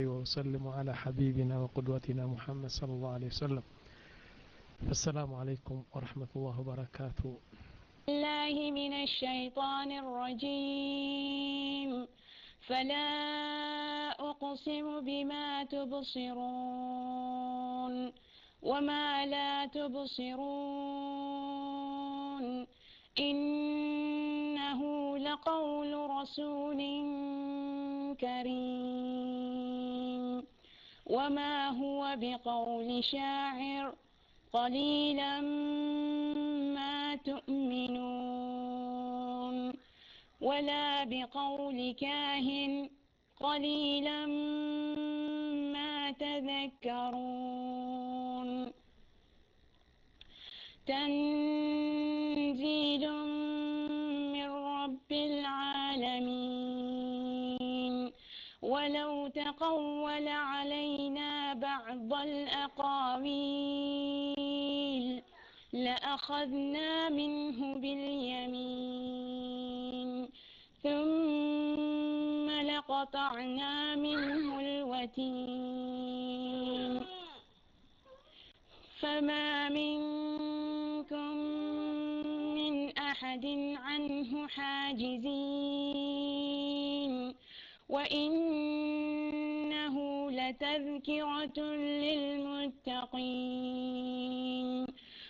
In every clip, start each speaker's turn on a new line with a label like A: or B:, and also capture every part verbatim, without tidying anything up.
A: وسلم على حبيبنا وقدوتنا محمد صلى الله عليه وسلم. السلام عليكم ورحمة الله وبركاته.
B: الله من الشيطان الرجيم. فلا أقسم بما تبصرون وما لا تبصرون إنه لقول رسول كريم وما هو بقول شاعر قليلا ما تؤمنون ولا بقول كاهن قليلا ما تذكرون تنزيل من رب العالمين ولو تقول علينا بعض الأقاويل لأخذنا منه باليمين ثم لقطعنا منه الوتين فما منكم من أحد عنه حاجزين وإنه لتذكرة للمتقين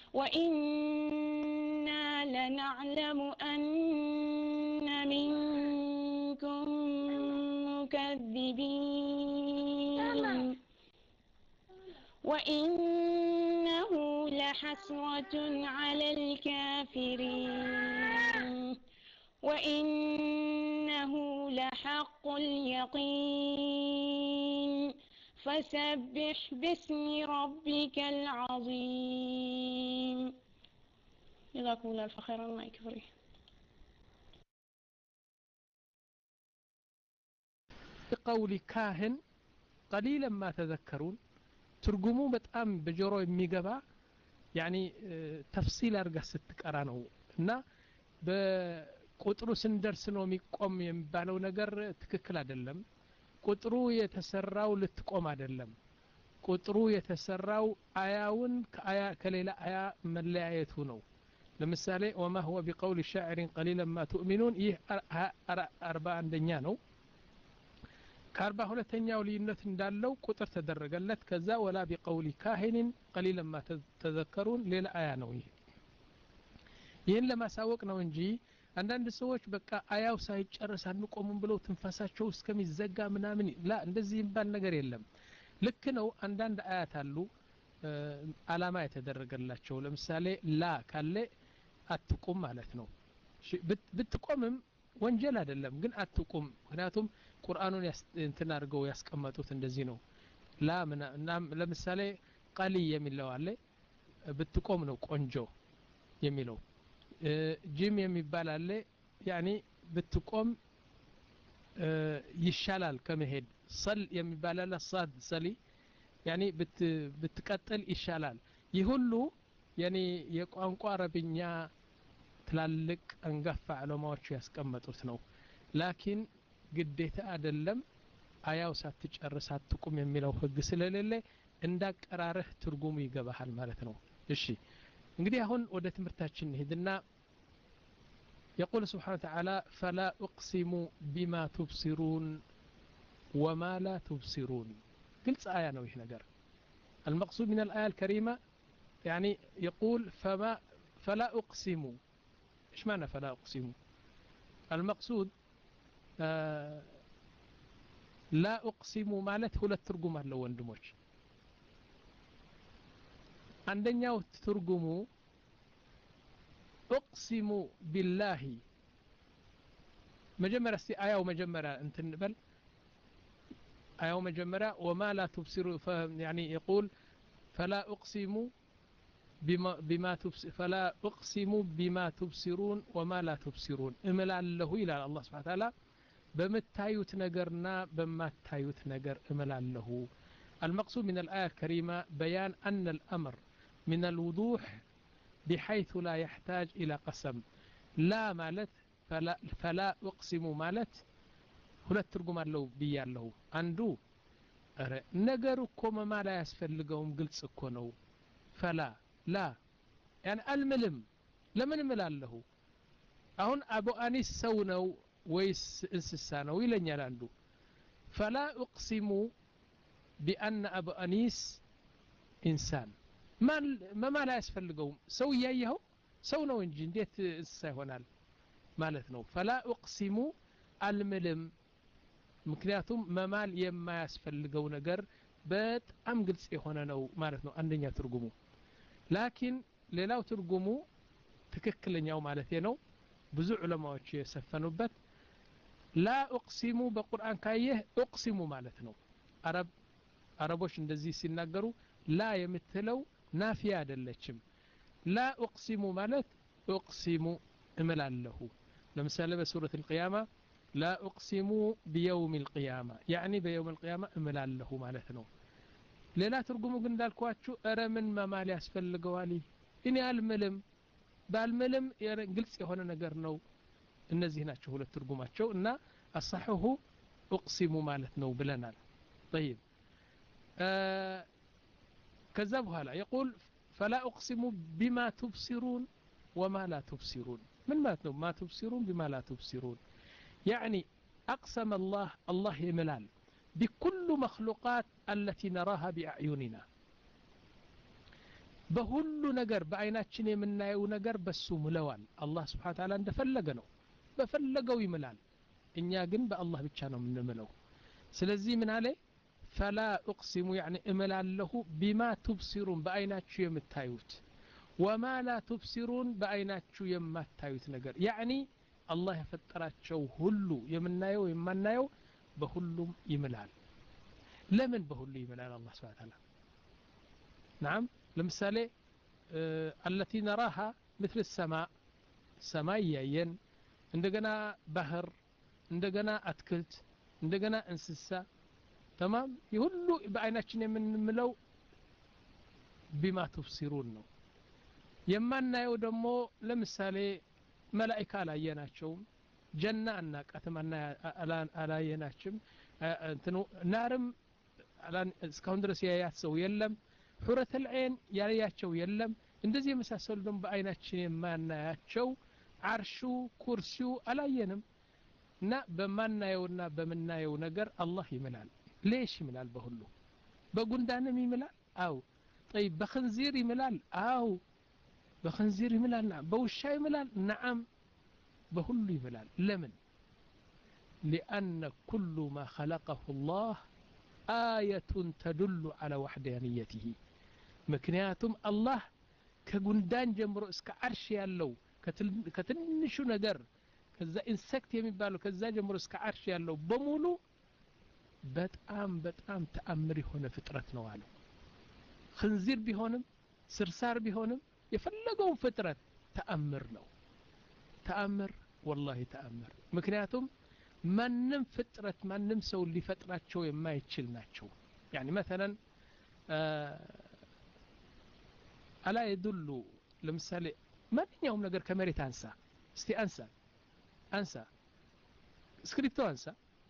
B: وإنا لنعلم أن منكم مكذبين وإنه لحسرة على الكافرين وإنه لحق اليقين فسبح باسم ربك العظيم. جزاكم الله الخير. ما يكفري.
A: بقول كاهن قليلا ما تذكرون ترجموا بتأم بجرو ميجابا يعني تفصيل أرجع ستكرانه نا بقطرو سندرس نومي قوم يمبالو نجر تككل عدلم قطرو يتسراو لتقوم عدلم قطرو يتسراو آياون كآيا كليلا آيا ملايته نو لمثال وما هو بقول شاعر قليلا ما تؤمنون إيه أربعة عندنا نو كاربا ሁለተኛው ልዩነት እንዳለው ቁጥር ተደረገለት ከዛ ወላ بقول كاهن قليلا ما تذكرون ሌላ አያ ነው ይሄ ይሄን ለማሳወቅ ነው እንጂ አንዳንድ ሰዎች በቃ አያው ሳይጨርስ አንቆምም ብለው ትንፋሳቸው እስከሚዘጋ ምናምን ላ እንደዚህ ይባል ነገር የለም ልክ ነው አንዳንድ አያት አሉ አላማ የተደረገላቸው ለምሳሌ ላ ካለ አትቆም ማለት ነው ብትቆምም ወንጀል አይደለም ግን አትቆም ምክንያቱም ቁርአኑን እንትን አድርገው ያስቀመጡት እንደዚህ ነው ላ ምናም ለምሳሌ ቀሊ የሚለው አለ ብትቆም ነው ቆንጆ የሚለው ጂም የሚባል አለ ያኒ ብትቆም ይሻላል ከመሄድ ሰል የሚባል አለ ሳድ ሰሊ ያኒ ብትቀጥል ይሻላል ይሁሉ ያኒ የቋንቋ አረብኛ ትላልቅ አንጋፋ ዓለማዎች ያስቀመጡት ነው ላኪን ግዴታ አይደለም አያው ሳትጨርስ አትቁም የሚለው ህግ ስለሌለ እንዳቀራረህ ትርጉሙ ይገባሃል ማለት ነው እሺ እንግዲህ አሁን ወደ ትምርታችን ሄድና يقول سبحانه وتعالى فلا أقسم بما تبصرون وما لا تبصرون قلت آية نويه نجر المقصود من الآية الكريمة يعني يقول فما فلا أقسم إيش معنى فلا أقسم المقصود آه لا أقسم مالت هو الترجمة لو وندموش عندنا ترجموا أقسم بالله مجمرة سي آية ومجمرة انت نبل آية ومجمرة وما لا تبصر يعني يقول فلا أقسم بما بما تبصر فلا أقسم بما تبصرون وما لا تبصرون إملا له إلى الله سبحانه وتعالى بمتايوت نجرنا بمتايوت نجر إملا له المقصود من الآية الكريمة بيان أن الأمر من الوضوح بحيث لا يحتاج إلى قسم لا مالت فلا, فلا أقسم مالت هنا الترجمة له بيان له عنده ኧረ ነገሩ እኮ መማል አያስፈልገውም ግልጽ እኮ ነው ፈላ ላ ያን አልምልም ለምን እምላለሁ አሁን አቡ አኒስ ሰው ነው ወይስ እንስሳ ነው ይለኛል አንዱ ፈላ እቅሲሙ ቢአነ አቡ አኒስ ኢንሳን ማን መማል አያስፈልገውም ሰው እያየኸው ሰው ነው እንጂ እንዴት እንስሳ ይሆናል ማለት ነው ፈላ እቅሲሙ አልምልም ምክንያቱም መማል የማያስፈልገው ነገር በጣም ግልጽ የሆነ ነው ማለት ነው አንደኛ ትርጉሙ ላኪን ሌላው ትርጉሙ ትክክለኛው ማለት ነው ብዙ ዑለማዎች የሰፈኑበት ላ እቅሲሙ በቁርአን ካየህ እቅሲሙ ማለት ነው አረብ አረቦች እንደዚህ ሲናገሩ ላ የምትለው ናፊያ አይደለችም ላ እቅሲሙ ማለት እቅሲሙ እምላለሁ ለምሳሌ በሱረት القيامة لا أقسم بيوم القيامة يعني بيوم القيامة እምላለሁ ማለት ነው ሌላ ትርጉሙ ግን እንዳልኳችሁ እረ ምን መማል ያስፈልገዋል እኔ አልምልም ባልምልም ግልጽ የሆነ ነገር ነው እነዚህ ናቸው ሁለት ትርጉማቸው እና አصحሁ እቅሲሙ ማለት ነው ብለናል طيب ከዛ በኋላ يقول فلا أقسم بما تبصرون وما لا تبصرون من ማለት ነው ما تبصرون بما لا تبصرون يعني أقسم الله الله يملال بكل مخلوقات التي نراها بأعيننا بهل نجر بعيناتنا የምናየው ነገር በሱ ምለዋል አላህ Subhanahu Ta'ala እንደፈለገ ነው በፈለገው ይምላል እኛ ግን በአላህ ብቻ ነው የምንምለው ስለዚህ ምን አለ فلا أقسم يعني እምላለሁ بما تبصرون بعيناتችሁ የምታዩት وما لا تبصرون بعيناتችሁ የማታዩት ነገር يعني الله የፈጠራቸው ሁሉ የምናየው የማናየው በሁሉም ይምላል ለምን በሁሉ ይምላል አላህ Subhanahu Ta'ala نعم ለምሳሌ التي نراها مثل السماء ሰማይ ያየን እንደገና ባህር እንደገና አትክልት እንደገና እንስሳ تمام ይሁሉ በአይናችን የምንምለው بما تبصرون ነው የማናየው ደግሞ ለምሳሌ መላእክት አላየናቸው ጀና አናቃተማና አላየናችም እንትኑ ናርም እስካሁን ድረስ ያያቸው የለም ሑረት العين ያያቸው የለም እንደዚህ የመሳሰሉ ደግሞ በአይናችን የማናያቸው አርሹ ኩርሲው አላየንም እና በማናየውና በመናየው ነገር አላህ ይምላል ليش ይምላል በሁሉ በጉንዳንም ይምላል አው طيب በخنزير ይምላል አው በخنزير ይምላል በውሻ ይምላል نعم በሁሉ ይምላል ለምን لأن كل ما خلقه الله آية تدل على وحدانيته ምክንያቱም አላህ ከጉንዳን ጀምሮ እስከ አርሽ ያለው ከትንሹ ነገር ከዛ ኢንሴክት የሚባለው ከዛ ጀምሮ እስከ አርሽ ያለው በሙሉ በጣም በጣም ተአምር የሆነ ፍጥረት ነው አለ خنزير ቢሆንም ስርሳር ቢሆንም የፈለገው ፍጥረት ተአምር ነው ተአምር والله ተአምር ምክንያቱም ማንም ፍጥረት ማንም ሰው ሊፈጥራቸው የማይችል ናቸው يعني مثلا አላ يدل ለምሳሌ ማንኛውም ነገር ከመሬት አንሳ እስቲ አንሳ አንሳ ስክሪፕቶ አንሳ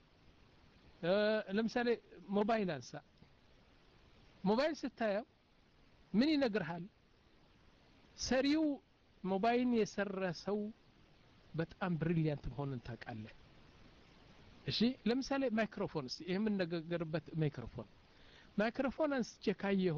A: ለምሳሌ ሞባይል አንሳ ሞባይል ስታየው ምን ይነግርሃል ሰሪው ሞባይል የሰራሰው በጣም ብሪሊያንት መሆኑን ታውቃለህ እሺ ለምሳሌ ማይክሮፎን እስቲ ይሄ ምን ነገርበት ማይክሮፎን ማይክሮፎን አንስቼ ካየሁ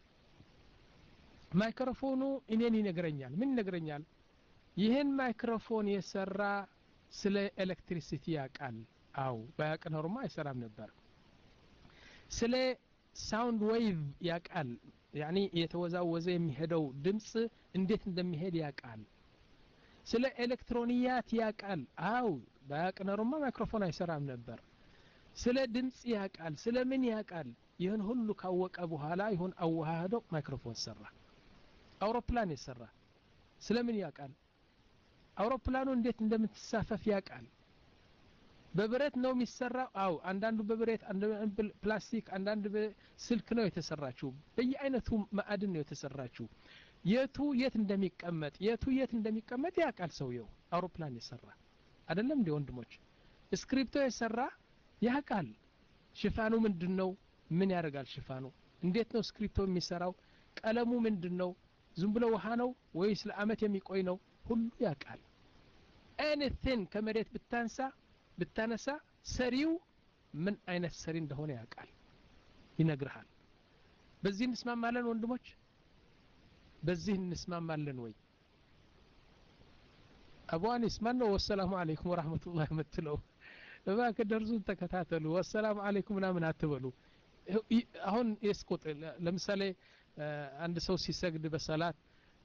A: ማይክሮፎኑ እኔን ይነግረኛል ምን ይነግረኛል ይሄን ማይክሮፎን የሰራ ስለ ኤሌክትሪሲቲ ያውቃል አው ባያውቅ ኖርማ አይሰራም ነበር ስለ ሳውንድ ዌቭ ያውቃል يعني የተወዛወዘ የሚሄደው ድምጽ እንዴት እንደሚሄድ ያውቃል ስለ ኤሌክትሮኒያት ያውቃል አው ባያውቅ ኖርማ ማይክሮፎን አይሰራም ነበር ስለ ድምጽ ያውቃል ስለ ምን ያውቃል ይሄን ሁሉ ካወቀ በኋላ ይሁን አዋሃዶ ማይክሮፎን ሰራ አውሮፕላን ይሰራ ስለምን ያውቃል አውሮፕላኑ እንዴት እንደምትሳፈፍ ያውቃል በብረት ነው የሚሰራው አው አንዳንዱ በብረት አንዳንዱ ፕላስቲክ አንዳንዱ በስልክ ነው የተሰራችው በየአይነቱ ማዕድን ነው የተሰራችው የቱ የት እንደሚቀመጥ የቱ የት እንደሚቀመጥ ያውቃል ሰውየው አውሮፕላን ይሰራ አይደለም እንደ ወንድሞች ስክሪፕቶ ይሰራ ያውቃል ሽፋኑ ምንድነው ምን ያደርጋል ሽፋኑ እንዴት ነው ስክሪፕቶ የሚሰራው ቀለሙ ምንድነው ዝም ብሎ ውሃ ነው ወይስ ለአመት የሚቆይ ነው ሁሉ ያውቃል anything ከመሬት ብታንሳ ብታነሳ ሰሪው ምን አይነት ሰሪ እንደሆነ ያውቃል ይነግርሃል በዚህ እንስማማለን ወንድሞች በዚህ እንስማማለን ወይ አቡአኒስ ማነው ወሰላሙ አለይኩም ወራህመቱላሂ ወበረካቱሁ እባክህ ደርሱን ተከታተሉ ወሰላሙ አለይኩም ምናምን አትበሉ አሁን እስቆጥ ለምሳሌ አንድ ሰው ሲሰግድ በሰላት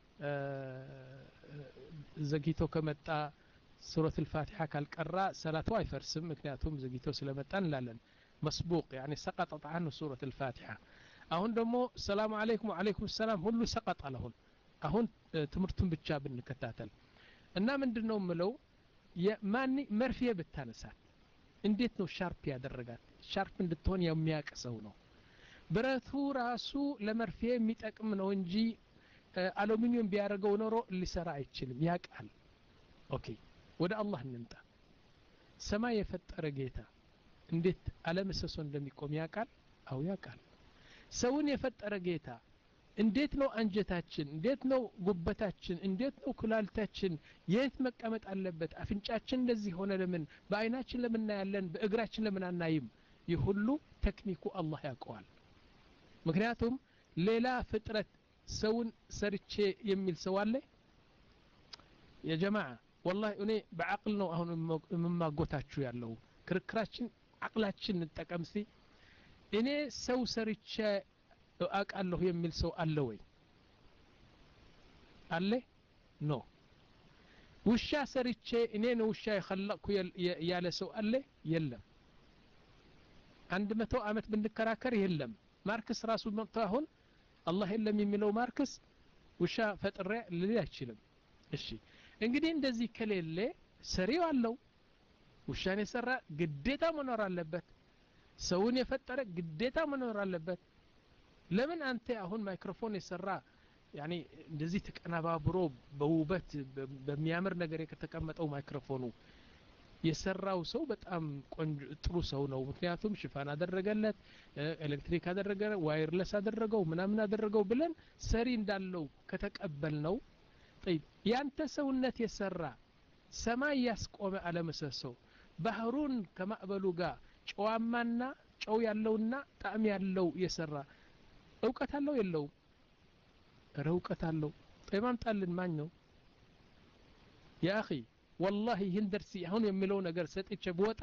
A: ዘግይቶ ከመጣ ሱረቱ الفاتحة ካልቀራ ሰላቱ አይፈርስም ምክንያቱም ዘግይቶ ስለመጣ እንላለን መስቡቅ يعني سقطت عنه سورة الفاتحة አሁን ደግሞ ሰላሙ አለይኩም ወአለይኩም ሰላም ሁሉ ሰቀጥ አለሁን አሁን ትምርቱን ብቻ ብንከታተል እና ምንድነው ምለው የማን መርፊያ ብታነሳት እንዴት ነው ሻርፕ ያደረጋት ሻርፕ እንድትሆን የሚያቀሰው ነው ብረቱ ራሱ ለመርፊያ የሚጠቅም ነው እንጂ አሉሚኒየም ቢያደርገው ኖሮ ሊሰራ አይችልም ያቃል ኦኬ ወደ አላህ እንምጣ ሰማይ የፈጠረ ጌታ እንዴት አለምሰሶ እንደሚቆም ያቃል አው ያቃል ሰውን የፈጠረ ጌታ እንዴት ነው አንጀታችን እንዴት ነው ጉበታችን እንዴት ነው ኩላልታችን የት መቀመጥ አለበት አፍንጫችን እንደዚህ ሆነ ለምን በአይናችን ለምን ያለን በእግራችን ለምን አናይም ይሁሉ ቴክኒኩ አላህ ያውቀዋል ምክንያቱም ሌላ ፍጥረት ሰውን ሰርቼ የሚል ሰው አለ የጀማዓ والله እኔ በአቅል ነው አሁን መማጎታችሁ ያለው ክርክራችን አቅላችን እንጠቀምሲ እኔ ሰው ሰርቼ አቃለሁ የሚል ሰው አለ ወይ አለ ኖ ውሻ ሰርቼ እኔ ነው ውሻ የخلقኩ ያለ ሰው አለ የለም አንድ መቶ አመት ብንከራከር የለም ማርክስ ራሱ መጥቶ አሁን አላህ የለም የሚለው ማርክስ ውሻ ፈጥሬ ሊል አይችልም እሺ እንግዲህ እንደዚህ ከሌለ ሰሪው አለው ውሻን የሰራ ግዴታ መኖር አለበት ሰውን የፈጠረ ግዴታ መኖር አለበት ለምን አንተ አሁን ማይክሮፎን የሰራ يعني እንደዚህ ተቀናባብሮ በውበት በሚያምር ነገር የተቀመጠው ማይክሮፎኑ የሰራው ሰው በጣም ቆንጆ ጥሩ ሰው ነው ምክንያቱም ሽፋን አደረገለት ኤሌክትሪክ አደረገ ዋየርለስ አደረገው ምናምን አደረገው ብለን ሰሪ እንዳለው ከተቀበልነው طيب ያንተ ሰውነት የሰራ ሰማይ ያስቆመ አለመሰሶ ባህሩን ከማዕበሉ ጋር ጨዋማና ጨው ያለውና ጣዕም ያለው የሰራ እውቀት አለው የለው ረውቀት አለው ጠይማም ጣልን ማን ነው ያ اخي والله ይንደርሲ አሁን የሚለው ነገር ሰጥቼ ቦታ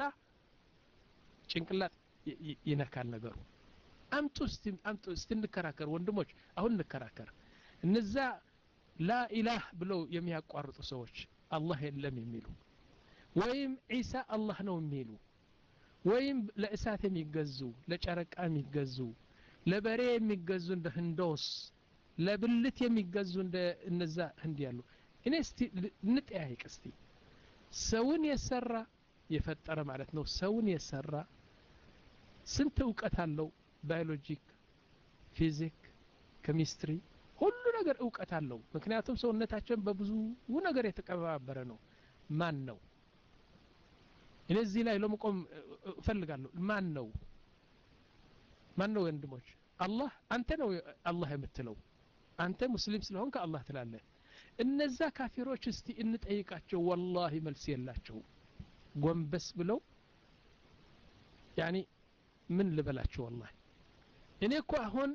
A: ጭንቅላት ይነካል ነገሩ አምጡ እስቲ አምጡ እስቲ እንከራከር ወንድሞች አሁን እንከራከር እነዛ ላ ኢላህ ብለው የሚያቋርጡ ሰዎች አላህ የለም የሚሉ ወይም ኢሳ አላህ ነው የሚሉ ወይም ለእሳት የሚገዙ ለጨረቃ የሚገዙ ለበሬ የሚገዙ እንደ ህንዶስ ለብልት የሚገዙ እንደ እነዛ ህንድ ያሉ እኔ እስቲ እንጠያይቅ እስቲ ሰውን የሰራ የፈጠረ ማለት ነው ሰውን የሰራ ስንት እውቀት አለው ባዮሎጂክ ፊዚክ ኬሚስትሪ ሁሉ ነገር እውቀት አለው ምክንያቱም ሰውነታችን በብዙ ነገር የተቀባበረ ነው ማን ነው እነዚህ ላይ ለመቆም ፈልጋለሁ ማን ነው ማን ነው ወንድሞች አላህ አንተ ነው አላህ የምትለው አንተ ሙስሊም ስለሆንክ አላህ ትላለህ እነዛ ካፊሮች እስቲ እንጠይቃቸው والله መልስ የላቸው ጎንበስ ብለው يعني ምን ልበላቸው والله እኔ እኮ አሁን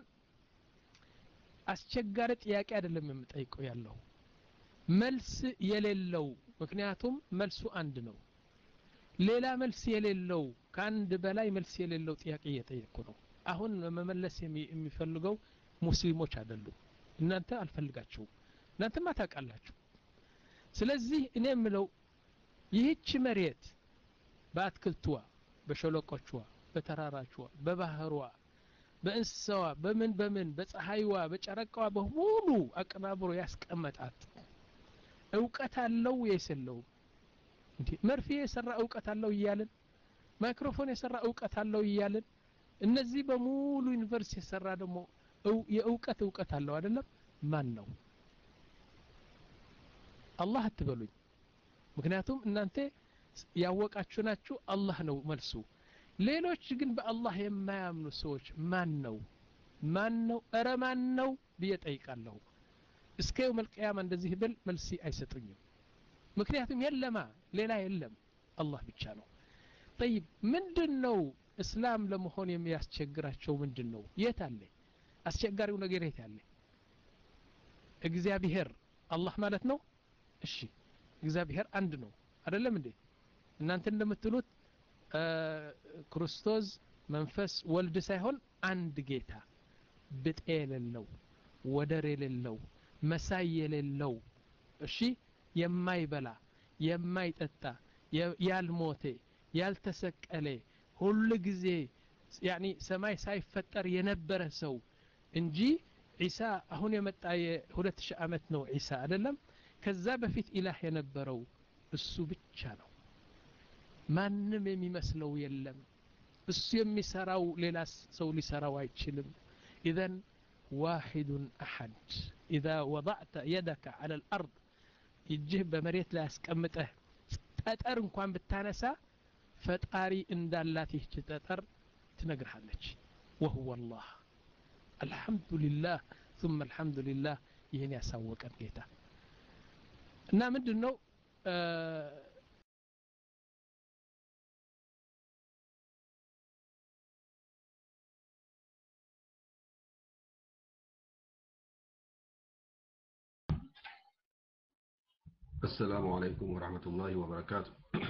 A: አስቸጋሪ ጥያቄ አይደለም የምጠይቀው ያለው መልስ የሌለው ምክንያቱም መልሱ አንድ ነው ሌላ መልስ የሌለው ካንድ በላይ መልስ የሌለው ጥያቄ እየጠየቁ ነው አሁን መመለስ የሚፈልገው ሙስሊሞች አይደሉም እናንተ አልፈልጋችሁ እናንተ ማታቃላችሁ ስለዚህ እኔ ምለው ይህች መሬት በአትክልቷ በሸለቆቿ በተራራቿ በባህሯ በእንስሳዋ በምን በምን በፀሐይዋ በጨረቃዋ በሙሉ አቀናብሮ ያስቀመጣት እውቀት አለው የሰለው እንዴ መርፌ የሰራ እውቀት አለው ይያልን ማይክሮፎን የሰራ እውቀት አለው ይያልን እነዚህ በሙሉ ዩኒቨርሲቲ የሰራ ደግሞ የእውቀት እውቀት አለው አይደለም ማን ነው አላህ አትበሉኝ ምክንያቱም እናንተ ያወቃችሁ ናችሁ አላህ ነው መልሱ ሌሎች ግን በአላህ የማያምኑ ሰዎች ማን ነው ማን ነው እረ ማን ነው ብዬ ጠይቃለሁ እስከ የውም القيامة እንደዚህ ብል መልሲ አይሰጡኝም ምክንያቱም የለማ ሌላ የለም አላህ ብቻ ነው طيب ምንድነው እስላም ለመሆን የሚያስቸግራቸው ምንድነው የት አለ አስቸጋሪው ነገር የት አለ እግዚአብሔር አላህ ማለት ነው እሺ እግዚአብሔር አንድ ነው አይደለም እንዴ እናንተ እንደምትሉት ክርስቶስ መንፈስ ወልድ ሳይሆን አንድ ጌታ ብጤ የሌለው ወደር የሌለው መሳይ የሌለው እሺ የማይበላ የማይጠጣ ያልሞተ ያልተሰቀለ ሁሉ ጊዜ يعني ሰማይ ሳይፈጠር የነበረ ሰው እንጂ ኢሳ አሁን የመጣ የሁለት ሺህ ዓመት ነው ኢሳ አይደለም ከዛ በፊት ኢላህ የነበረው እሱ ብቻ ነው ማንንም የሚመስለው የለም እሱ የሚሰራው ሌላ ሰው ሊሰራው አይችልም اذا واحد احد اذا وضعت يدك على الارض يجه በመሬት ላይ አስቀምጠህ ጠጠር እንኳን ብታነሳ ፈጣሪ እንዳላት ይህች ጠጠር ትነግርሃለች وهو الله الحمد لله ثم الحمد لله ይሄን ያሳወቀን ጌታ እና ምንድነው
C: السلام عليكم ورحمة الله وبركاته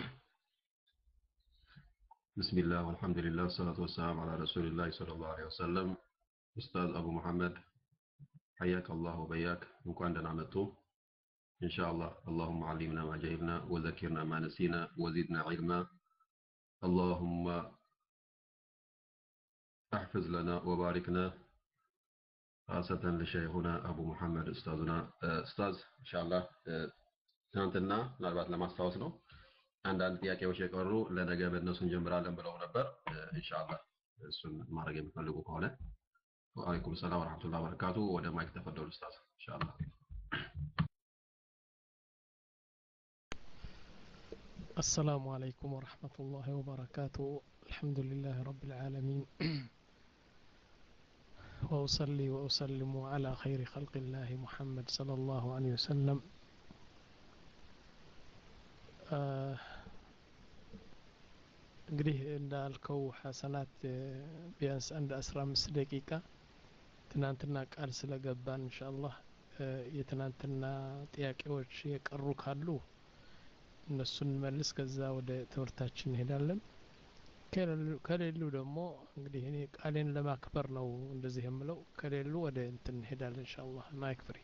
C: بسم الله والحمد لله والصلاة والسلام على رسول الله صلى الله عليه وسلم أستاذ أبو محمد حياك الله وبياك نكون عندنا عمتو إن شاء الله اللهم علمنا ما جهلنا وذكرنا ما نسينا وزدنا علما اللهم احفظ لنا وباركنا خاصة لشيخنا أبو محمد أستاذنا أستاذ إن شاء الله ትናንትና ምናልባት ለማስታወስ ነው አንዳንድ ጥያቄዎች የቀሩ ለነገ በእነሱ እንጀምራለን ብለው ነበር ኢንሻአላህ እሱን ማድረግ የሚፈልጉ ከሆነ ወአለይኩም ሰላም ወራህመቱላሂ ወበረካቱ ወደ ማይክ ተፈደሉ ኡስታዝ ኢንሻአላህ
A: السلام عليكم ورحمة الله وبركاته الحمد لله رب العالمين وأصلي وأسلم على خير خلق الله محمد صلى الله عليه وسلم እንግዲህ እንዳልከው ሐሰናት ቢያንስ አንድ አስራ አምስት ደቂቃ ትናንትና ቃል ስለገባን ኢንሻአላህ የትናንትና ጥያቄዎች የቀሩ ካሉ እነሱን መልስ ከዛ ወደ ትምህርታችን እንሄዳለን ከሌሉ ደግሞ እንግዲህ እኔ ቃሌን ለማክበር ነው እንደዚህ የምለው ከሌሉ ወደ እንትን እንሄዳለን ኢንሻአላህ ማይክ ፍሪ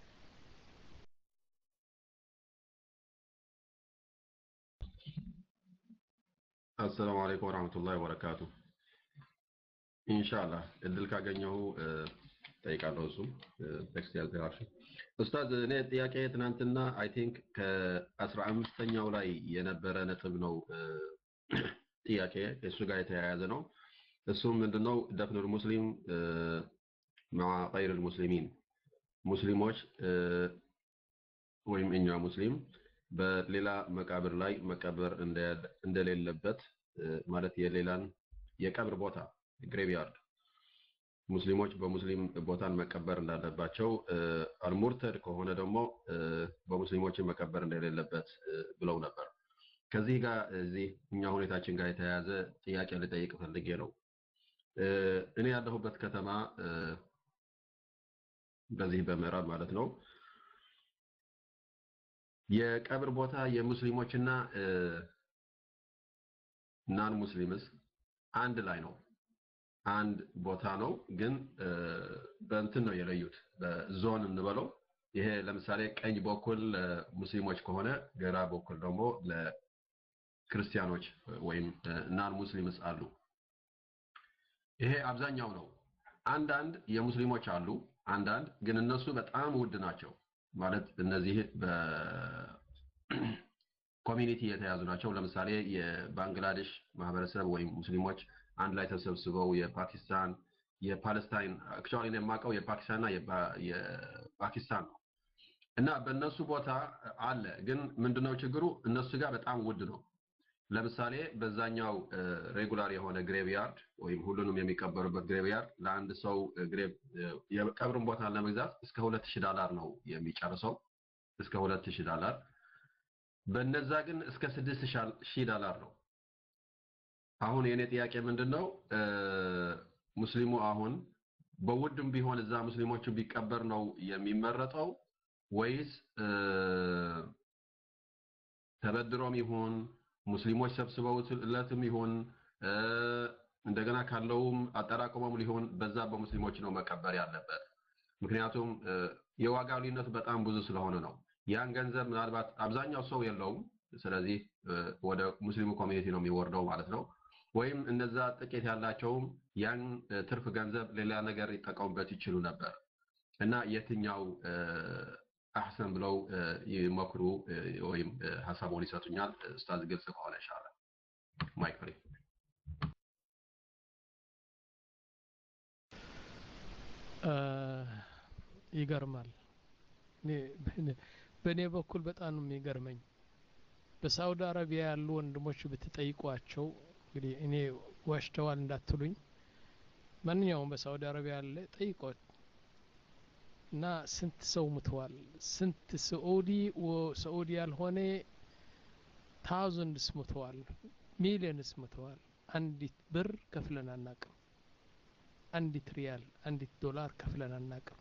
C: السلام عليكم ورحمة الله وبركاته إن شاء الله الدل كاغنيو ጠይቃለሁ እሱ ቴክስት ያልተራሽ ኡስታዝ እኔ ጥያቄ ትናንትና አይ ቲንክ ከ15ኛው ላይ የነበረ ነጥብ ነው ጥያቄ እሱ ጋር የተያያዘ ነው እሱም ምንድነው ደፍኑል ሙስሊም مع غير المسلمين ሙስሊሞች ወይም እኛ ሙስሊም በሌላ መቃብር ላይ መቀበር እንደሌለበት ማለት የሌላን የቀብር ቦታ ግሬቭያርድ ሙስሊሞች በሙስሊም ቦታን መቀበር እንዳለባቸው አልሙርተድ ከሆነ ደግሞ በሙስሊሞች መቀበር እንደሌለበት ብለው ነበር ከዚህ ጋር እዚህ እኛ ሁኔታችን ጋር የተያያዘ ጥያቄ ልጠይቅ ፈልጌ ነው እኔ ያለሁበት ከተማ በዚህ በመራብ ማለት ነው የቀብር ቦታ የሙስሊሞችና ናን ሙስሊምስ አንድ ላይ ነው አንድ ቦታ ነው ግን በእንትን ነው የለዩት በዞን እንበለው ይሄ ለምሳሌ ቀኝ በኩል ሙስሊሞች ከሆነ ግራ በኩል ደግሞ ለክርስቲያኖች ወይም ናን ሙስሊምስ አሉ ይሄ አብዛኛው ነው አንዳንድ የሙስሊሞች አሉ አንዳንድ ግን እነሱ በጣም ውድ ናቸው ማለት እነዚህ በኮሚኒቲ የተያዙ ናቸው ለምሳሌ የባንግላዴሽ ማህበረሰብ ወይም ሙስሊሞች አንድ ላይ ተሰብስበው የፓኪስታን የፓለስታይን አክቹአሊ ነው የማቀው የፓኪስታንና የፓኪስታን ነው እና በእነሱ ቦታ አለ ግን ምንድነው ችግሩ እነሱ ጋር በጣም ውድ ነው ለምሳሌ በዛኛው ሬጉላር የሆነ ግሬቭያርድ ወይም ሁሉንም የሚቀበሩበት ግሬቭያርድ ለአንድ ሰው ግሬቭ የቀብርን ቦታ ለመግዛት እስከ ሁለት ሺህ ዶላር ነው የሚጨርሰው እስከ ሁለት ሺህ ዶላር በነዛ ግን እስከ ስድስት ሺህ ዶላር ነው አሁን የኔ ጥያቄ ምንድነው ሙስሊሙ አሁን በውድም ቢሆን እዛ ሙስሊሞቹ ቢቀበር ነው የሚመረጠው ወይስ ተበድሮም ይሁን ሙስሊሞች ሰብስበውለትም ይሁን እንደገና ካለውም አጠራቅመውም ሊሆን በዛ በሙስሊሞች ነው መቀበር ያለበት ምክንያቱም የዋጋ ልዩነቱ በጣም ብዙ ስለሆነ ነው ያን ገንዘብ ምናልባት አብዛኛው ሰው የለውም ስለዚህ ወደ ሙስሊሙ ኮሚኒቲ ነው የሚወርደው ማለት ነው ወይም እነዛ ጥቂት ያላቸውም ያን ትርፍ ገንዘብ ሌላ ነገር ይጠቀሙበት ይችላሉ ነበር እና የትኛው አህሰን ብለው ይመክሩ ወይም ሐሳቡን ይሰጡኛል ኡስታዝ ግልጽ ከሆነ ኢንሻአላህ ማይክ ፍሪ
A: ይገርማል በኔ በኩል በጣም ነው የሚገርመኝ በሳውዲ አረቢያ ያሉ ወንድሞች ብትጠይቋቸው እንግዲህ እኔ ዋሽተዋል እንዳትሉኝ ማንኛውም በሳውዲ አረቢያ ያለ ጠይቆት እና ስንት ሰው ሙተዋል ስንት ሳኡዲ ወሳኡዲ ያልሆነ ታውዘንድስ ሙተዋል ሚሊየንስ ሙተዋል አንዲት ብር ከፍለን አናቅም አንዲት ሪያል አንዲት ዶላር ከፍለን አናቅም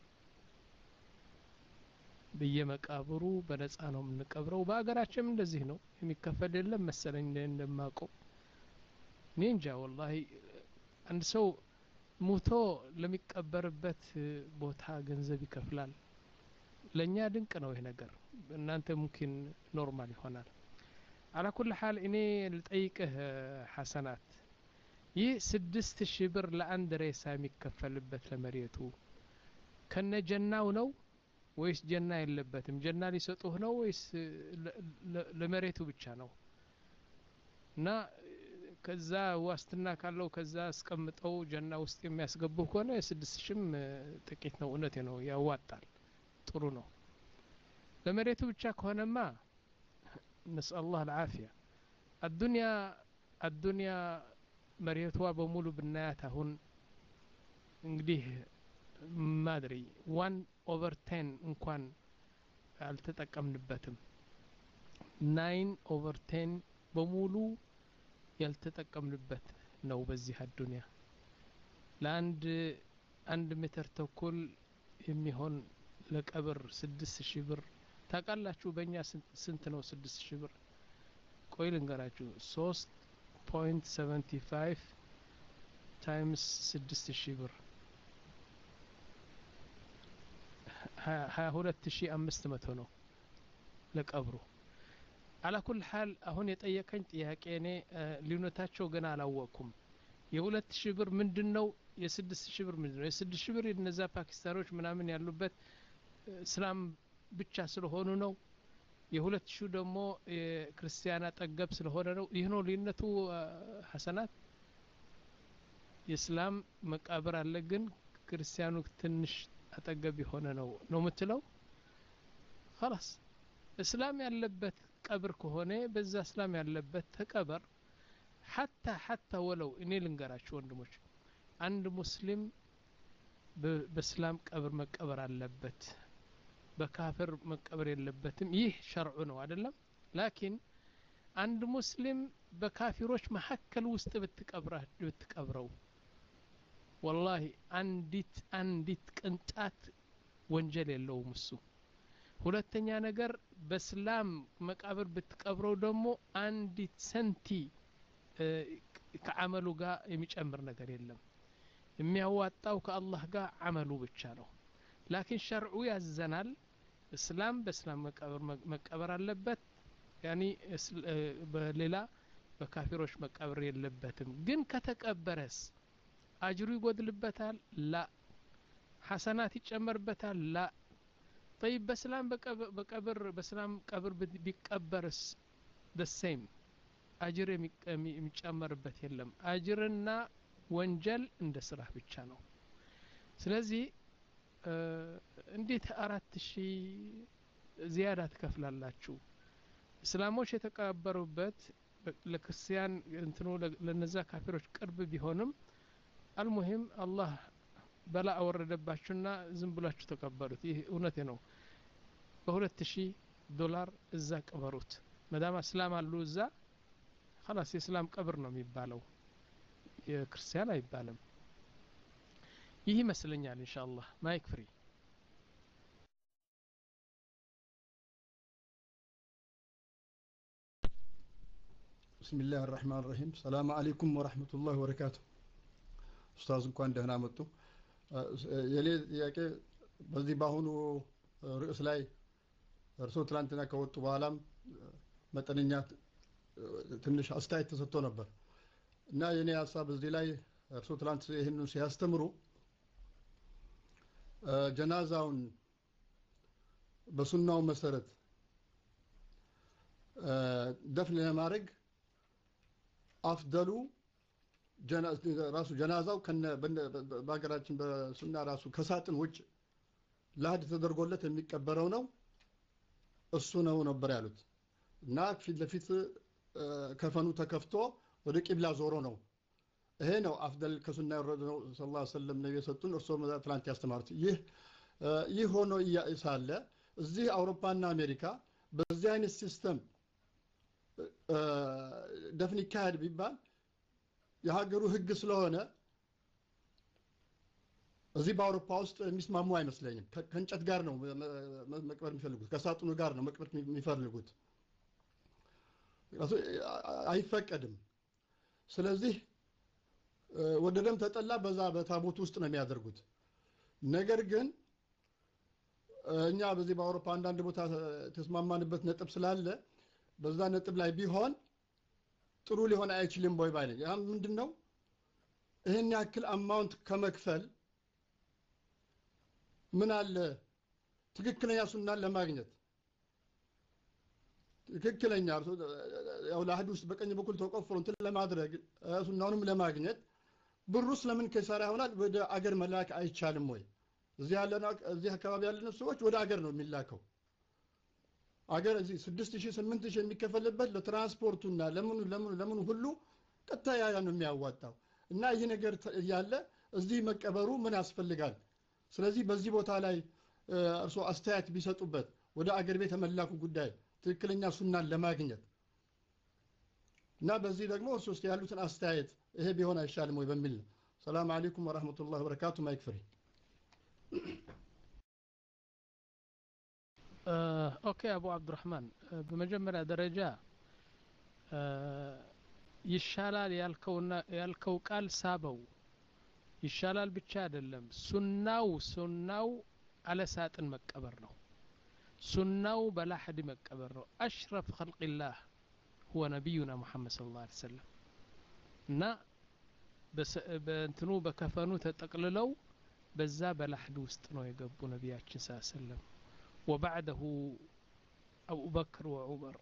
A: በየመቃብሩ በነፃ ነው የምንቀብረው በአገራችን እንደዚህ ነው የሚከፈል የለም መሰለኝ እንደማቀው ኒንጃ ወላሂ አንድ ሰው ሙቶ ለሚቀበርበት ቦታ ገንዘብ ይከፍላል ለኛ ድንቅ ነው ይሄ ነገር እናንተ ሙምኪን ኖርማል ይሆናል على كل حال እኔ ልጠይቅህ ሐሰናት ይህ ስድስት ሺህ ብር ለአንድ ሬሳ የሚከፈልበት ለመሬቱ ከነ ጀናው ነው ወይስ ጀና የለበትም ጀና ሊሰጡህ ነው ወይስ ለመሬቱ ብቻ ነው እና ከዛ ዋስትና ካለው ከዛ አስቀምጠው ጀና ውስጥ የሚያስገቡህ ከሆነ ስድስት ሺህም ጥቂት ነው እውነቴ ነው ያዋጣል ጥሩ ነው ለመሬቱ ብቻ ከሆነማ نسأل الله العافية الدنيا الدنيا መሬቷ በሙሉ ብናያት አሁን እንግዲህ ማድሪ one over ten እንኳን አልተጠቀምንበትም nine over ten በሙሉ ያልተጠቀምንበት ነው በዚህ አዱንያ ለአንድ አንድ ሜትር ተኩል የሚሆን ለቀብር ስድስት ሺህ ብር ታቃላችሁ በእኛ ስንት ነው ስድስት ሺህ ብር ቆይ ልንገራችሁ three point seven five times ስድስት ሺህ ብር ሀያ ሁለት ሺህ አምስት መቶ ነው ለቀብሩ على كل حال አሁን የጠየቀኝ ጥያቄ እኔ ሊዩነታቸው ገና አላወቅኩም የሁለት ሺህ ብር ምንድነው የስድስት ሺህ ብር ምንድነው የስድስት ሺህ ብር እነዛ ፓኪስታኖች ምናምን ያሉበት እስላም ብቻ ስለሆኑ ነው የሁለት ሺህ ደግሞ ክርስቲያና ጠገብ ስለሆነ ነው ይህ ነው ሊዩነቱ ሐሰናት የእስላም መቃብር አለ ግን ክርስቲያኑ ትንሽ አጠገብ የሆነ ነው ነው የምትለው خلاص እስላም ያለበት ቀብር ከሆነ በዛ እስላም ያለበት ተቀበር حتى حتى ولو እኔ ልንገራችሁ ወንድሞች አንድ ሙስሊም በእስላም ቀብር መቀበር አለበት በካፍር መቀበር የለበትም ይህ ሸርዑ ነው አይደለም ላኪን አንድ ሙስሊም በካፊሮች መሐከል ውስጥ ብትቀብራህ ብትቀብረው والله አንዲት አንዲት ቅንጣት ወንጀል የለውም እሱ ሁለተኛ ነገር በእስላም መቃብር ብትቀብረው ደግሞ አንዲት ሰንቲ ከአመሉ ጋር የሚጨምር ነገር የለም የሚያዋጣው ከአላህ ጋር አመሉ ብቻ ነው ላኪን ሸርዑ ያዘናል እስላም በእስላም መቃብር መቀበር አለበት ያኒ በሌላ በካፊሮች መቃብር የለበትም ግን ከተቀበረስ አጅሩ ይጎድልበታል ላ ሐሰናት ይጨመርበታል ላ طيب በእስላም በቀብር በእስላም ቀብር ቢቀበርስ the same አጅር የሚጨመርበት የለም አጅርና ወንጀል እንደ ስራ ብቻ ነው ስለዚህ እንዴት አራት ሺህ ዚያዳ ትከፍላላችሁ እስላሞች የተቀበሩበት ለክርስቲያን እንትኑ ለነዛ ካፊሮች ቅርብ ቢሆንም አልሙሂም አላህ በላ አወረደባችሁና ዝም ብላችሁ ተቀበሉት። ይህ እውነቴ ነው። በሁለት ሺህ ዶላር እዛ ቀበሩት። መዳም እስላም አሉ እዛ خلاص የእስላም ቀብር ነው የሚባለው፣ የክርስቲያን አይባልም። ይህ ይመስለኛል ኢንሻአላህ። ማይክ ፍሪ።
D: بسم الله الرحمن الرحيم. السلام عليكم ورحمة الله وبركاته. أستاذ እንኳን ደህና መጡ። የኔ ጥያቄ በዚህ ባሁኑ ርዕስ ላይ እርሶ ትላንትና ከወጡ በኋላም መጠነኛ ትንሽ አስተያየት ተሰጥቶ ነበር እና የኔ ሐሳብ እዚህ ላይ እርሶ ትላንት ይሄንን ሲያስተምሩ ጀናዛውን በሱናው መሰረት ደፍን ለማድረግ አፍደሉ ራሱ ጀናዛው ከነ በአገራችን በሱና ራሱ ከሳጥን ውጭ ለሐድ ተደርጎለት የሚቀበረው ነው እሱ ነው ነበር ያሉት እና ፊት ለፊት ከፈኑ ተከፍቶ ወደ ቂብላ ዞሮ ነው። ይሄ ነው አፍደል ከሱና የወረደው ሰለላሁ ዐለይሂ ወሰለም ነው የሰጡን። እርሶ ትላንት ያስተማሩት ይህ ይህ ሆኖ ሳለ እዚህ አውሮፓና አሜሪካ በዚህ አይነት ሲስተም ደፍን ይካሄድ ቢባል የሀገሩ ህግ ስለሆነ እዚህ በአውሮፓ ውስጥ የሚስማሙ አይመስለኝም። ከእንጨት ጋር ነው መቅበር የሚፈልጉት፣ ከሳጥኑ ጋር ነው መቅበር የሚፈልጉት። አይፈቀድም። ስለዚህ ወደ ደም ተጠላ በዛ በታቦት ውስጥ ነው የሚያደርጉት። ነገር ግን እኛ በዚህ በአውሮፓ አንዳንድ ቦታ ተስማማንበት ነጥብ ስላለ በዛ ነጥብ ላይ ቢሆን ጥሩ ሊሆን አይችልም ወይ ባይነኝ። ያ ምንድነው ይሄን ያክል አማውንት ከመክፈል ምን አለ ትክክለኛ ሱናን ለማግኘት ትክክለኛ ያው ለሐድ ውስጥ በቀኝ በኩል ተቆፍሮ እንትን ለማድረግ ሱናውንም ለማግኘት ብሩስ ለምን ከሳራ ይሆናል? ወደ አገር መላክ አይቻልም ወይ? እዚህ ያለና እዚህ አካባቢ ያለነ ሰዎች ወደ አገር ነው የሚላከው። አገር እዚህ ስድስት ሺህ ስምንት ሺህ የሚከፈልበት ለትራንስፖርቱና ለምን ለምን ለምን ሁሉ ቀጥታ ያ ነው የሚያዋጣው እና ይሄ ነገር ያለ እዚህ መቀበሩ ምን ያስፈልጋል? ስለዚህ በዚህ ቦታ ላይ እርሶ አስተያየት ቢሰጡበት ወደ አገር ቤት መላኩ ጉዳይ ትክክለኛ ሱናን ለማግኘት እና በዚህ ደግሞ እርሶ እስቲ ያሉትን አስተያየት ይሄ ቢሆን አይሻልም ወይ በሚል ነው። ሰላም አለይኩም ወራህመቱላሂ ወበረካቱ። ማይክ ፍሪ።
A: ኦኬ አቡ አብዱራህማን በመጀመሪያ ደረጃ ይሻላል ያልከውና ያልከው ቃል ሳበው። ይሻላል ብቻ አይደለም ሱናው ሱናው አለሳጥን መቀበር ነው። ሱናው በላህድ መቀበር ነው። አሽረፍ ኸልቅላህ هو نبينا محمد صلى الله عليه وسلم እና በእንትኑ በከፈኑ ተጠቅልለው በዛ በላህድ ውስጥ ነው የገቡ ነብያችን ሰለላሁ ዐለይሂ ወሰለም وبعده أبو بكر وعمر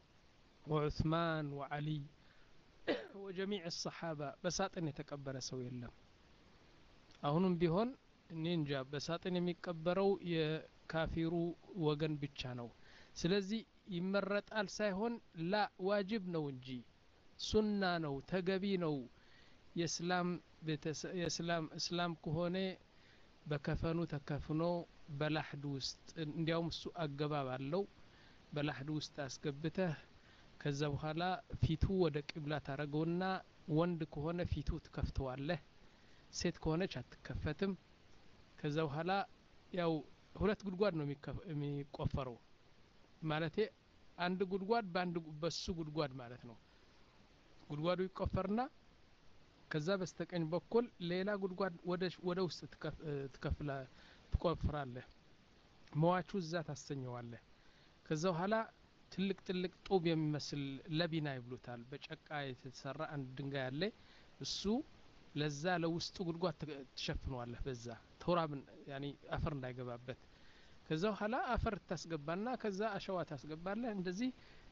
A: وعثمان وعلي وجميع الصحابة بساطن يتكبر سو يلم አሁንም ቢሆን ኒንጃ በሳጥን የሚቀበረው የካፊሩ ወገን ብቻ ነው። ስለዚህ ይመረጣል ሳይሆን ላ ዋጅብ ነው እንጂ ሱና ነው ተገቢ ነው። የእስላም የእስላም እስላም ከሆነ በከፈኑ ተከፍኖ በላህድ ውስጥ እንዲያውም እሱ አገባብ አለው። በላህድ ውስጥ አስገብተህ ከዛ በኋላ ፊቱ ወደ ቂብላ ታረገውና ወንድ ከሆነ ፊቱ ትከፍተዋለህ፣ ሴት ከሆነች አትከፈትም። ከዛ በኋላ ያው ሁለት ጉድጓድ ነው የሚቆፈረው ማለት አንድ ጉድጓድ በአንድ በሱ ጉድጓድ ማለት ነው። ጉድጓዱ ይቆፈርና ከዛ በስተቀኝ በኩል ሌላ ጉድጓድ ወደ ወደ ውስጥ ትከፍላ ትቆፍራለህ። መዋቹ እዛ ታስተኛዋለህ። ከዛ በኋላ ትልቅ ትልቅ ጡብ የሚመስል ለቢና ይብሉታል። በጨቃ የተሰራ አንድ ድንጋይ አለ። እሱ ለዛ ለውስጡ ጉድጓድ ተሸፍኗል። በዛ ተውራብ ያኒ አፈር እንዳይገባበት ከዛ በኋላ አፈር ታስገባና ከዛ አሸዋ ታስገባለህ። እንደዚህ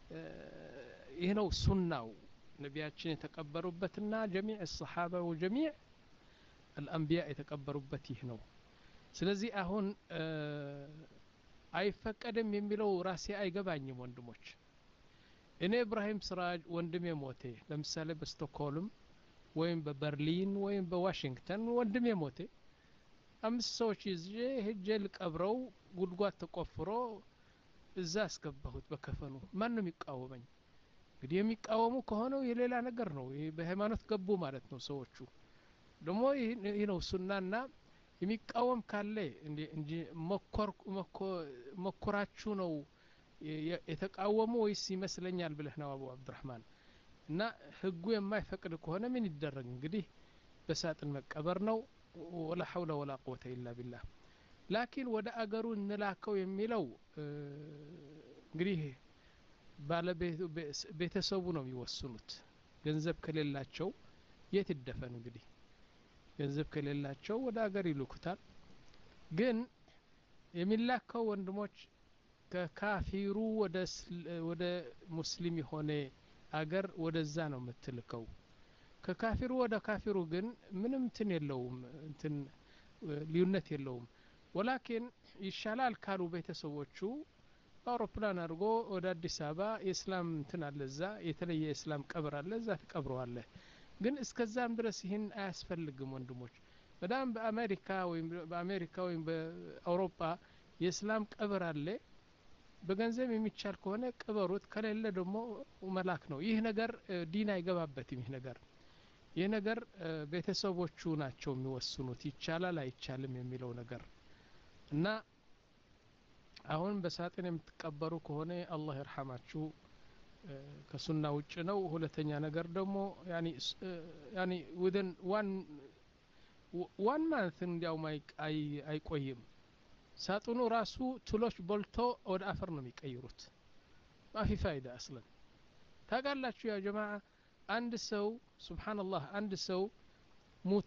A: ይሄ ነው ሱናው ነቢያችን የተቀበሩበትና ጀሚዕ الصحابه وجميع الانبياء የተቀበሩበት ይህ ነው። ስለዚህ አሁን አይፈቀድም የሚለው ራሴ አይገባኝም ወንድሞች። እኔ ኢብራሂም ስራጅ ወንድሜ ሞቴ ለምሳሌ በስቶክሆልም ወይም በበርሊን ወይም በዋሽንግተን ወንድሜ ሞቴ አምስት ሰዎች ይዤ ሄጄ ልቀብረው ጉድጓድ ተቆፍሮ እዛ አስገባሁት በከፈኑ ማን ነው የሚቃወመኝ? እንግዲህ የሚቃወሙ ከሆነው የሌላ ነገር ነው። ይሄ በሃይማኖት ገቡ ማለት ነው ሰዎቹ። ደግሞ ይሄ ነው ሱናና የሚቃወም ካለ እንጂ መኮር መኮራችሁ ነው የተቃወሙ ወይስ ይመስለኛል ብለህ ነው አቡ አብዱራህማን? እና ህጉ የማይፈቅድ ከሆነ ምን ይደረግ እንግዲህ በሳጥን መቀበር ነው። ወላ ሐውለ ወላ ቁወተ ኢላ ቢላህ። ላኪን ወደ አገሩ እንላከው የሚለው እንግዲህ ባለቤቱ ቤተሰቡ ነው የሚወስኑት። ገንዘብ ከሌላቸው የት ይደፈን እንግዲህ ገንዘብ ከሌላቸው ወደ አገር ይልኩታል። ግን የሚላከው ወንድሞች ከካፊሩ ወደ ወደ ሙስሊም የሆነ አገር ወደዛ ነው የምትልከው። ከካፊሩ ወደ ካፊሩ ግን ምንም እንትን የለውም እንትን ልዩነት የለውም። ወላኪን ይሻላል ካሉ ቤተሰቦቹ በአውሮፕላን አድርጎ ወደ አዲስ አበባ የእስላም እንትን አለ እዛ የተለየ የእስላም ቀብር አለ እዛ ተቀብረዋለህ። ግን እስከዛም ድረስ ይህን አያስፈልግም ወንድሞች። በጣም በአሜሪካ ወይም በአሜሪካ ወይም በአውሮፓ የእስላም ቀብር አለ። በገንዘብ የሚቻል ከሆነ ቅበሩት፣ ከሌለ ደግሞ መላክ ነው። ይህ ነገር ዲን አይገባበትም። ይህ ነገር ይህ ነገር ቤተሰቦቹ ናቸው የሚወስኑት ይቻላል አይቻልም የሚለው ነገር እና አሁን በሳጥን የምትቀበሩ ከሆነ አላህ ይርሐማችሁ ከሱና ውጭ ነው። ሁለተኛ ነገር ደግሞ ያኒ ያኒ within one one month እንዲያው አይ አይቆይም። ሳጥኑ ራሱ ትሎች ቦልቶ ወደ አፈር ነው የሚቀይሩት። ማፊ ፋይዳ አስለን ታውቃላችሁ ያ ጀማዓ። አንድ ሰው ሱብሃንአላህ አንድ ሰው ሙቶ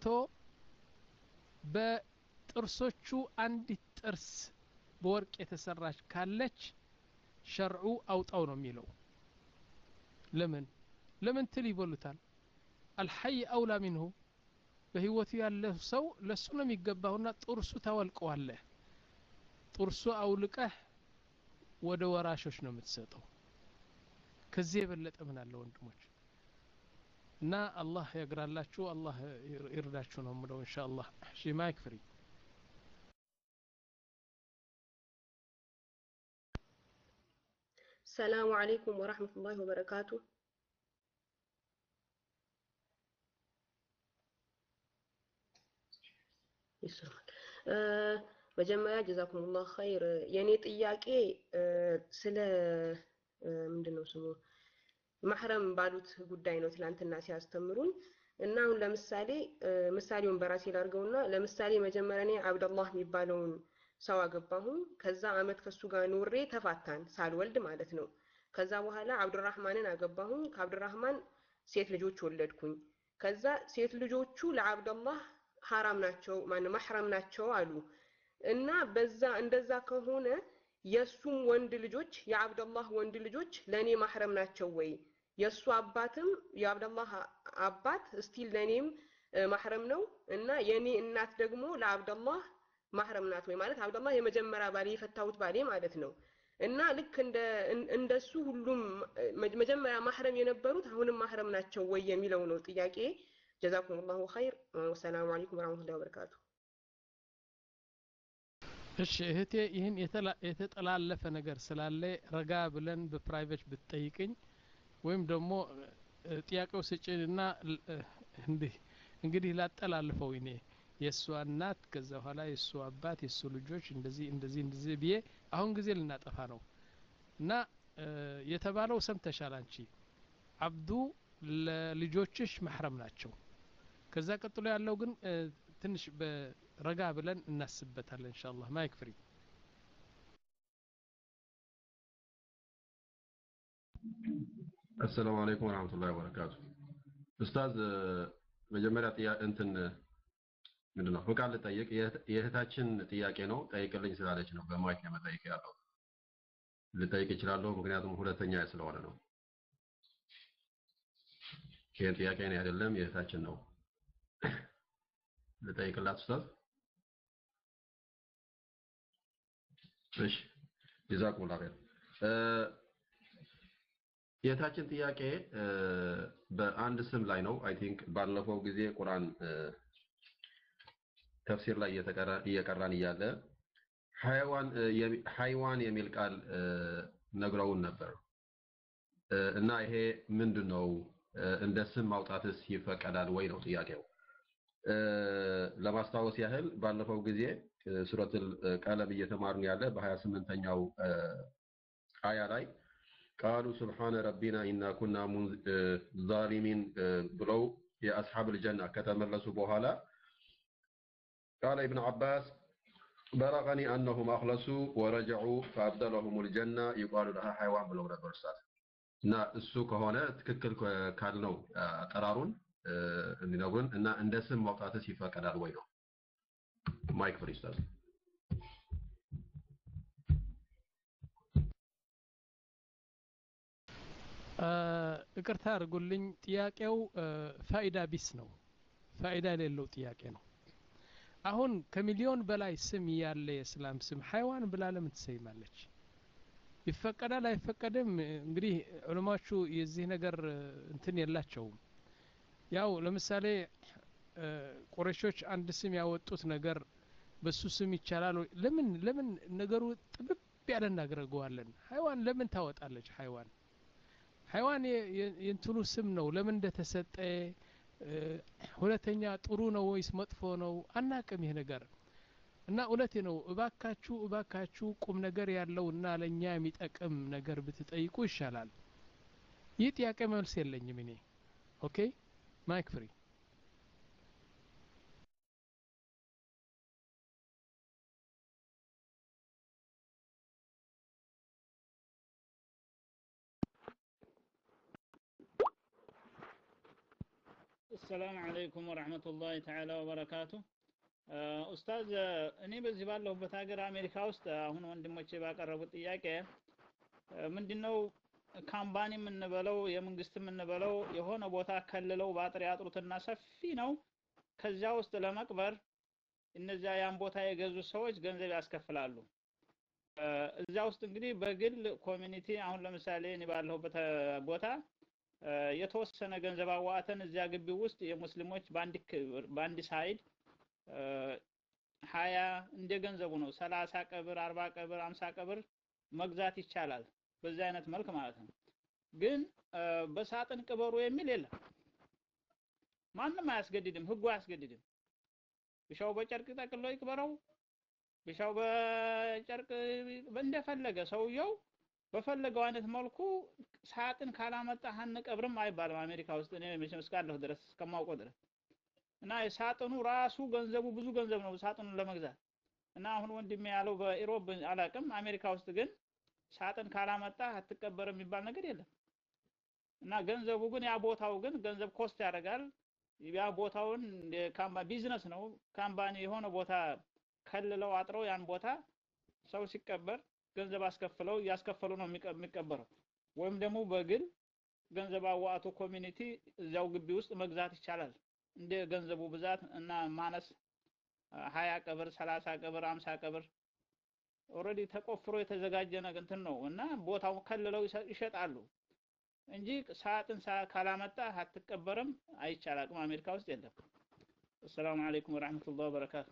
A: በጥርሶቹ አንዲት ጥርስ በወርቅ የተሰራች ካለች ሸርዑ አውጣው ነው የሚለው። ለምን ለምን ትል ይበሉታል። አልሐይ አውላ ሚንሁ በህይወቱ ያለ ሰው ለሱ ነው የሚገባውና ጥርሱ ታወልቀዋለህ። ጥርሱ አውልቀህ ወደ ወራሾች ነው የምትሰጠው። ከዚህ የበለጠ ምን አለ ወንድሞች? እና አላህ ያግራላችሁ አላህ ይርዳችሁ ነው የምለው ኢንሻአላህ። እሺ ማይክ ፍሪ።
E: السلام عليكم ورحمة الله وبركاته. يسرك أه መጀመሪያ ጀዛኩሙላህ ኸይር። የኔ ጥያቄ ስለ ምንድነው ስሙ ማህረም ባሉት ጉዳይ ነው ትላንትና ሲያስተምሩን እና አሁን ለምሳሌ ምሳሌውን በራሴ ላርገውና ለምሳሌ መጀመሪያ እኔ አብደላህ የሚባለውን ሰው አገባሁኝ። ከዛ አመት ከሱ ጋር ኑሬ ተፋታን ሳልወልድ ማለት ነው። ከዛ በኋላ አብዱራህማንን አገባሁኝ። ከአብዱራህማን ሴት ልጆች ወለድኩኝ። ከዛ ሴት ልጆቹ ለአብደላህ ሐራም ናቸው ማን ማህረም ናቸው አሉ። እና በዛ እንደዛ ከሆነ የሱም ወንድ ልጆች የአብደላህ ወንድ ልጆች ለኔ ማህረም ናቸው ወይ? የሱ አባትም የአብደላህ አባት ስቲል ለኔም ማህረም ነው እና የኔ እናት ደግሞ ለአብደላህ ማህረም ናት ወይ? ማለት አብደላህ የመጀመሪያ ባሌ የፈታሁት ባሌ ማለት ነው። እና ልክ እንደ እንደሱ ሁሉም መጀመሪያ ማህረም የነበሩት አሁንም ማህረም ናቸው ወይ የሚለው ነው ጥያቄ። ጀዛኩሙላሁ ኸይር ወሰላሙ አለይኩም ወራህመቱላሂ ወበረካቱ።
A: እሺ እህቴ ይህን የተጠላለፈ ነገር ስላለ ረጋ ብለን በፕራይቬት ብትጠይቅኝ ወይም ደግሞ ጥያቄው ስጭንና እንዲህ እንግዲህ ላጠላልፈው እኔ የሷ እናት ከዛ በኋላ የሱ አባት የሱ ልጆች እንደዚህ እንደዚህ እንደዚህ ብዬ አሁን ጊዜ ልናጠፋ ነው። እና የተባለው ሰምተሻል አንቺ አብዱ ለልጆችሽ ማህረም ናቸው። ከዛ ቀጥሎ ያለው ግን ትንሽ በረጋ ብለን እናስበታለን ኢንሻአላህ። ማይክ ፍሪ።
C: السلام عليكم ورحمة الله وبركاته. أستاذ መጀመሪያ ጥያቄ እንትን ምንድነው ፍቃድ ልጠይቅ። የእህታችን ጥያቄ ነው ጠይቅልኝ ስላለች ነው በማይክ ለመጠየቅ ያለው። ልጠይቅ እችላለሁ ምክንያቱም ሁለተኛ ስለሆነ ነው። ይሄን ጥያቄ ነው አይደለም የእህታችን ነው። ልጠይቅላት ኡስታዝ? እሺ ጀዛኩሙላህ ኸይር። የታችን ጥያቄ በአንድ ስም ላይ ነው። አይ ቲንክ ባለፈው ጊዜ ቁርአን ተፍሲር ላይ እየቀራን እያለ ሐይዋን ሐይዋን የሚል ቃል ነግረውን ነበር እና ይሄ ምንድነው? እንደ ስም ማውጣትስ ይፈቀዳል ወይ ነው ጥያቄው። ለማስታወስ ያህል ባለፈው ጊዜ ሱረቱል ቀለም እየተማርን ያለ በ28ኛው አያ ላይ ቃሉ ሱብሃነ ረቢና ኢና ኩና ዛሊሚን ብለው የአስሐቡል ጀና ከተመለሱ በኋላ قال ابن عباس بلغني انهم اخلصوا ورجعوا فابدلهم الجنه يقال لها حيوان ብለው ነበር ኡስታዝ። እና እሱ ከሆነ ትክክል ካልነው አጠራሩን እንዲነግሩን እና እንደ ስም ማውጣትስ ይፈቀዳል ወይ ነው። ማይክ ፍሪ ኡስታዝ።
A: ይቅርታ አድርጉልኝ፣ ጥያቄው ፋይዳ ቢስ ነው። ፋይዳ የሌለው ጥያቄ ነው። አሁን ከሚሊዮን በላይ ስም ያለ የእስላም ስም ሐይዋን ብላ ለምን ትሰይማለች? ይፈቀዳል አይፈቀድም? እንግዲህ ዑለማዎቹ የዚህ ነገር እንትን የላቸውም። ያው ለምሳሌ ቁረይሾች አንድ ስም ያወጡት ነገር በሱ ስም ይቻላል? ለምን ለምን ነገሩ ጥብብ ያለ እናደርገዋለን? ሐይዋን ለምን ታወጣለች? ሐይዋን ሐይዋን የእንትኑ ስም ነው። ለምን እንደተሰጠ ሁለተኛ ጥሩ ነው ወይስ መጥፎ ነው አናቅም ይሄ ነገር። እና እውነቴ ነው። እባካችሁ እባካችሁ ቁም ነገር ያለውና ለኛ የሚጠቅም ነገር ብትጠይቁ ይሻላል። ይህ ጥያቄ መልስ የለኝም እኔ። ኦኬ ማይክ ፍሪ።
F: السلام عليكم ورحمة الله تعالى وبركاته. ኡስታዝ እኔ በዚህ ባለሁበት ሀገር አሜሪካ ውስጥ አሁን ወንድሞቼ ባቀረቡት ጥያቄ ምንድነው ካምፓኒ የምንበለው የመንግስት የምንበለው የሆነ ቦታ ከልለው ባጥር ያጥሩትና ሰፊ ነው። ከዚያ ውስጥ ለመቅበር እነዚያ ያን ቦታ የገዙ ሰዎች ገንዘብ ያስከፍላሉ። እዚያ ውስጥ እንግዲህ በግል ኮሚኒቲ አሁን ለምሳሌ እኔ ባለሁበት ቦታ የተወሰነ ገንዘብ አዋተን እዚያ ግቢ ውስጥ የሙስሊሞች ባንድ ባንድ ሳይድ ሀያ እንደ ገንዘቡ ነው ሰላሳ ቀብር አርባ ቀብር አምሳ ቀብር መግዛት ይቻላል። በዚህ አይነት መልክ ማለት ነው። ግን በሳጥን ቅበሩ የሚል የለም። ማንም አያስገድድም፣ ህጉ አያስገድድም። ቢሻው በጨርቅ ጠቅሎ ይቅበረው፣ ቢሻው በጨርቅ እንደፈለገ ሰውየው በፈለገው አይነት መልኩ ሳጥን ካላመጣ አንቀብርም አይባልም አሜሪካ ውስጥ እኔ መቼም እስካለሁ ድረስ እስከማውቀው ድረስ። እና የሳጥኑ ራሱ ገንዘቡ ብዙ ገንዘብ ነው ሳጥኑን ለመግዛት። እና አሁን ወንድሜ ያለው በኢሮብ አላቅም፣ አሜሪካ ውስጥ ግን ሳጥን ካላመጣ አትቀበርም የሚባል ነገር የለም። እና ገንዘቡ ግን ያ ቦታው ግን ገንዘብ ኮስት ያደርጋል። ያ ቦታውን ካምፓኒ ቢዝነስ ነው። ካምፓኒ የሆነ ቦታ ከልለው አጥረው ያን ቦታ ሰው ሲቀበር ገንዘብ አስከፍለው ያስከፈሉ ነው የሚቀበረው። ወይም ደግሞ በግል ገንዘብ አዋቶ ኮሚኒቲ እዛው ግቢ ውስጥ መግዛት ይቻላል። እንደ ገንዘቡ ብዛት እና ማነስ ሀያ ቀብር ሰላሳ ቀብር አምሳ ቀብር ኦሬዲ ተቆፍሮ የተዘጋጀ ነገር እንትን ነው እና ቦታው ከልለው ይሸጣሉ እንጂ ሳጥን ካላመጣ አትቀበርም አይቻልም። አሜሪካ ውስጥ የለም። السلام عليكم ورحمة الله وبركاته.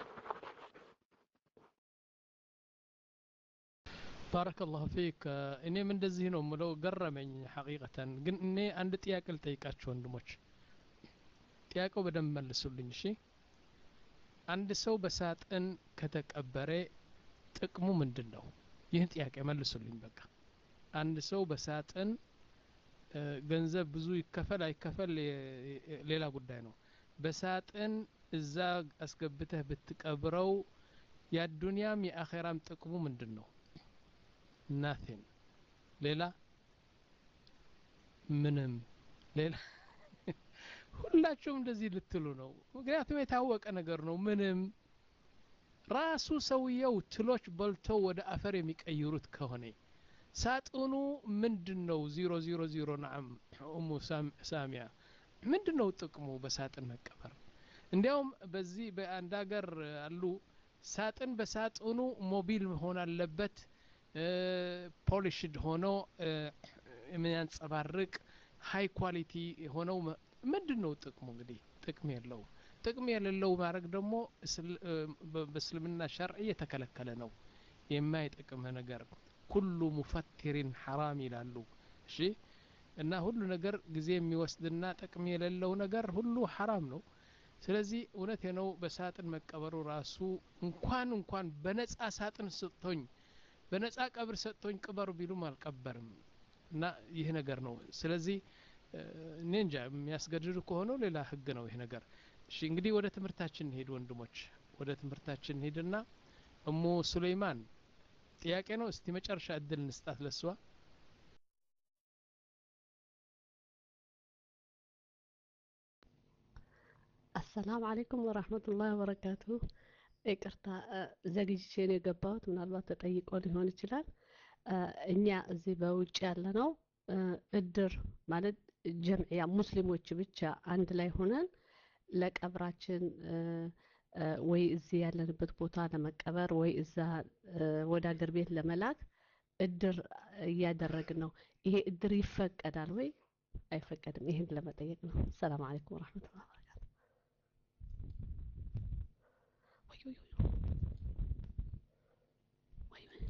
A: بارك الله فيك. እኔ ምን እንደዚህ ነው ምለው ገረመኝ ሐቂቀተን። ግን እኔ አንድ ጥያቄ ልጠይቃችሁ ወንድሞች፣ ጥያቄው በደንብ መልሱልኝ እሺ። አንድ ሰው በሳጥን ከተቀበረ ጥቅሙ ምንድነው? ይህን ጥያቄ መልሱልኝ በቃ። አንድ ሰው በሳጥን ገንዘብ ብዙ ይከፈል አይከፈል ሌላ ጉዳይ ነው። በሳጥን እዛ አስገብተህ ብትቀብረው የዱንያም የአኺራም ጥቅሙ ምንድነው? nothing ሌላ ምንም ሌላ ሁላችሁም እንደዚህ ልትሉ ነው። ምክንያቱም የታወቀ ነገር ነው። ምንም ራሱ ሰውየው ትሎች በልተው ወደ አፈር የሚቀይሩት ከሆነ ሳጥኑ ምንድነው? ዜሮ ዜሮ ዜሮ ነዓም ኡሙ ሳሚያ ምንድነው ጥቅሙ በሳጥን መቀበር? እንዲያውም በዚህ በአንድ ሀገር አሉ ሳጥን በሳጥኑ ሞቢል መሆን አለበት ፖሊሽድ ሆኖ የሚያንጸባርቅ ሃይ ኳሊቲ የሆነው ምንድነው ጥቅሙ? እንግዲህ ጥቅም የለውም። ጥቅም የሌለው ማድረግ ደግሞ በእስልምና ሸርዕ የተከለከለ ነው። የማይጠቅም ነገር ኩሉ ሙፈክሪን ሐራም ይላሉ። እሺ እና ሁሉ ነገር ጊዜ የሚወስድና ጥቅም የሌለው ነገር ሁሉ ሐራም ነው። ስለዚህ እውነቴ ነው በሳጥን መቀበሩ ራሱ እንኳን እንኳን በነፃ ሳጥን ሰጥቶኝ በነፃ ቀብር ሰጥቶኝ ቅበሩ ቢሉም አልቀበርም እና ይህ ነገር ነው። ስለዚህ እኔ እንጃ የሚያስገድዱ ከሆነ ሌላ ህግ ነው ይህ ነገር። እሺ እንግዲህ ወደ ትምህርታችን እንሄድ ወንድሞች፣ ወደ ትምህርታችን እንሄድና እሙ ሱለይማን ጥያቄ ነው። እስቲ መጨረሻ እድል እንስጣት ለሷ።
G: السلام عليكم ورحمة الله وبركاته. ይቅርታ ዘግይቼ ነው የገባሁት። ምናልባት ተጠይቆ ሊሆን ይችላል። እኛ እዚህ በውጭ ያለ ነው እድር ማለት ጀምዕያ ሙስሊሞች ብቻ አንድ ላይ ሆነን ለቀብራችን ወይ እዚህ ያለንበት ቦታ ለመቀበር ወይ እዛ ወደ አገር ቤት ለመላክ እድር እያደረግን ነው። ይሄ እድር ይፈቀዳል ወይ አይፈቀድም? ይሄን ለመጠየቅ ነው። ሰላም አለይኩም ወራህመቱላሂ ወበረካቱ። ወይ ወይ ወይ ወይ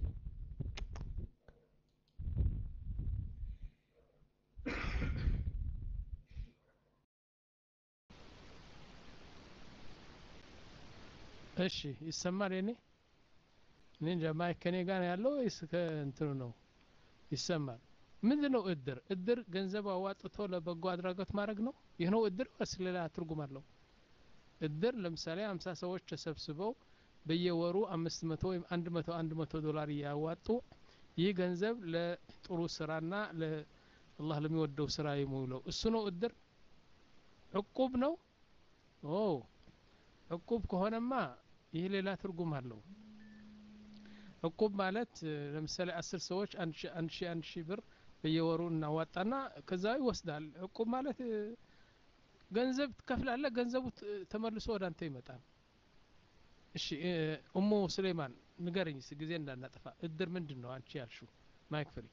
A: እሺ ይሰማል? የኔ እኔ እንጃ ማይክ ከኔ ጋር ነው ያለው ወይስ ከእንትኑ ነው? ይሰማል። ምንድነው እድር? እድር ገንዘብ አዋጥቶ ለበጎ አድራጎት ማድረግ ነው። ይህ ነው እድር ወይስ ሌላ ትርጉም አለው? እድር ለምሳሌ ሃምሳ ሰዎች ተሰብስበው በየወሩ አምስት መቶ ወይም አንድ መቶ አንድ መቶ ዶላር ያዋጡ ይህ ገንዘብ ለጥሩ ስራና ለአላህ ለሚወደው ስራ የሚውለው እሱ ነው እድር። ዕቁብ ነው? ኦ ዕቁብ ከሆነማ ይህ ሌላ ትርጉም አለው። ዕቁብ ማለት ለምሳሌ አስር ሰዎች አንድ ሺህ አንድ ሺህ አንድ ሺህ ብር በየወሩ እናዋጣና ከዛ ይወስዳል። ዕቁብ ማለት ገንዘብ ትከፍላለህ፣ ገንዘቡ ተመልሶ ወደ አንተ ይመጣል። እሺ ኡሙ ሱለይማን ንገረኝ እስኪ ጊዜ እንዳናጠፋ እድር ምንድን ነው አንቺ ያልሽው? ማይክ ፍሪ።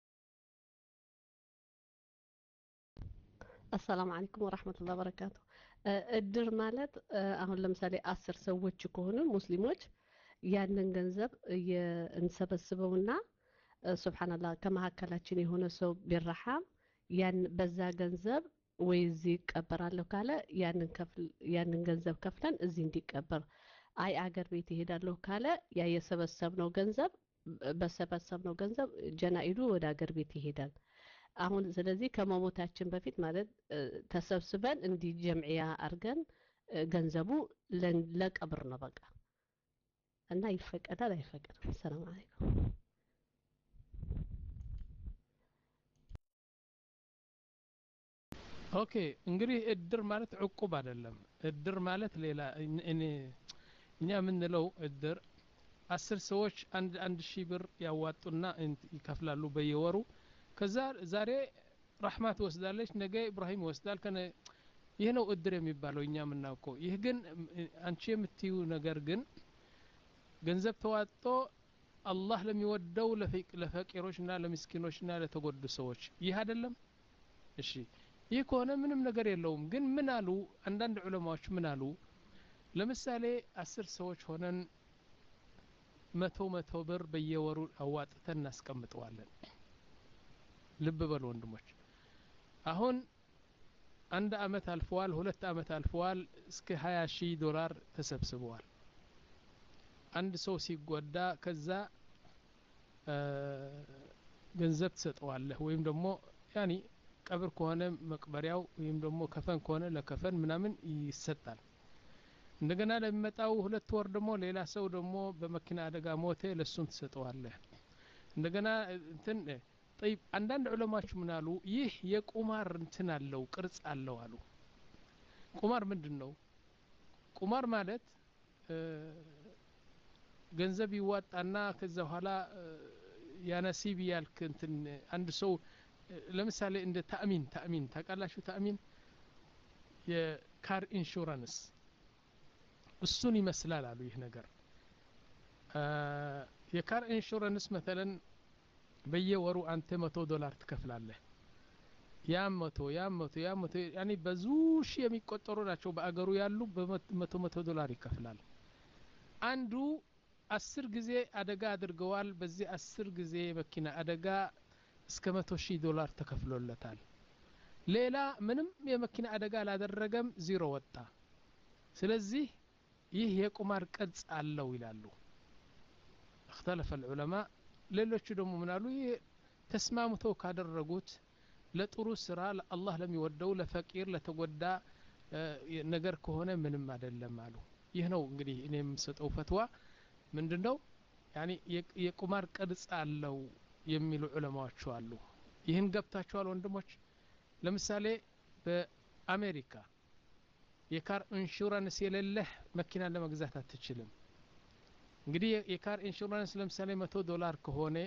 G: السلام عليكم ورحمة الله وبركاته. እድር ማለት አሁን ለምሳሌ አስር ሰዎች ከሆኑ ሙስሊሞች ያንን ገንዘብ እንሰበስበውና ሱብሃንአላህ ከመካከላችን የሆነ ሰው ቢረሃም ያን በዛ ገንዘብ ወይ እዚህ ይቀበራለሁ ካለ ያንን ከፍል ያንን ገንዘብ ከፍለን እዚህ እንዲቀበር፣ አይ አገር ቤት ይሄዳለሁ ካለ ያ የሰበሰብነው ገንዘብ በሰበሰብነው ገንዘብ ጀናኢዱ ወደ አገር ቤት ይሄዳል። አሁን ስለዚህ ከመሞታችን በፊት ማለት ተሰብስበን እንዲህ ጀምዕያ አድርገን ገንዘቡ ለቀብር ነው በቃ። እና ይፈቀዳል አይፈቀድም? ሰላም አለይኩም።
A: ኦኬ እንግዲህ እድር ማለት ዕቁብ አይደለም። እድር ማለት ሌላ እኔ እኛ የምንለው እድር አስር ሰዎች አንድ አንድ ሺህ ብር ያዋጡና ይከፍላሉ በየወሩ። ከዛ ዛሬ ረህማ ትወስዳለች፣ ነገ ኢብራሂም ይወስዳል። ከነ ይህ ነው እድር የሚባለው እኛ የምናውቀው። ይህ ግን አንቺ የምትዩ ነገር ግን ገንዘብ ተዋጥቶ አላህ ለሚወደው ለፈቂሮችና ለምስኪኖችና ለተጎዱ ሰዎች ይህ አይደለም። እሺ ይህ ከሆነ ምንም ነገር የለውም። ግን ምን አሉ አንዳንድ ዑለማዎች ምን አሉ? ለምሳሌ አስር ሰዎች ሆነን መቶ መቶ ብር በየወሩ አዋጥተን እናስቀምጠዋለን። ልብ በሉ ወንድሞች፣ አሁን አንድ አመት አልፈዋል፣ ሁለት አመት አልፈዋል፣ እስከ ሀያ ሺህ ዶላር ተሰብስበዋል። አንድ ሰው ሲጎዳ ከዛ ገንዘብ ትሰጠዋለህ ወይም ደግሞ ያኒ ቀብር ከሆነ መቅበሪያው ወይም ደግሞ ከፈን ከሆነ ለከፈን ምናምን ይሰጣል። እንደገና ለሚመጣው ሁለት ወር ደግሞ ሌላ ሰው ደግሞ በመኪና አደጋ ሞተ፣ ለሱም ትሰጠዋለህ። እንደገና እንትን طيب አንዳንድ ዑለማዎች ምን አሉ? ይህ የቁማር እንትን አለው ቅርጽ አለው አሉ። ቁማር ምንድነው? ቁማር ማለት ገንዘብ ይዋጣና ከዛ በኋላ ያነሲብ ያልክ እንትን አንድ ሰው ለምሳሌ እንደ ተአሚን ተአሚን ታውቃላችሁ? ተአሚን የካር ኢንሹራንስ እሱን ይመስላል አሉ። ይህ ነገር የካር ኢንሹራንስ مثلا በየወሩ አንተ መቶ ዶላር ትከፍላለህ። ያም መቶ ያም መቶ ያም መቶ ያኒ ብዙ ሺህ የሚቆጠሩ ናቸው በአገሩ ያሉ በመቶ መቶ ዶላር ይከፍላል። አንዱ አስር ጊዜ አደጋ አድርገዋል። በዚህ አስር ጊዜ መኪና አደጋ እስከ መቶ ሺህ ዶላር ተከፍሎለታል። ሌላ ምንም የመኪና አደጋ አላደረገም፣ ዜሮ ወጣ። ስለዚህ ይህ የቁማር ቅርጽ አለው ይላሉ። اختلف العلماء ሌሎቹ ደግሞ ምን አሉ? ይህ ተስማምተው ካደረጉት ለጥሩ ስራ ለአላህ ለሚወደው ለፈቂር ለተጎዳ ነገር ከሆነ ምንም አይደለም አሉ። ይህ ነው እንግዲህ እኔ የምሰጠው ፈትዋ ምንድነው? ያኒ የቁማር ቅርጽ አለው የሚሉ ዑለማዎች አሉ። ይህን ገብታችኋል ወንድሞች? ለምሳሌ በአሜሪካ የካር ኢንሹራንስ የሌለህ መኪና ለመግዛት አትችልም። እንግዲህ የካር ኢንሹራንስ ለምሳሌ መቶ ዶላር ከሆነ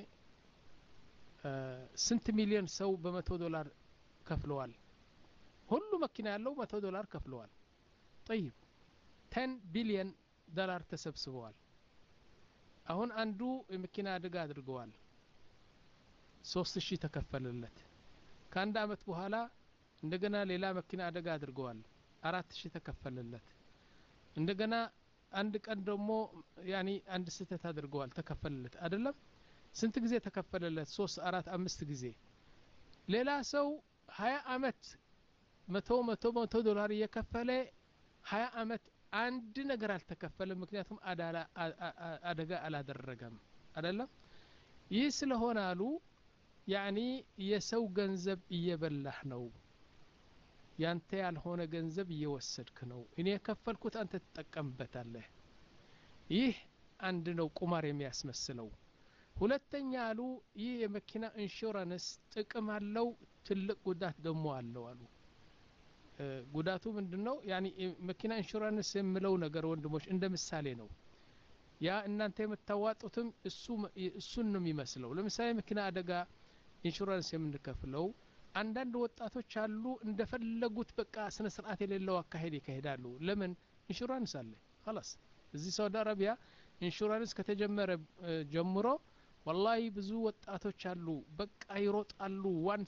A: ስንት ሚሊዮን ሰው በመቶ ዶላር ከፍለዋል? ሁሉ መኪና ያለው መቶ ዶላር ከፍለዋል። طيب عشرة ቢሊዮን ዶላር ተሰብስበዋል። አሁን አንዱ የመኪና አደጋ አድርገዋል፣ ሶስት ሺህ ተከፈለለት። ከአንድ አመት በኋላ እንደገና ሌላ መኪና አደጋ አድርገዋል፣ አራት ሺህ ተከፈለለት። እንደገና አንድ ቀን ደግሞ ያኒ አንድ ስህተት አድርገዋል፣ ተከፈለለት አይደለም? ስንት ጊዜ ተከፈለለት? ሶስት አራት አምስት ጊዜ። ሌላ ሰው ሀያ አመት መቶ መቶ መቶ ዶላር እየከፈለ ሀያ አመት አንድ ነገር አልተከፈለም፣ ምክንያቱም አደጋ አላደረገም አይደለም? ይህ ስለሆነ አሉ ያኒ የሰው ገንዘብ እየበላህ ነው፣ ያንተ ያልሆነ ገንዘብ እየወሰድክ ነው። እኔ የከፈልኩት አንተ ትጠቀምበታለህ። ይህ አንድ ነው ቁማር የሚያስመስለው። ሁለተኛ አሉ ይህ የመኪና ኢንሹራንስ ጥቅም አለው፣ ትልቅ ጉዳት ደግሞ አለው አሉ። ጉዳቱ ምንድነው? ያኒ መኪና ኢንሹራንስ የሚለው ነገር ወንድሞች እንደ ምሳሌ ነው። ያ እናንተ የምታዋጡትም እሱ እሱን ነው የሚመስለው። ለምሳሌ መኪና አደጋ ኢንሹራንስ የምንከፍለው አንዳንድ ወጣቶች አሉ እንደፈለጉት በቃ ስነ ስርዓት የሌለው አካሄድ ይካሄዳሉ። ለምን? ኢንሹራንስ አለ خلاص። እዚህ ሳውዲ አረቢያ ኢንሹራንስ ከተጀመረ ጀምሮ ወላሂ ብዙ ወጣቶች አሉ በቃ ይሮጣሉ መቶ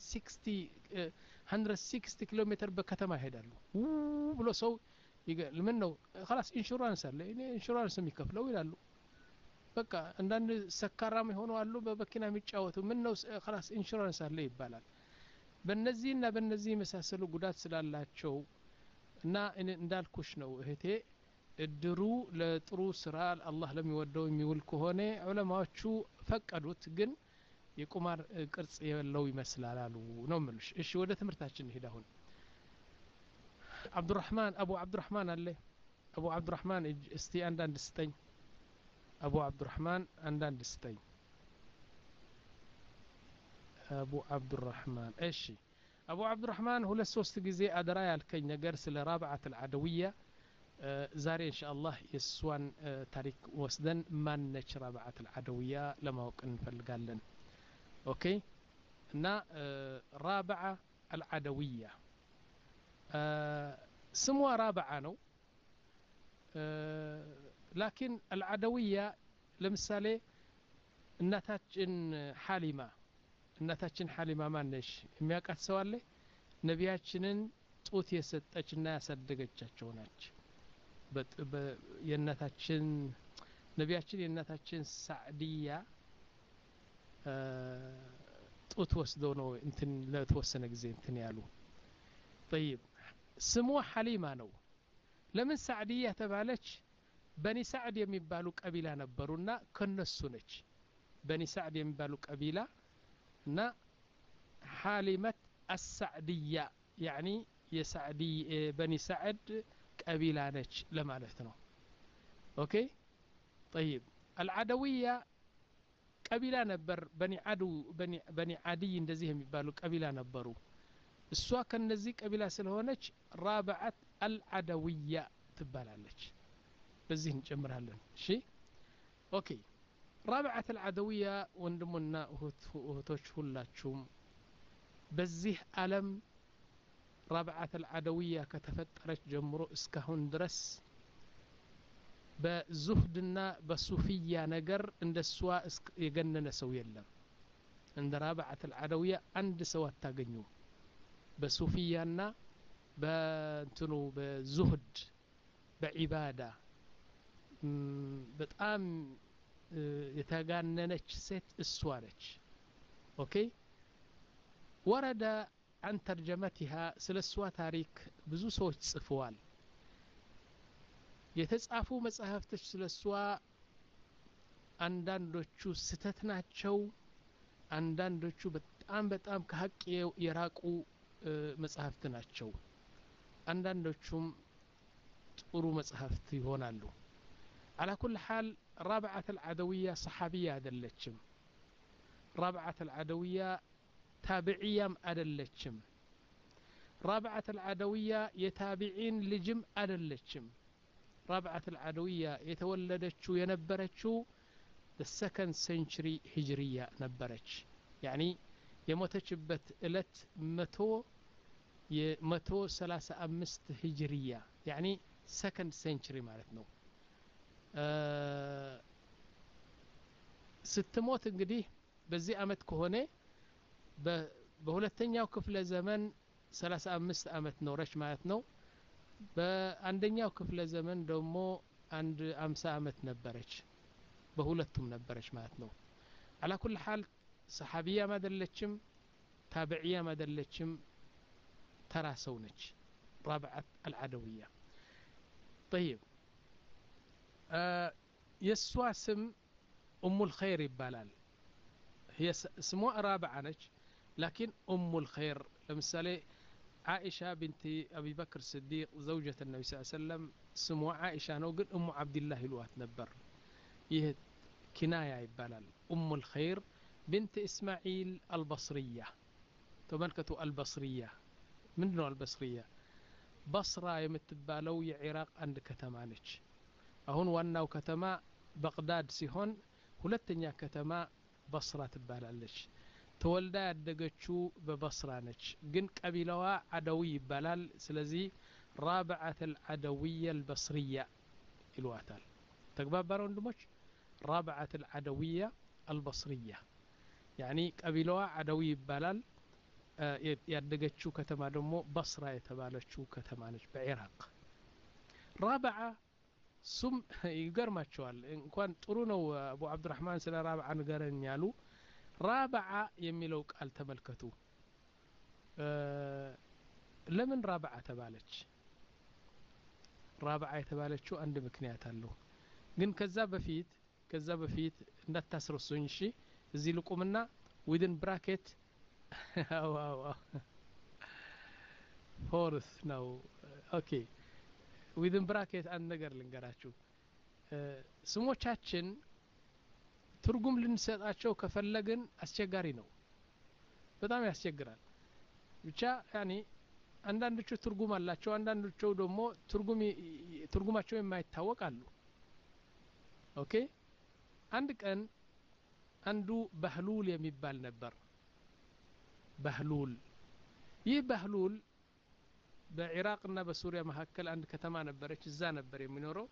A: ስልሳ ኪሎ ሜትር በከተማ ይሄዳሉ ብሎ ሰው ይገል ምን ነው خلاص ኢንሹራንስ አለ እኔ ኢንሹራንስ የሚከፍለው ይላሉ። በቃ አንዳንድ ሰካራም ሆኖ አሉ በመኪና የሚጫወቱ ምን ነው خلاص ኢንሹራንስ አለ ይባላል። በእነዚህና በእነዚህ መሳሰሉ ጉዳት ስላላቸው እና እንዳልኩሽ ነው እህቴ እድሩ ለጥሩ ስራ አላህ ለሚወደው የሚውል ከሆነ ዑለማዎቹ ፈቀዱት፣ ግን የቁማር ቅርጽ የለው ይመስላል አሉ ነው ምልሽ። እሺ ወደ ትምህርታችን እንሄድ። አሁን አብዱራህማን አቡ አብዱራህማን አለ። አቡ አብዱራህማን እስቲ አንዳንድ ስጠኝ። አቡ አብዱራህማን አንዳንድ ስጠኝ። አቡ አብዱራህማን እሺ አቡ አብዱራህማን ሁለት ሶስት ጊዜ አደራ ያልከኝ ነገር ስለ ራብዓት አልዓደውያ ዛሬ ኢንሻአላህ የሷን ታሪክ ወስደን ማነች ራብዓት አልዓደውያ ለማወቅ እንፈልጋለን። ኦኬ እና ራብዓ አልዓደውያ ስሟ ራብዓ ነው፣ ላኪን አልዓደውያ ለምሳሌ እናታችን ሐሊማ እናታችን ሐሊማ ማነሽ የሚያውቃት ሰው አለ? ነቢያችንን ጡት የሰጠችና ያሳደገቻቸው ናች። የእናታችን ነቢያችን የእናታችን ሳዕዲያ ጡት ወስደው ነው እንትን ለተወሰነ ጊዜ እንትን ያሉ። طيب ስሟ ሐሊማ ነው። ለምን ሳዕዲያ ተባለች? በኒ ሳዕድ የሚባሉ ቀቢላ ነበሩና ከነሱ ነች። በኒ ሳዕድ የሚባሉ ቀቢላ እና ሐሊመት አሳዕዲያ ያኒ የሳዕዲ በኒ ሳዕድ ቀቢላ ነች ለማለት ነው። ኦኬ طيب አልዓደውያ ቀቢላ ነበር። በኒ አዱ በኒ በኒ አዲ እንደዚህ የሚባሉ ቀቢላ ነበሩ። እሷ ከነዚህ ቀቢላ ስለሆነች ራብዓት አልዓደውያ ትባላለች። በዚህ እንጨምራለን። እሺ ኦኬ ራብዓት አልዓደውያ ወንድሙና እህቶች ሁላችሁም በዚህ ዓለም ራብዓት አልዓደውያ ከተፈጠረች ጀምሮ እስካሁን ድረስ በዙህድና በሱፊያ ነገር እንደሷ የገነነ ሰው የለም። እንደ ራብዓት አልዓደውያ አንድ ሰው አታገኙም በሱፊያና በእንትኑ በዙህድ በዒባዳ በጣም የተጋነነች ሴት እሷ ነች ኦኬ ወረደ عن ترجمتها ስለሷ ታሪክ ብዙ ሰዎች ጽፈዋል የተጻፉ መጽሐፍቶች ስለሷ አንዳንዶቹ ስተት ናቸው አንዳንዶቹ በጣም በጣም ከሐቅ የራቁ መጽሐፍት ናቸው አንዳንዶቹም ጥሩ መጽሐፍት ይሆናሉ على كل حال رابعة العدوية صحابية أدلتشم رابعة العدوية تابعية أدلتشم رابعة العدوية يتابعين لجم أدلتشم رابعة العدوية يتولدتشو ينبرتشو the second century هجرية نبرتش يعني يموتشبت إلت متو متو سلاسة أمست هجرية يعني second century مالتنا أه ستموت እንግዲህ በዚህ አመት ከሆነ በሁለተኛው ክፍለ ዘመን ሰላሳ አምስት አመት ኖረች ማለት ነው በአንደኛው ክፍለ ዘመን ደግሞ አንድ አምሳ አመት ነበረች በሁለቱም ነበረች ማለት ነው على كل حال صحابيه ማደለችም ታቢዒያ ማደለችም ተራ ሰው ነች رابعة العدوية طيب የሷ ስም ام الخير ይባላል هي اسمها رابعة ነች لكن ام الخير ለምሳሌ عائشة بنت أبي بكر الصديق زوجة النبي صلى الله عليه وسلم اسمها عائشة ነው ግን ام عبد الله ይሏት ነበር ይህ كناية ይባላል ام الخير بنت إسماعيل البصرية تملكتوا البصرية ምንድነው البصرية بصرة የምትባለው የኢራቅ አንድ ከተማ ነች አሁን ዋናው ከተማ በግዳድ ሲሆን ሁለተኛ ከተማ በስራ ትባላለች ተወልዳ ያደገችው በበስራ ነች ግን ቀቢላዋ አደዊ ይባላል ስለዚህ رابعة العدوية البصرية ይሏታል ተግባባረው ወንድሞች رابعة العدوية البصرية يعني ቀቢላዋ አደዊ ይባላል ያደገችው ከተማ ደግሞ በስራ የተባለችው ከተማ ነች በኢራቅ رابعة ሱም ይገርማቸዋል እንኳን ጥሩ ነው አቡ አብዱራህማን ስለ ራብዓ ንገረኝ ያሉ ራብዓ የሚለው ቃል ተመልከቱ ለምን ራብዓ ተባለች ራብዓ የተባለችው አንድ ምክንያት አለው ግን ከዛ በፊት ከዛ በፊት እንዳታስረሱኝ እሺ እዚህ ልቁምና within bracket አው አው ፎርስ ነው ኦኬ within bracket አንድ ነገር ልንገራችሁ ስሞቻችን ትርጉም ልንሰጣቸው ከፈለግን አስቸጋሪ ነው በጣም ያስቸግራል ብቻ ያኒ አንዳንዶቹ ትርጉም አላቸው አንዳንዶቹ ደግሞ ትርጉም ትርጉማቸው የማይታወቅ አሉ ኦኬ አንድ ቀን አንዱ ባህሉል የሚባል ነበር ባህሉል ይህ ባህሉል በኢራቅና በሱሪያ መካከል አንድ ከተማ ነበረች እዛ ነበር የሚኖረው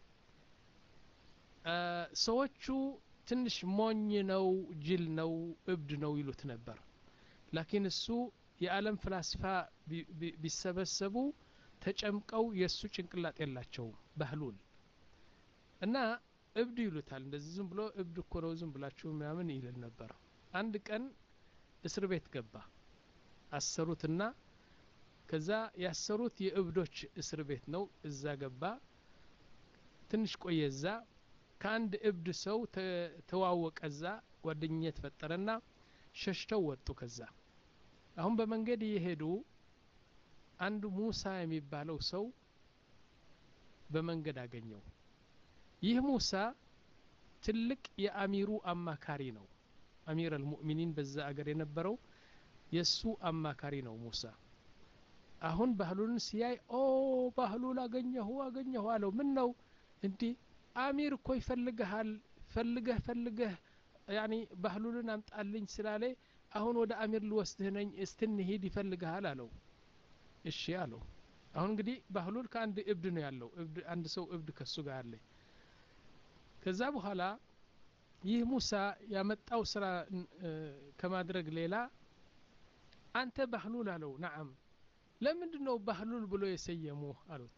A: ሰዎቹ ትንሽ ሞኝ ነው ጅል ነው እብድ ነው ይሉት ነበር ላኪን እሱ የዓለም ፍልስፋ ቢሰበሰቡ ተጨምቀው የሱ ጭንቅላት የላቸው ባህሉል እና እብድ ይሉታል እንደዚህ ዝም ብሎ እብድ እኮ ነው ዝም ብላችሁ ምናምን ይል ነበር አንድ ቀን እስር ቤት ገባ አሰሩትና ከዛ ያሰሩት የእብዶች እስር ቤት ነው እዛ ገባ ትንሽ ቆየዛ ከአንድ እብድ ሰው ተዋወቀዛ ጓደኝነት ፈጠረና ሸሽተው ወጡ ከዛ አሁን በመንገድ ይሄዱ አንዱ ሙሳ የሚባለው ሰው በመንገድ አገኘው ይህ ሙሳ ትልቅ የአሚሩ አማካሪ ነው አሚር አልሙእሚኒን በዛ አገር የነበረው የሱ አማካሪ ነው ሙሳ አሁን ባህሉን ሲያይ ኦ ባህሉን አገኘሁ አገኘሁ አለው ምን ነው እንዴ አሚር እኮ ይፈልግሃል ፈልገህ ፈልገህ ያኒ ባህሉን አምጣልኝ ስላለ አሁን ወደ አሚር ልወስድህ ነኝ እስትንሂድ ይፈልግሃል አለው እሺ አለው አሁን እንግዲህ ባህሉን ከአንድ እብድ ነው ያለው እብድ አንድ ሰው እብድ ከሱ ጋር አለ ከዛ በኋላ ይህ ሙሳ ያመጣው ስራ ከማድረግ ሌላ አንተ ባህሉል አለው ነዓም ለምንድነው ባህሉል ብሎ የሰየሙህ አሉት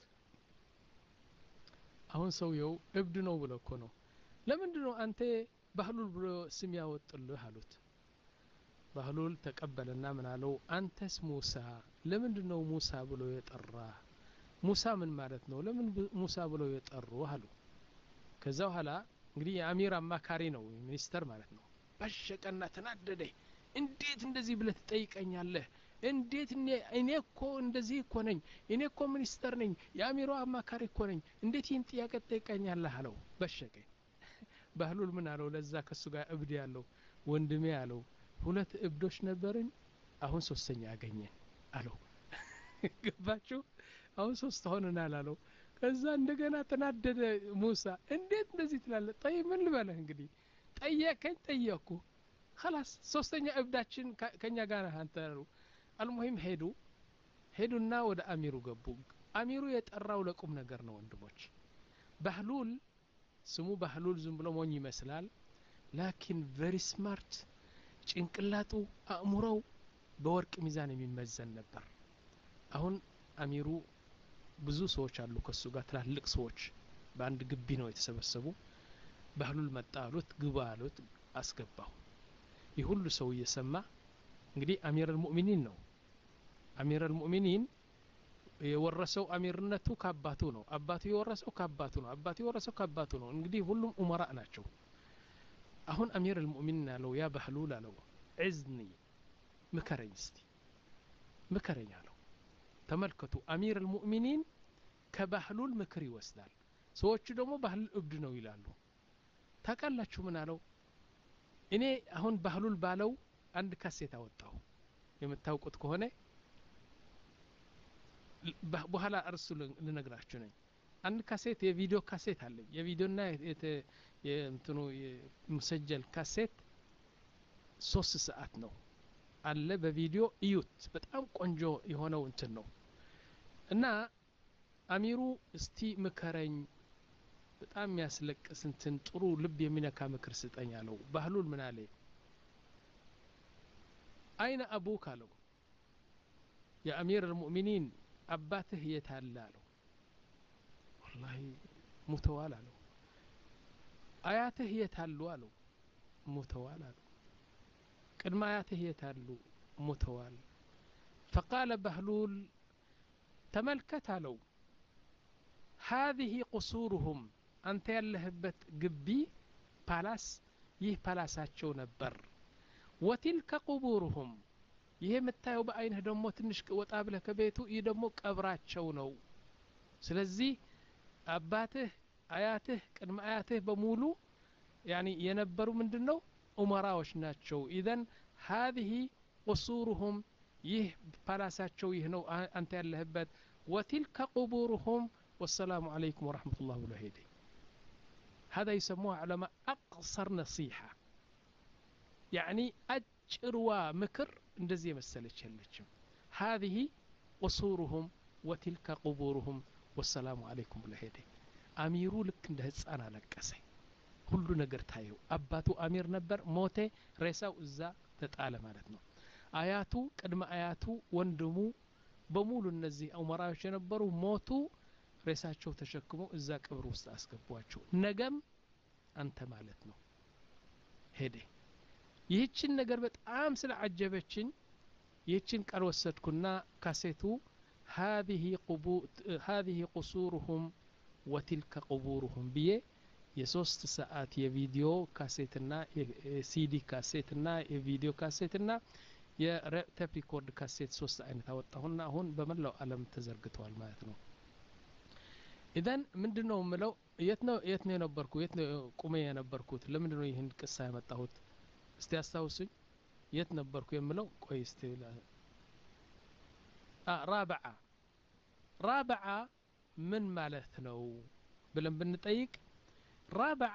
A: አሁን ሰውየው እብድ ነው ብሎ እኮ ነው ለምንድነው አንተ ባህሉል ብሎ ስም ያወጥልህ አሉት ባህሉል ተቀበለና ምን አለው አንተስ ሙሳ ለምንድነው ሙሳ ብሎ የጠራ ሙሳ ምን ማለት ነው ለምን ሙሳ ብሎ የጠሩ አሉ ከዛ በኋላ እንግዲህ የአሚር አማካሪ ነው ሚኒስተር ማለት ነው በሸቀና ተናደደ እንዴት እንደዚህ ብለህ ትጠይቀኛለህ እንዴት እኔ እኔ እኮ እንደዚህ እኮ ነኝ እኔ እኮ ሚኒስተር ነኝ የአሚሩ አማካሪ እኮ ነኝ እንዴት ይህን ጥያቄ ትጠይቀኛለህ አለው በሸቀ ባህሉል ምን አለው ለዛ ከሱ ጋር እብድ ያለው ወንድሜ አለው ሁለት እብዶች ነበርን አሁን ሶስተኛ አገኘን አለው ገባችሁ አሁን ሶስት ሆነናል አለው ከዛ እንደገና ተናደደ ሙሳ እንዴት እንደዚህ ትላለህ ጠይ ምን ልበለህ እንግዲህ ጠየቀኝ ጠየቅኩ خلاص ሶስተኛ እብዳችን ከኛ ጋር አንተሩ አልሙሂም ሄዱ ሄዱና ወደ አሚሩ ገቡ አሚሩ የጠራው ለቁም ነገር ነው ወንድሞች ባህሉል ስሙ ባህሉል ዝም ብሎ ሞኝ ይመስላል ላኪን ቨሪ ስማርት ጭንቅላቱ አእምሮው በወርቅ ሚዛን የሚመዘን ነበር አሁን አሚሩ ብዙ ሰዎች አሉ ከሱ ጋር ትላልቅ ሰዎች በአንድ ግቢ ነው የተሰበሰቡ ባህሉል መጣ አሉት ግባ አሉት አስገባው ይሁሉ ሰው እየሰማ እንግዲህ አሚር አልሙእሚኒን ነው አሚር አልሙእሚኒን የወረሰው አሚርነቱ ከአባቱ ነው አባቱ የወረሰው ከአባቱ ነው አባቱ የወረሰው ከአባቱ ነው እንግዲህ ሁሉም ኡመራ ናቸው አሁን አሚር አልሙእሚኒን አለው ያ ባህሉል አለው እዝኒ ምከረኝ እስቲ ምከረኝ አለው ተመልከቱ አሚር አልሙእሚኒን ከባህሉል ምክር ይወስዳል ሰዎቹ ደግሞ ባህሉል እብድ ነው ይላሉ ታቃላችሁ ምን አለው እኔ አሁን ባህሉል ባለው አንድ ካሴት አወጣው የምታውቁት ከሆነ በኋላ እርሱ ልነግራችሁ ነኝ አንድ ካሴት የቪዲዮ ካሴት አለኝ የቪዲዮና የእንትኑ የሙሰጀል ካሴት ሶስት ሰዓት ነው አለ በቪዲዮ እዩት በጣም ቆንጆ የሆነው እንትን ነው እና አሚሩ እስቲ ምከረኝ በጣም ያስለቅስ እንትን ጥሩ ልብ የሚነካ ምክር ስጠኝ አለው ባህሉል ምን አለ አይነ አቡክ አለው የአሚር አልሙእሚኒን አባትህ የታለ አለው والله ሙተዋል አለው አያትህ የታሉ አለው ሙተዋል አለው ቅድመ አያትህ የታሉ ሙተዋል فقال بهلول ተመልከት አለው هذه قصورهم አንተ ያለህበት ግቢ ፓላስ ይህ ፓላሳቸው ነበር وتلك قبورهم ይሄ መታየው በአይንህ ደግሞ ትንሽ ወጣ ብለህ ከቤቱ ይህ ደግሞ ቀብራቸው ነው ስለዚህ አባትህ አያትህ ቅድመ አያትህ በሙሉ ያኒ የነበሩ ምንድነው ኡመራዎች ናቸው ኢዘን هذه قصورهم ይህ ፓላሳቸው ይህ ነው አንተ ያለህበት وتلك قبورهم والسلام عليكم ورحمة الله وبركاته هذا يسموه علماء أقصر نصيحة يعني أجروا مكر እንደዚህ መሰለች ያለችም هذه قصورهم وتلك قبورهم والسلام عليكم وبركاته አሚሩ ልክ እንደ ህፃን አለቀሰ ሁሉ ነገር ታየው አባቱ አሚር ነበር ሞተ ሬሳው እዛ ተጣለ ማለት ነው አያቱ ቅድመ አያቱ ወንድሙ በሙሉ እነዚህ ኡመራዎች የነበሩ ሞቱ ሬሳቸው ተሸክሞ እዛ ቀብር ውስጥ አስገቧቸው ነገም አንተ ማለት ነው ሄደ ይህችን ነገር በጣም ስለዓጀበችኝ ይህችን ቃል ወሰድኩና ካሴቱ هذه قبور هذه قصورهم وتلك قبورهم ብዬ የሶስት ሰዓት የቪዲዮ ካሴትና የሲዲ ካሴትና የቪዲዮ ካሴትና የቴፕ ሪኮርድ ካሴት ሶስት አይነት አወጣሁና አሁን በመላው ዓለም ተዘርግተዋል ማለት ነው ኢዘን ምንድነው ምለው የት ነው የት ነው የነበርኩ የት ነው ቁሜ የነበርኩት ለምንድነው ይህን ቅሳ ያመጣሁት እስቲ አስታውሱኝ የት ነበርኩ የምለው ቆይ እስቲ አ ራብዓ ራብዓ ምን ማለት ነው ብለን ብንጠይቅ ራብዓ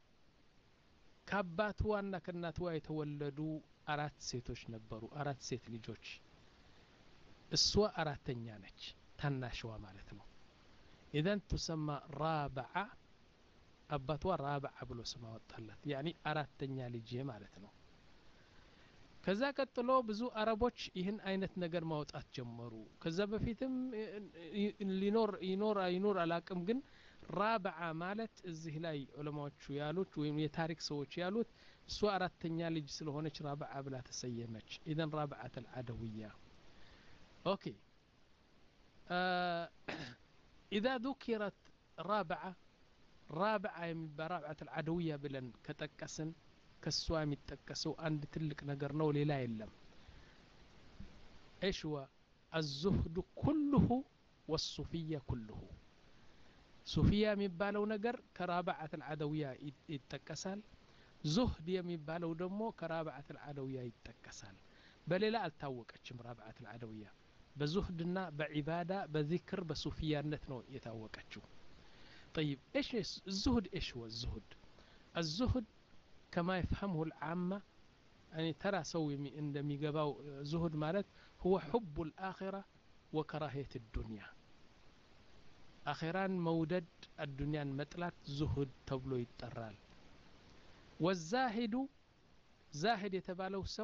A: ከአባቷና ከእናቷ የተወለዱ አራት ሴቶች ነበሩ አራት ሴት ልጆች እሷ አራተኛ ነች ታናሽዋ ማለት ነው ኢዘን تسمى رابعة አባቷ ራብዓ ብሎ ስም አወጣላት ያኒ አራተኛ ልጅ ማለት ነው ከዛ ቀጥሎ ብዙ አረቦች ይህን አይነት ነገር ማውጣት ጀመሩ ከዛ በፊትም ሊኖር ይኖር አይኖር አላቅም ግን ራብዓ ማለት እዚህ ላይ ዑለማዎቹ ያሉት ወይም የታሪክ ሰዎች ያሉት እሷ አራተኛ ልጅ ስለሆነች ራብዓ ብላ ተሰየመች ኢዘን ራብዓት العدوية اوكي آه اذا ذكرت رابعة رابعة የሚባል رابعة العدوية ብለን ከጠቀስን ከሷ የሚጠቀሰው አንድ ትልቅ ነገር ነው ሌላ የለም ايش هو الزهد كله والصوفية كله صوفية የሚባለው ነገር ከራብዓት العدوية ይጠቀሳል زهد የሚባለው ደግሞ ከራብዓት العدوية ይጠቀሳል በሌላ አልታወቀችም ራብዓት العدوية በዙህድና በዒባዳ በዚክር በሱፊያነት ነው የታወቀችው طيب ايش الزهد ايش هو الزهد الزهد كما يفهمه العامة يعني ترى سوي عندما يقباو زهد مالت هو حب الآخرة وكراهية الدنيا أخيران مودد الدنيا مطلات زهد تبلو يترال والزاهد زاهد يتبالو سو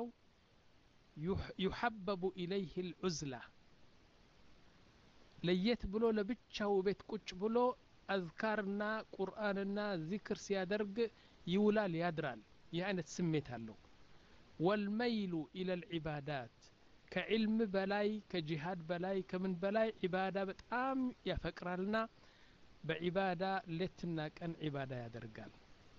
A: يحبب إليه العزلة ليت بلو لبتشاو بيت كوش بلو أذكارنا قرآننا ذكر سيادرق يولال يادرال يعني تسميت هلو والميل إلى العبادات كعلم بلاي كجهاد بلاي كمن بلاي عبادة بتأم يفكر لنا بعبادة لتنا كان عبادة يادرقال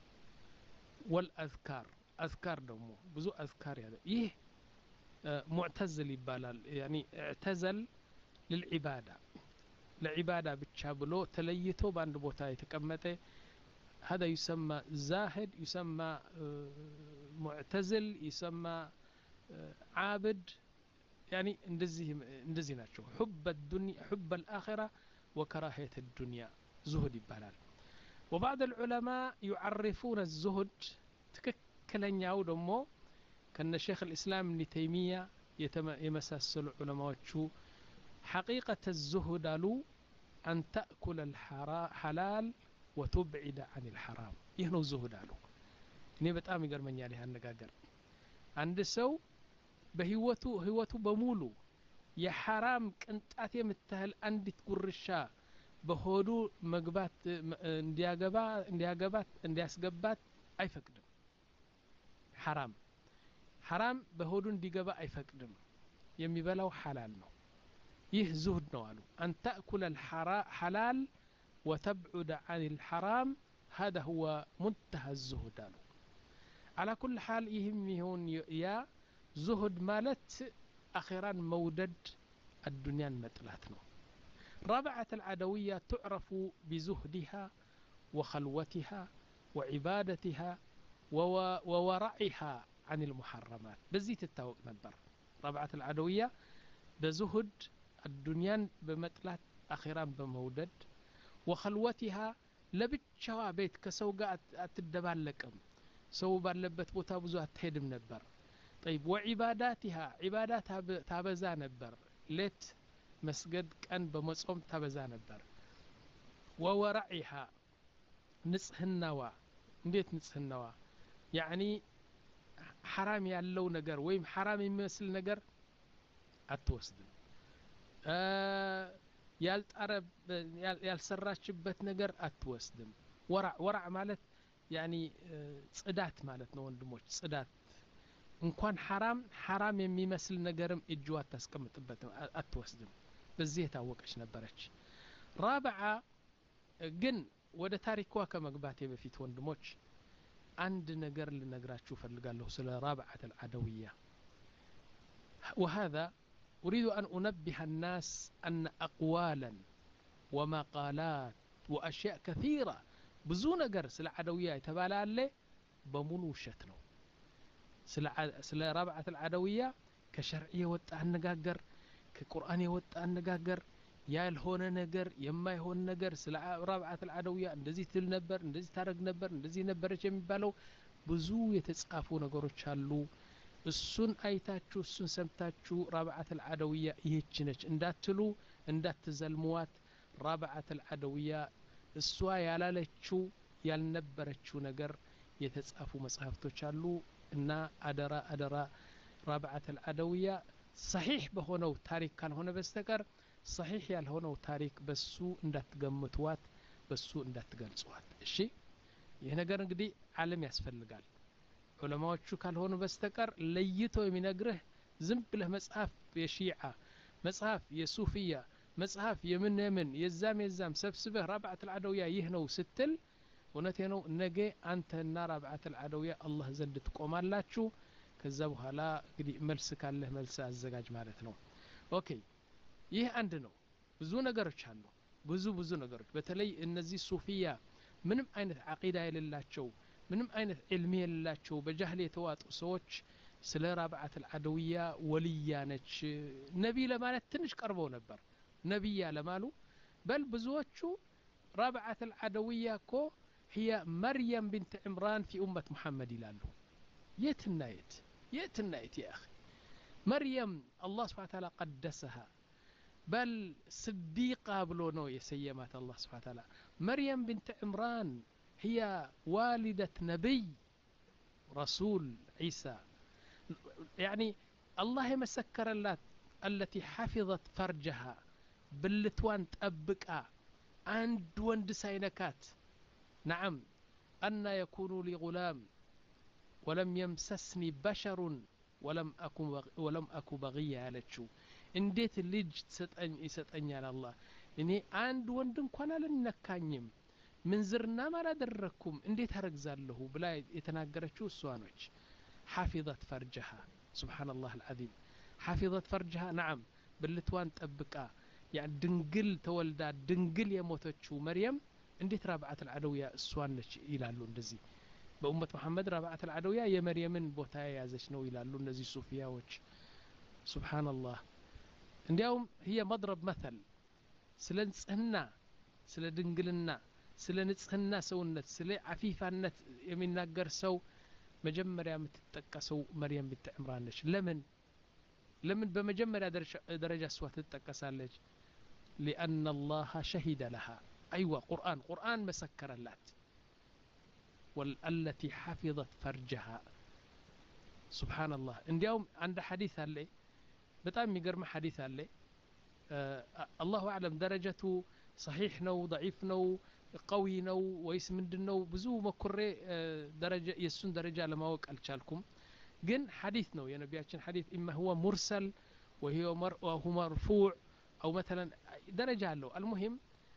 A: والأذكار أذكار دمو بزو أذكار هذا إيه آه معتزل يبالال يعني اعتزل للعبادة لعبادة بتشابلو تليتو باند بوتا يتكمته هذا يسمى زاهد يسمى معتزل يسمى عابد يعني اندزي اندزي ناتشو حب الدنيا حب الآخرة وكراهية الدنيا زهد يبالال وبعض العلماء يعرفون الزهد تككلن ياو دمو كان شيخ الإسلام ابن تيمية يمساسل علماء شو حقيقة الزهد له أن تأكل الحلال وتبعد عن الحرام يهنو الزهد له እኔ በጣም ይገርመኛል ይሄ አነጋገር አንድ ሰው በህይወቱ ህይወቱ በሙሉ የሐራም ቅንጣት የምትህል አንዲት ጉርሻ በሆዱ መግባት እንዲያገባ እንዲያገባት እንዲያስገባት አይፈቅድም حرام حرام በሆዱ እንዲገባ አይፈቅድም የሚበላው ሐላል ነው ይህ ዙህድ ነው አሉ أن تأكل الحلال وتبعد عن الحرام هذا هو منتهى الزهد አሉ على كل حال يهم يهون يا زهد مالت أخيرا مودد الدنيا مطلاتنا رابعة العدوية تعرف بزهدها وخلوتها وعبادتها وورعها عن المحرمات بزيت التوق نبر رابعة العدوية بزهد الدنيا بمطلات أخيرا بمودد وخلوتها لبتشوا بيت كسوقة أتدبالكم سو باللبت بوتا بزو أتهدم نبر طيب وعباداتها عباداتها تابزا نبر ليت مسجد كان بمصوم تابزا نبر وورعها نصح النوى نديت نصح النوى يعني حرام يالو نجر ويم حرام يمثل نجر أتوسدم آه يالتقرب يالسراشبت نجر أتوسدم ورع ورع مالت يعني صدات مالت ነው ወንድሞች ጽዳት እንኳን حرام حرام የሚመስል ነገርም እጅዋ ታስቀምጥበት አትወስድም በዚህ የታወቀች ነበረች ራብዓ ግን ወደ ታሪኳ ከመግባቴ በፊት ወንድሞች አንድ ነገር ልነግራችሁ ፈልጋለሁ ስለ رابعة العدوية وهذا أريد أن أنبه الناس أن أقوالا ومقالات وأشياء كثيرة ብዙ ነገር ስለ አደውያ የተባለ አለ በሙሉ ውሸት ነው ስለ ስለ رابعة العدوية ከሸርዕ የወጣ አነጋገር ከቁርአን የወጣ አነጋገር ያልሆነ ነገር የማይሆን ነገር ስለ رابعة العدوية እንደዚህ ትል ነበር እንደዚህ ታረግ ነበር እንደዚህ ነበረች የሚባለው ብዙ የተጻፉ ነገሮች አሉ እሱን አይታችሁ እሱን ሰምታችሁ رابعة العدوية ይህች ነች እንዳትሉ እንዳትዘልሙዋት رابعة العدوية እሷ ያላለችው ያልነበረችው ነገር የተጻፉ መጽሐፍቶች አሉ እና አደራ አደራ ራብዓት አልዓደውያ ሰሒሕ በሆነው ታሪክ ካልሆነ በስተቀር ሰሒሕ ያልሆነው ታሪክ በሱ እንዳትገምቱዋት በሱ እንዳትገልጹዋት እሺ ይህ ነገር እንግዲህ ዓለም ያስፈልጋል ዑለማዎቹ ካልሆኑ በስተቀር ለይቶ የሚነግርህ ዝም ብለህ መጽሐፍ የሺዓ መጽሐፍ የሱፊያ መጽሐፍ የምን የምን የዛም የዛም ሰብስበህ ራብዓት አልዓደውያ ይህ ነው ስትል እውነቴ ነው ነገ አንተና ራብዓት አልዓደውያ አላህ ዘንድ ትቆማላችሁ ከዛ በኋላ እንግዲህ መልስ ካለህ መልስ አዘጋጅ ማለት ነው ኦኬ ይህ አንድ ነው ብዙ ነገሮች አሉ ብዙ ብዙ ነገሮች በተለይ እነዚህ ሱፊያ ምንም አይነት አቂዳ የሌላቸው ምንም አይነት ዕልም የሌላቸው በጃህል የተዋጡ ሰዎች ስለ ራብዓት አልዓደውያ ወልያ ነች ነቢ ለማለት ትንሽ ቀርበው ነበር ነቢያ ለማሉ በል ብዙዎቹ ራብዓት አልዓደውያ እኮ هي مريم بنت عمران في أمة محمد يلالو يتنا يت يتنا يت يا أخي مريم الله سبحانه وتعالى قدسها بل صديقة بلونو يسيمات الله سبحانه وتعالى مريم بنت عمران هي والدة نبي رسول عيسى يعني الله مسكر اللات التي حفظت فرجها بالتوان تأبكا عند وند ساينكات نعم أن يكون لي غلام ولم يمسسني بشر ولم أكن ولم أكن بغيا على እንዴት ልጅ ተሰጠኝ ይሰጠኛል አላህ እኔ አንድ ወንድ እንኳን አልነካኝም ምንዝርና ማላደረኩም እንዴት አረግዛለሁ ብላ የተናገረችው እሷ ነች حافظت فرجها سبحان الله العظيم حافظت فرجها نعم بالتوان ጠብቃ يعني ድንግል ተወልዳ ድንግል የሞተችው መርየም እንዴት ራብዓት አልዓደውያ እሷን ነች ይላሉ እንደዚህ በኡመት መሐመድ ራብዓት አልዓደውያ የመርየምን ቦታ ያዘች ነው ይላሉ እነዚህ ሱፊያዎች سبحان الله እንዲያውም هي مضرب مثل ስለ ንጽህና ስለ ድንግልና ስለ ንጽህና ሰውነት ስለ አፊፋነት የሚናገር ሰው መጀመሪያ የምትጠቀሰው መርየም ቢንት ዕምራን ነች ለምን ለምን በመጀመሪያ ደረጃ እሷ ትጠቀሳለች لأن الله شهد لها أيوة قرآن قرآن مسكر اللات والتي حفظت فرجها سبحان الله እንዲያውም عند حديث አለ በጣም የሚገርም حديث አለ الله أعلم درجته صحيح ነው ضعيف ነው قوي ነው ወይስ ምንድነው ብዙ መኩሬ ደረጃ የሱን ደረጃ ለማወቅ አልቻልኩም ግን حديث ነው የነቢያችን حديث إما هو مرسل وهو مرفوع أو مثلا درجة له المهم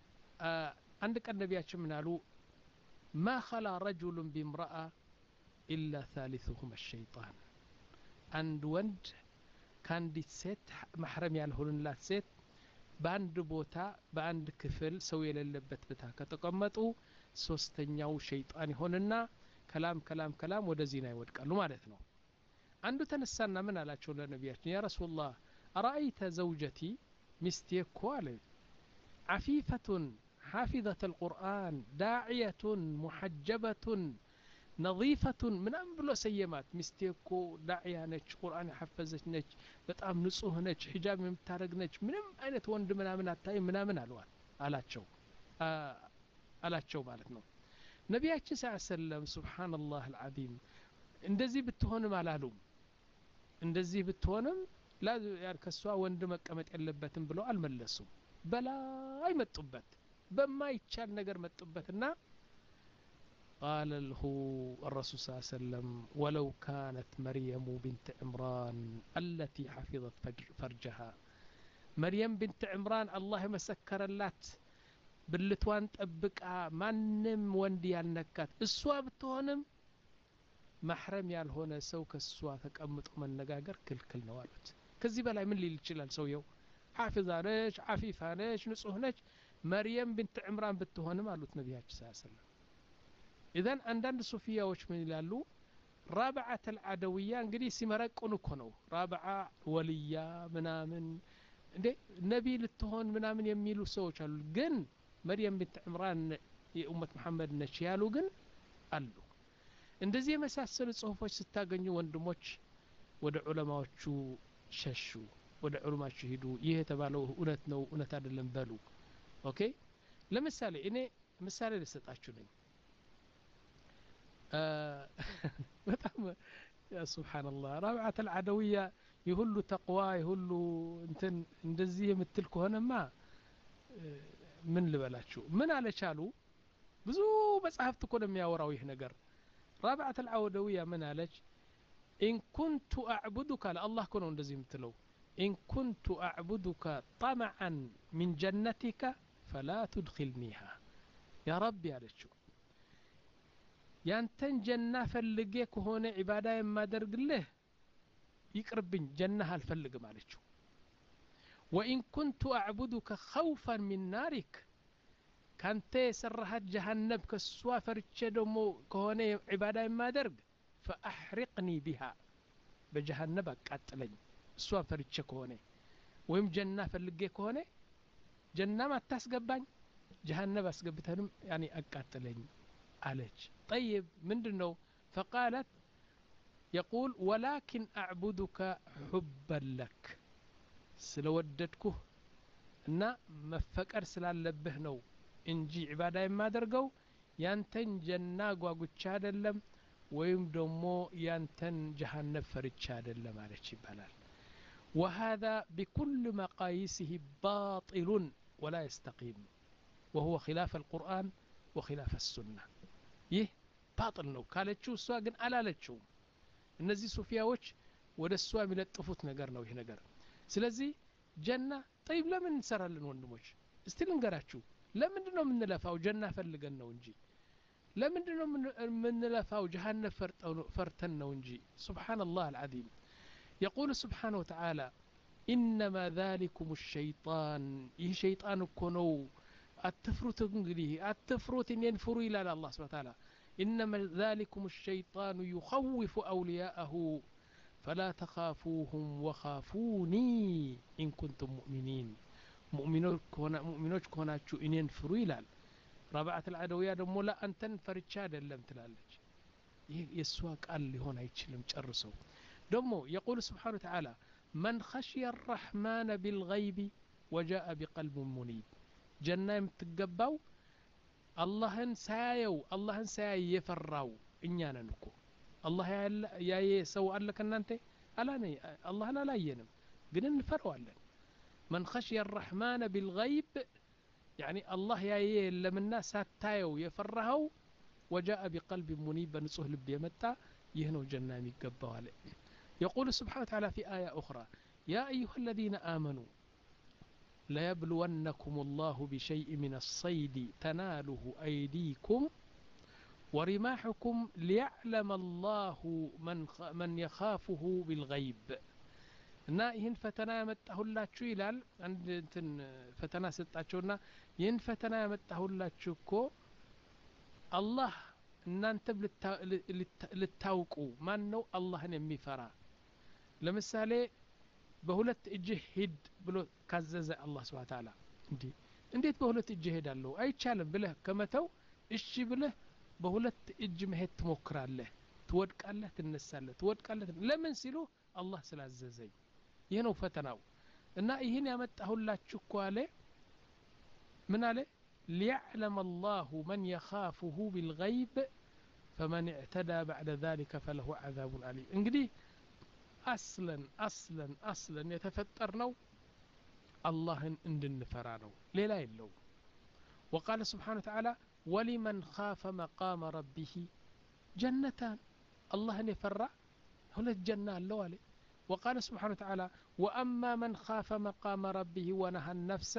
A: عندك النبيات من قالوا ما خلا رجل بامرأة إلا ثالثهما الشيطان عند وند كان دي ست محرم يالهولن لا ست باند بوتا باند كفل سوي للبت بتا كتقمطوا ሶስተኛው ሸይጣን ይሆንና كلام كلام كلام ወደ ዚና ይወድቃሉ ማለት ነው አንዱ ተነሳና ምን አላቸው ለነቢያችን ያ ረሱላህ أرأيت زوجتي مستيكو علي عفيفة حافظة القرآن داعية محجبة نظيفة من أنبلو سيمات مستيكو داعية نج قرآن حفظت نج بتأم نصوه نج حجاب ممتارق نج منم أين توند منا منا تاي منا منا الوان على تشو آه على تشو مالتنا نبيك صلى الله عليه وسلم سبحان الله العظيم اندزي بتهونم على لوم اندزي بتهونم لا يعني كسوا وند مقمጥ ያለበትም ብለው አልመለሱም በላይ መጡበት በማይቻል ነገር መጡበትና قال له الرسول صلى الله عليه وسلم ولو كانت مريم بنت عمران التي حفظت فرجها مريم بنت عمران الله مسكر اللات بالتوان ጠብቃ ማንም ወንድ ያልነካት እሷ ብትሆንም محرم ያልሆነ ሰው ከሷ ተቀምጦ መነጋገር ክልክል ነው አሉት ከዚህ በላይ ምን ሊል ይችላል ሰውየው حافظة ነች عفيفة ነች ንጹህ ነች መርየም ቢንት ዕምራን ብትሆንም አሉት ነብያችን ሰለላሁ ዐለይሂ ወሰለም اذا አንዳንድ ሱፊያዎች ምን ይላሉ ራብዓት አልዓደውያ እንግዲህ ሲመረቁን እኮ ነው ራብዓ ወልያ ምናምን እንዴ ነቢ ልትሆን ምናምን የሚሉ ሰዎች አሉ ግን መርየም ቢንት ዕምራን የኡመት መሐመድ ነች ያሉ ግን አሉ እንደዚህ የመሳሰሉ ጽሁፎች ስታገኙ ወንድሞች ወደ ዑለማዎቹ ሸሹ ወደ ዑለማዎቹ ሄዱ ይሄ የተባለው እውነት ነው እውነት አይደለም በሉ ኦኬ ለምሳሌ እኔ ምሳሌ ልሰጣችሁ ነኝ በጣም ያ ሱብሃንአላህ ረብዓት አልዓደውያ ይሁሉ ተቅዋ ይሁሉ እንትን እንደዚህ የምትል ከሆነማ ምን ልበላችሁ ምን አለቻሉ ብዙ መጽሐፍት እኮ ነው የሚያወራው ይህ ነገር ረብዓት አልዓደውያ ምን አለች ኢን ኩንቱ አዕቡዱከ ለአላህ እኮ ነው እንደዚህ የምትለው ኢን ኩንቱ አዕቡዱከ ጠመዐን ሚን ጀነቲከ ፈላ ትድኺልኒሃ ያ ረቢ አለችው ያንተን ጀና ፈልጌ ከሆነ ዒባዳ የማደርግልህ ይቅርብኝ ጀናህ አልፈልግም አለችው ወኢን ኩንቱ አዕቡዱከ ኸውፈን ሚን ናሪክ ካንተ የሰራሃት ጀሃነብ ከሷ ፈርቼ ደግሞ ከሆነ ዒባዳ የማደርግ ፈአሕሪቅኒ ቢሃ በጀሃነብ አቃጥለኝ እሷን ፈርቼ ከሆነ ወይም ጀና ፈልጌ ከሆነ ጀናም አታስገባኝ ጀሃነብ አስገብተንም ያኒ አቃጥለኝ عليك طيب من دنو فقالت يقول ولكن أعبدك حبا لك سلوددكه እና መፈቀር ስላለብህ ነው እንጂ ዒባዳ የማደርገው ያንተን ጀና ጓጉቻ አይደለም ወይም ደግሞ ያንተን ጀሃነም ፈርቻ አይደለም አለች ይባላል وهذا بكل مقاييسه باطل ولا يستقيم وهو خلاف القرآن وخلاف السنة ይህ ባጥል ነው ካለችው እሷ ግን አላለችው እነዚህ ሱፊያዎች ወደ እሷ የሚለጥፉት ነገር ነው ይሄ ነገር ስለዚህ ጀና طيب ለምን እንሰራለን ወንድሞች እስቲ ልንገራችሁ ለምንድን ነው የምንለፋው ጀና ፈልገን ነው እንጂ ለምንድን ነው የምንለፋው ጀሃነም ፈርተን ነው እንጂ سبحان الله العظيم يقول سبحانه وتعالى إنما ذلكم الشيطان ይህ ሸይጣን እኮ ነው أتفرط انجليه أتفرط إن ينفروا إلى الله سبحانه وتعالى إنما ذلكم الشيطان يخوف أولياءه فلا تخافوهم وخافوني إن كنتم مؤمنين مؤمنوك كونا مؤمنوك كونا شو إن ينفروا إلى رابعة العدوية دمو لا أن تنفر تشاد لم تلالج يسواك قال لي هون هيتشلم تشرسوا دمو يقول سبحانه وتعالى من خشي الرحمن بالغيب وجاء بقلب منيب ጀና የምትገባው አላህን ሳያየው አላህን ሳያይ የፈራው እኛ ነን እኮ አላህ ያየ ሰው አለ ከናንተ አላነ አላህን አላየንም ግን እንፈራዋለን من خشي الرحمن بالغيب يعني الله ያየ ለምና ሳታየው የፈራው وجاء بقلب منيب ንጹህ ልብ የመጣ ይህ ነው ጀና የሚገባው አለ يقول سبحانه وتعالى في آية أخرى يا أيها الذين آمنوا ليبلونكم الله بشيء من الصيد تناله أيديكم ورماحكم ليعلم الله من من يخافه بالغيب እና ይህን ፈተና ያመጣሁላችሁ ይላል አንድ እንትን ፈተና ሰጣቸውና ይህን ፈተና ያመጣሁላችሁ እኮ አላህ እናንተ ልታውቁ ማን ነው አላህን የሚፈራ ለምሳሌ በሁለት እጅህ ሂድ ብሎ ካዘዘ አላህ Subhanahu Wa Ta'ala እንዴ እንዴት በሁለት እጅህ ሄዳለሁ አይቻልም ብለህ ከመተው እሺ ብለህ በሁለት እጅ መሄድ ትሞክራለህ ትወድቃለህ ትነሳለህ ትወድቃለህ ለምን ሲሉ አላህ ስላዘዘኝ ይሄ ነው ፈተናው እና ይሄን ያመጣሁላችሁ እኮ አለ ምን አለ ليعلم الله من يخافه بالغيب فمن اعتدى بعد ذلك فله عذاب أليم እንግዲህ أصلا أصلا أصلا يتفترنو الله اندنفرانو ليلا يلو وقال سبحانه وتعالى ولمن خاف مقام ربه جنتان الله يفرع هنا الجنة اللوالي وقال سبحانه وتعالى وأما من خاف مقام ربه ونهى النفس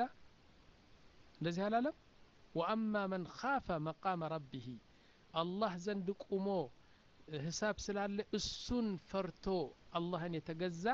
A: لذي هلالم وأما من خاف مقام ربه الله زندق أمو حساب سلال السن فرتو الله يتجزى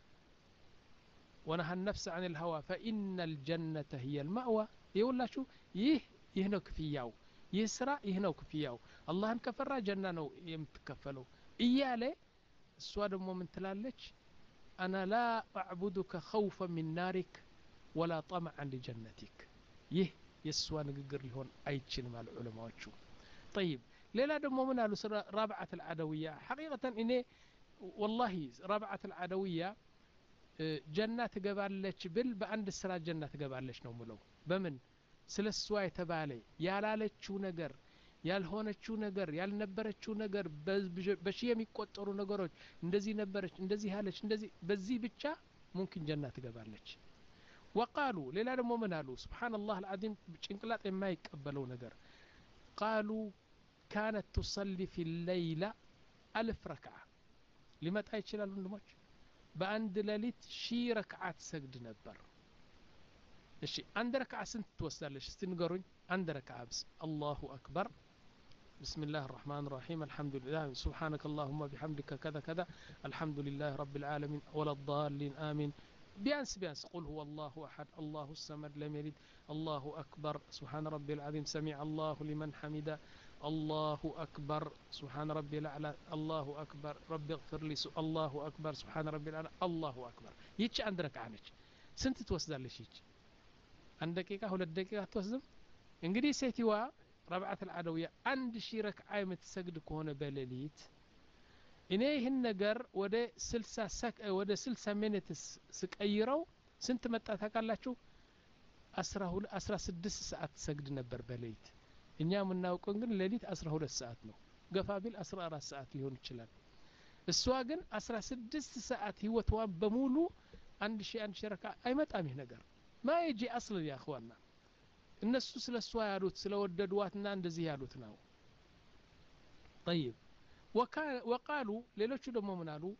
A: ونهى النفس عن الهوى فإن الجنة هي المأوى يقول لا شو يه يهنوك فياو يسرع يهنوك فياو الله انكفر جنة يمتكفلو إيالي السؤال من تلالج أنا لا أعبدك خوفا من نارك ولا طمعا لجنتك يه يسوى نقر لهون أيتشن مع العلماء وشو طيب ليلا دمو من قالوا رابعة العدوية حقيقة إني والله رابعة العدوية جنة تقبالش بل بأند السرا جنة تقبالش نوملو بمن سلسوا يتبالي يالالشو نقر ያልሆነችው ነገር ያልነበረችው ነገር በሺ የሚቆጠሩ ነገሮች እንደዚህ ነበረች እንደዚህ ያለች እንደዚህ በዚህ ብቻ ممكن ጀና ትገባለች وقالوا ሌላ ደግሞ ምን አሉ سبحان الله العظيم ጭንቅላት የማይቀበለው ነገር قالوا كانت تصلي في الليلة ألف ركعة ሊመጣ ይችላል ወንድሞች በአንድ ሌሊት ሺህ ረክዓት ሰግድ ነበር እሺ አንድ ረክዓ ስንት ትወስዳለሽ እስቲ ንገሩኝ አንድ ረክዓ ብስ አላሁ አክበር بسم الله الرحمن الرحيم الحمد لله سبحانك اللهم وبحمدك كذا كذا الحمد لله رب العالمين ولا الضالين آمين بيانس بيانس قل هو الله أحد الله الصمد لم يلد الله أكبر سبحان ربي العظيم سمع الله لمن حمده الله أكبر سبحان ربي الأعلى الله أكبر رب اغفر لي الله أكبر سبحان ربي الأعلى الله أكبر يتش عندك عنك سنت توسد ليش يتش عند دقيقة ولا دقيقة توسد انجدي سيتوا ربعة العدوية عند شي ركعة متسجد كونه بليليت እኔ ይህን ነገር ወደ ስልሳ ሰክ ወደ ስልሳ ሚኒትስ ስቀይረው ስንት መጣ ታውቃላችሁ አስራ ስድስት ሰዓት ሰግድ ነበር በሌሊት እኛ የምናውቀው ግን ሌሊት አስራ ሁለት ሰዓት ነው ገፋ ቢል አስራ አራት ሰዓት ሊሆን ይችላል እሷ ግን አስራ ስድስት ሰዓት ህይወቷ በሙሉ አንድ ሺህ አንድ ሺህ ረካ አይመጣም ይሄ ነገር ማይጂ አስል ያ اخوانا እነሱ ስለሷ ያሉት ስለወደዷትና እንደዚህ ያሉት ነው طيب وقالوا ليلوش دمو منالو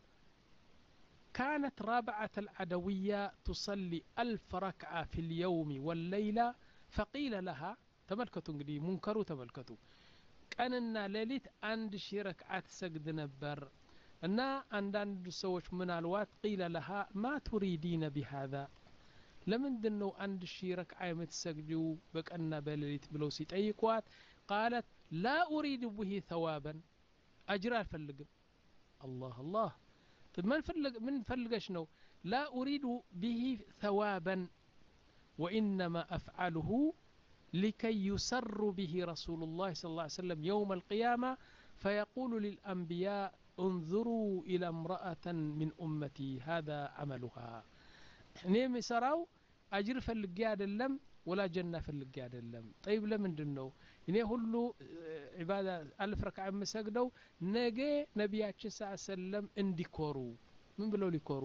A: كانت رابعة العدوية تصلي ألف ركعة في اليوم والليلة فقيل لها تملكتوا انقدي منكروا تملكتوا كاننا ليلت عند شي ركعات سجد نبر انا عند سوش منالوات قيل لها ما تريدين بهذا لمن دنو عند شي ركعة متسجدوا بكأننا بليلت بلو سيتأيقوات قالت لا أريد به ثوابا أجر الفلق الله الله طيب من فلق من فلقش نو لا أريد به ثوابا وإنما أفعله لكي يسر به رسول الله صلى الله عليه وسلم يوم القيامة فيقول للأنبياء انظروا إلى امرأة من أمتي هذا عملها نيم سراو أجر فلق اللم ولا جنة فلق اللم طيب لمن دنو እኔ ሁሉ ዒባዳ አልፍ ረክዓ መስገደው ነገ ነብያችን ሰለም እንዲኮሩ ምን ብለው ሊኮሩ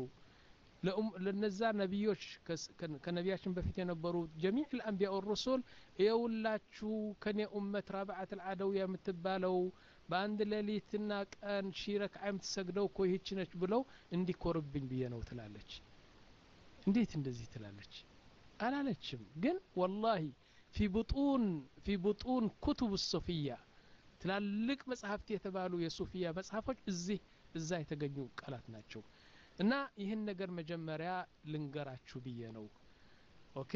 A: ለነዛ ነብዮች ከነብያችን በፊት የነበሩ ጀሚዕ الانبياء والرسل የውላችሁ ከኔ ኡመት ረብዓት العدوية የምትባለው በአንድ ሌሊትና ቀን ሺህ ረክዓ የምትሰግደው እኮ ይህች ነች ብለው እንዲኮርብኝ ብዬ ነው ትላለች እንዴት እንደዚህ ትላለች አላለችም ግን والله في بطون في بطون كتب الصوفية تلالك مصحفتي يتبالو يا صوفية مصحفوች እዚህ እዛ የተገኙ ቃላት ናቸው እና ይሄን ነገር መጀመሪያ ልንገራችሁ ብዬ ነው ኦኬ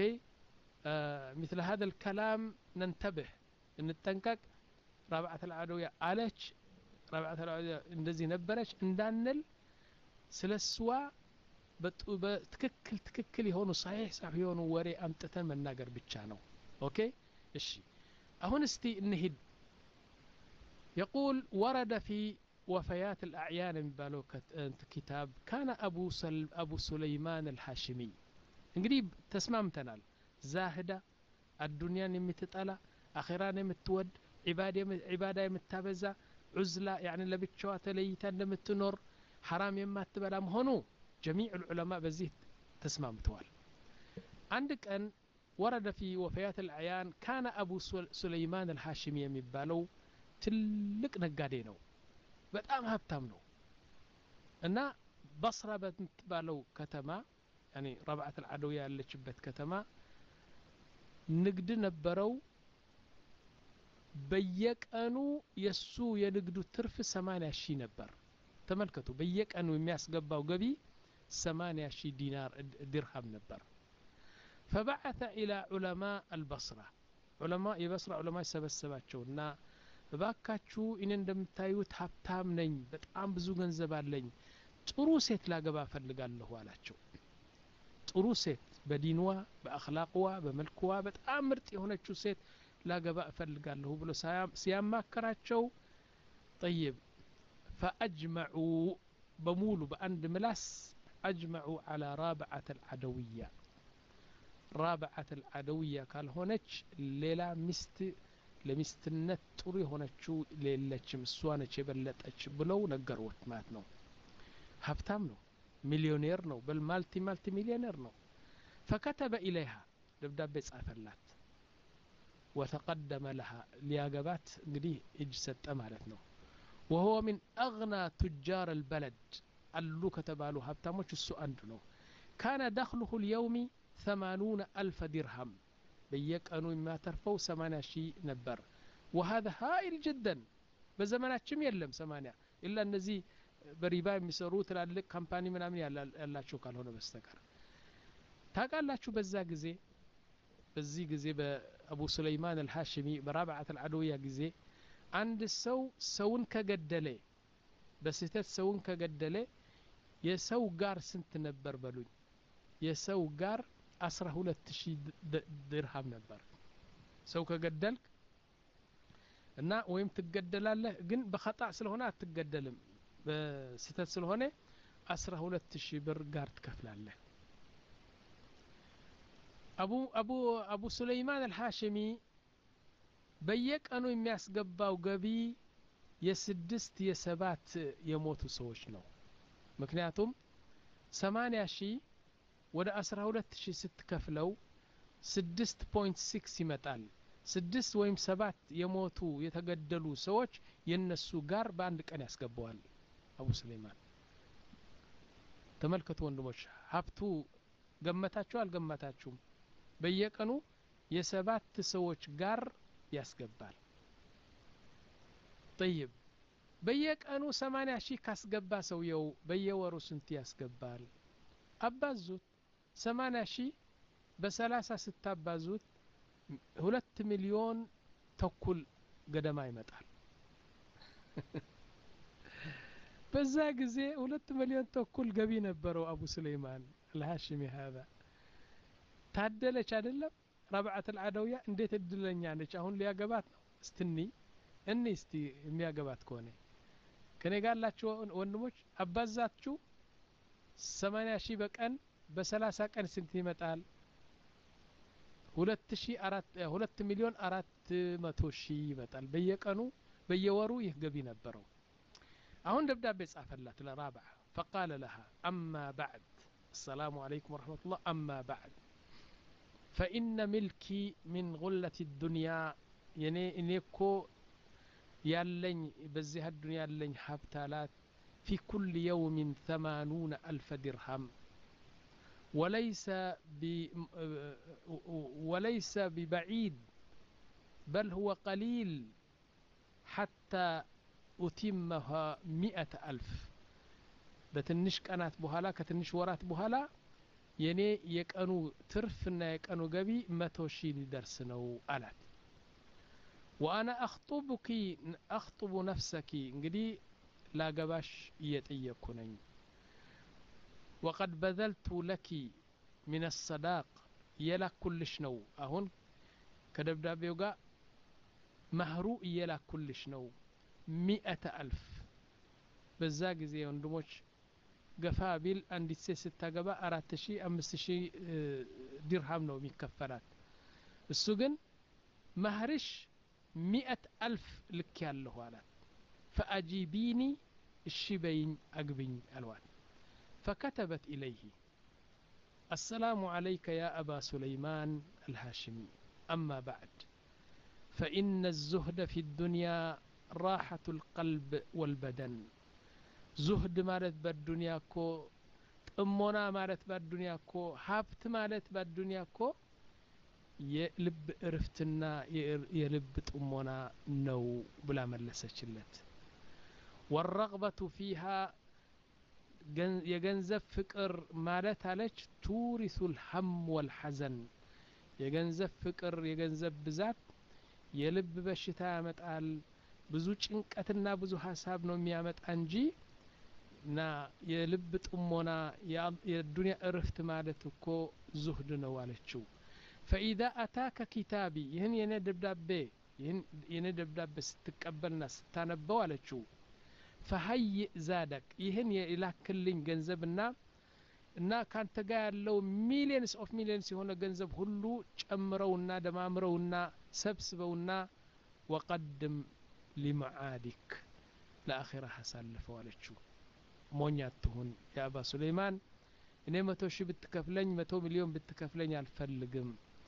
A: مثل هذا الكلام ننتبه እንጠንቀቅ رابعة العدوية አለች رابعة العدوية እንደዚህ ነበረች እንዳንል ስለስዋ በትክክል ትክክል የሆኑ صحيح صح የሆኑ ወሬ አምጥተን መናገር ብቻ ነው اوكي الشيء هون استي نهد يقول ورد في وفيات الأعيان من بالوكة كتاب كان أبو سل أبو سليمان الحاشمي قريب تسمام تنال زاهدة الدنيا يمتطلع أخيرا يمتود عبادة عبادة يمتابزة عزلة يعني لبتشوات ليتان لمتنور حرام يمتبلام هونو جميع العلماء بزيه تسمام توال عندك أن ورد في وفيات الأعيان كان أبو سليمان الحاشمي يمبالو تلك نقادي نو بتأم هبتام نو أنا بصرة بتبالو كتما يعني ربعة العدوية اللي شبت كتما نقد نبرو بيك أنو يسو ينقدو ترف سمانية شي نبر تملكتو بيك أنو يمياس قباو قبي سمانية شي دينار درهم نبر فبعث إلى علماء البصرة علماء البصرة علماء سبسباتشونا باكاتشو إن እንደምታዩት ሀብታም ነኝ በጣም ብዙ ገንዘብ አለኝ ጥሩ ሴት ላገባ ፈልጋለሁ አላቸው ጥሩ ሴት በዲንዋ በአኽላቅዋ በመልክዋ በጣም ምርጥ የሆነችው ሴት ላገባ ፈልጋለሁ ብሎ ሲያማከራቸው طيب فأجمعوا بمولو بأند ملاس أجمعوا على رابعة العدوية رابعة العدوية قال هونش ليلة مست ለሚስትነት ጥሩ የሆነችው ሌለችም እሷ ነች የበለጠች ብለው ነገሩት ማለት ነው። ሀብታም ነው፣ ሚሊዮኔር ነው፣ በል ማልቲ ማልቲ ሚሊዮኔር ነው። فكتب إليها دبداب ጻፈላት وتقدم لها ሊያገባት እንግዲህ እጅ ሰጠ ማለት ነው። وهو من أغنى تجار البلد አሉ ከተባሉ ሀብታሞች እሱ አንዱ ነው። كان دخله اليومي ثمانون ألف درهم በየቀኑ የሚያተርፈው ሰማንያ ሺህ ነበር። وهذا هائل جدا በዘመናችን የለም ሰማንያ ኢላ እነዚህ በሪባ የሚሰሩ ትላልቅ ካምፓኒ ምናምን ያላቸው ካልሆነ በስተቀር ታውቃላችሁ። በዛ ጊዜ በዚህ ጊዜ በአቡ ሱለይማን አልሃሽሚ በራብዓት አልዓደውያ ጊዜ አንድ ሰው ሰውን ከገደለ በስህተት ሰውን ከገደለ የሰው ጋር ስንት ነበር በሉኝ? የሰው ጋር አስራ ሁለት ሺህ ድርሃም ነበር። ሰው ከገደልክ እና ወይም ትገደላለህ፣ ግን በኸጣ ስለሆነ አትገደልም፣ በስህተት ስለሆነ አስራ ሁለት ሺህ ብር ጋር ትከፍላለህ። አቡ አቡ አቡ ሱለይማን አልሃሽሚ በየቀኑ የሚያስገባው ገቢ የስድስት የሰባት የሞቱ ሰዎች ነው። ምክንያቱም ሰማንያ ሺህ ወደ አስራ ሁለት ሺህ ስትከፍለው ስድስት ነጥብ ስድስት ይመጣል። ስድስት ወይም ሰባት የሞቱ የተገደሉ ሰዎች የነሱ ጋር በአንድ ቀን ያስገባዋል አቡ ሱለይማን። ተመልከቱ ወንድሞች፣ ሀብቱ ገመታችሁ አልገመታችሁም? በየቀኑ የሰባት ሰዎች ጋር ያስገባል። طيب በየቀኑ ሰማንያ ሺህ ካስገባ ሰውየው በየወሩ ስንት ያስገባል? አባዙት። ሰማንያ ሺህ በሰላሳ ስታባዙት ሁለት ሚሊዮን ተኩል ገደማ ይመጣል። በዛ ጊዜ ሁለት ሚሊዮን ተኩል ገቢ ነበረው አቡ ሱለይማን አልሃሽሚ። هذا ታደለች አይደለም? ረብዓት አልዓደውያ እንዴት እድለኛ ነች! አሁን ሊያገባት ነው። እስትኒ እኔ እስቲ የሚያገባት ከሆነ ከኔ ጋር ያላችሁ ወንድሞች አባዛችሁ ሰማንያ ሺህ በቀን በሰላሳ ቀን ስንት ይመጣል? ሁለት ሺህ አራት ሁለት ሚሊዮን አራት መቶ ሺህ ይመጣል በየቀኑ በየወሩ ይህ ገቢ ነበረው። አሁን ደብዳቤ ጻፈላት ለራብዓ فقال لها أما بعد السلام عليكم ورحمة الله أما بعد فإن ملكي من غلة الدنيا يعني إنيكو يالين بزيها الدنيا يالين حبتالات في كل يوم ثمانون ألف درهم وليس ب وليس ببعيد بل هو قليل حتى أتمها مئة ألف بتنش كانت بهالا كتنش ورات بهالا የኔ የቀኑ ትርፍና የቀኑ ገቢ መቶ ሺህ ሊደርስ ነው አላት። وانا اخطبك اخطب نفسك እንግዲህ ላገባሽ እየጠየቅኩ ነኝ። وقد بذلت لك من الصداق የላኩልሽ ነው። አሁን ከደብዳቤው ጋር መህሩ የላኩልሽ ነው مئة ألف። በዛ ጊዜ ወንድሞች ገፋ ቢል አንዲት ሴት ስታገባ አራት ሺህ አምስት ሺህ ድርሃም ነው የሚከፈላት። እሱ ግን መህርሽ مئة ألف ልክ ያለው አላት። فأجيبيني እሺ በይኝ አግብኝ አልዋት። فكتبت إليه السلام عليك يا أبا سليمان الهاشمي أما بعد فإن الزهد في الدنيا راحة القلب والبدن زهد مالت بالدنيا كو ጥሞና ማለት በዱንያ እኮ ሀብት ማለት በዱንያ እኮ የልብ እርፍትና የልብ ጥሞና ነው ብላ መለሰችለት። والرغبة فيها የገንዘብ ፍቅር ማለት አለች ቱሪሱ الهم والحزن የገንዘብ ፍቅር የገንዘብ ብዛት የልብ በሽታ ያመጣል። ብዙ ጭንቀትና ብዙ ሐሳብ ነው የሚያመጣ እንጂ ና የልብ ጥሞና የዱንያ እርፍት ማለት እኮ ዙህድ ነው አለችው። فإذا أتاك كتابي ይህን የኔ ደብዳቤ ይህን የኔ ደብዳቤ ስትቀበልና ስታነበው አለችው فهيئ زادك ይህን የላክልኝ ገንዘብና እና ካንተ ጋር ያለው ሚሊየንስ ኦፍ ሚሊየንስ የሆነ ገንዘብ ሁሉ ጨምረውና ደማምረውና ሰብስበውና وقدم لمعادك لآخرة حسالف والتشو مونياتهن يا أبا سليمان እኔ መቶ ሺህ ብትከፍለኝ መቶ ሚሊዮን ብትከፍለኝ አልፈልግም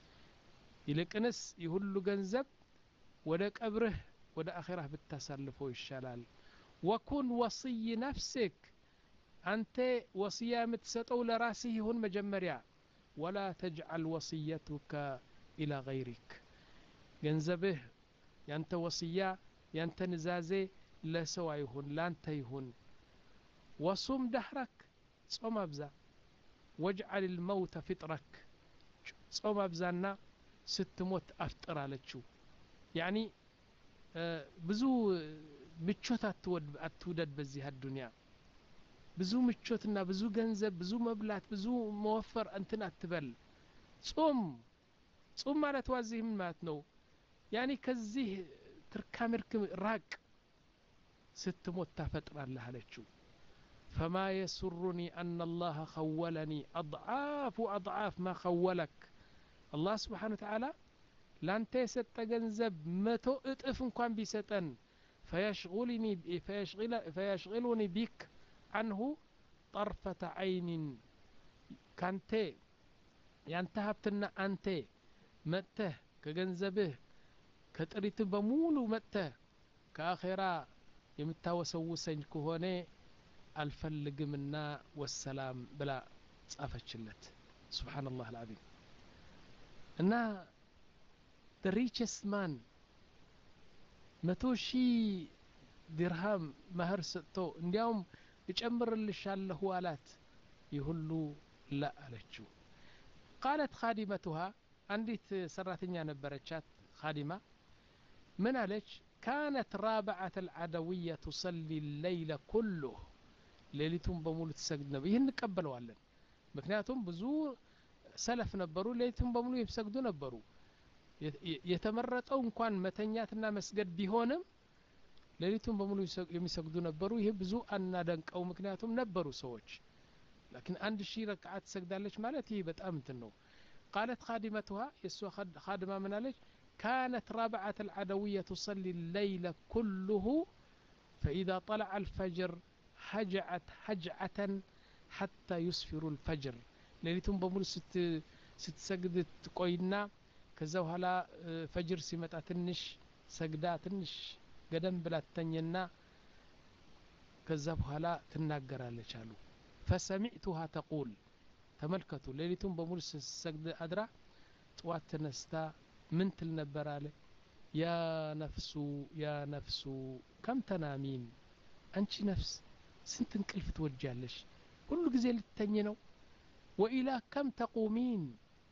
A: ይልቅንስ ይሁሉ ገንዘብ ወደ ቀብርህ ወደ አኺራህ ብታሳልፈው ይሻላል ወኩን ወصي نفسك አንተ ወሲያ የምትሰጠው ለራስህ ይሁን መጀመሪያ ولا تجعل وصيتك إلى غيرك ገንዘብህ ያንተ ወሲያ ያንተ ንዛዜ ለሰው አይሁን ላንተ ይሁን وصم دهرك ጾም አብዛ واجعل الموت فطرك ጾም አብዛና ስትሞት አፍጥር አለችው ያኒ ብዙ ምቾት አትወድ አትውደድ በዚህ አዱንያ ብዙ ምቾትና ብዙ ገንዘብ ብዙ መብላት ብዙ መወፈር እንትን አትበል ጾም ጾም ማለት ዋዚህ ምን ማለት ነው ያኒ ከዚህ ትርካምርክ ራቅ ስትሞት ታፈጥራለህ አለችው فما يسرني أن الله خولني أضعاف أضعاف ما خولك الله سبحانه وتعالى لان تيست جنزب متو اطف كان بيستن فيشغلني فيشغل فيشغلني بك عنه طرفة عين كانت ينتهبتنا أنت مته كجنزبه كتريت بمولو مته كآخرة يمتوسوسن كهونه الفلقمنا والسلام بلا تصافتشلت سبحان الله العظيم እና the richest man መቶ ሺህ ድርሃም ማህር ሰጥቶ እንዲያውም እጨምርልሻለሁ አላት ይሁሉ ላ አለችው قالت خادمتها አንዲት ሰራተኛ ነበረቻት خادمة ምን አለች كانت رابعة العدوية تصلي الليل كله ሌሊቱን በሙሉ ትሰግድ ነበር ይሄን እንቀበለዋለን ምክንያቱም ብዙ ሰለፍ ነበሩ ሌሊቱን በሙሉ ይሰግዱ ነበሩ የተመረጠው እንኳን መተኛትና መስገድ ቢሆንም ሌሊቱን በሙሉ የሚሰግዱ ነበሩ ይሄ ብዙ አናደንቀው ምክንያቱም ነበሩ ሰዎች لكن አንድ ሺህ ረክዓት ትሰግዳለች ማለት ይሄ በጣም እንትን ነው قالت خادمتها يسوع خادمة من عليك كانت رابعة العدوية تصلي الليل كله فإذا طلع الفجر هجعت هجعة حتى يسفر الفجر ليلتهم بمول ست ستسجد تقوينا كذا وهلا فجر سمت تنش سجدات تنش قدم بلا تنينا كذا وهلا تناجر على شالو فسمعتها تقول تملكتوا ليلتهم بمول سجد أدرى توات نستا من تلنبراله يا نفس يا نفس كم تنامين أنت نفس سنت انقلف توجالش كل ጊዜ ልተኝ ነው وإلى كم تقومين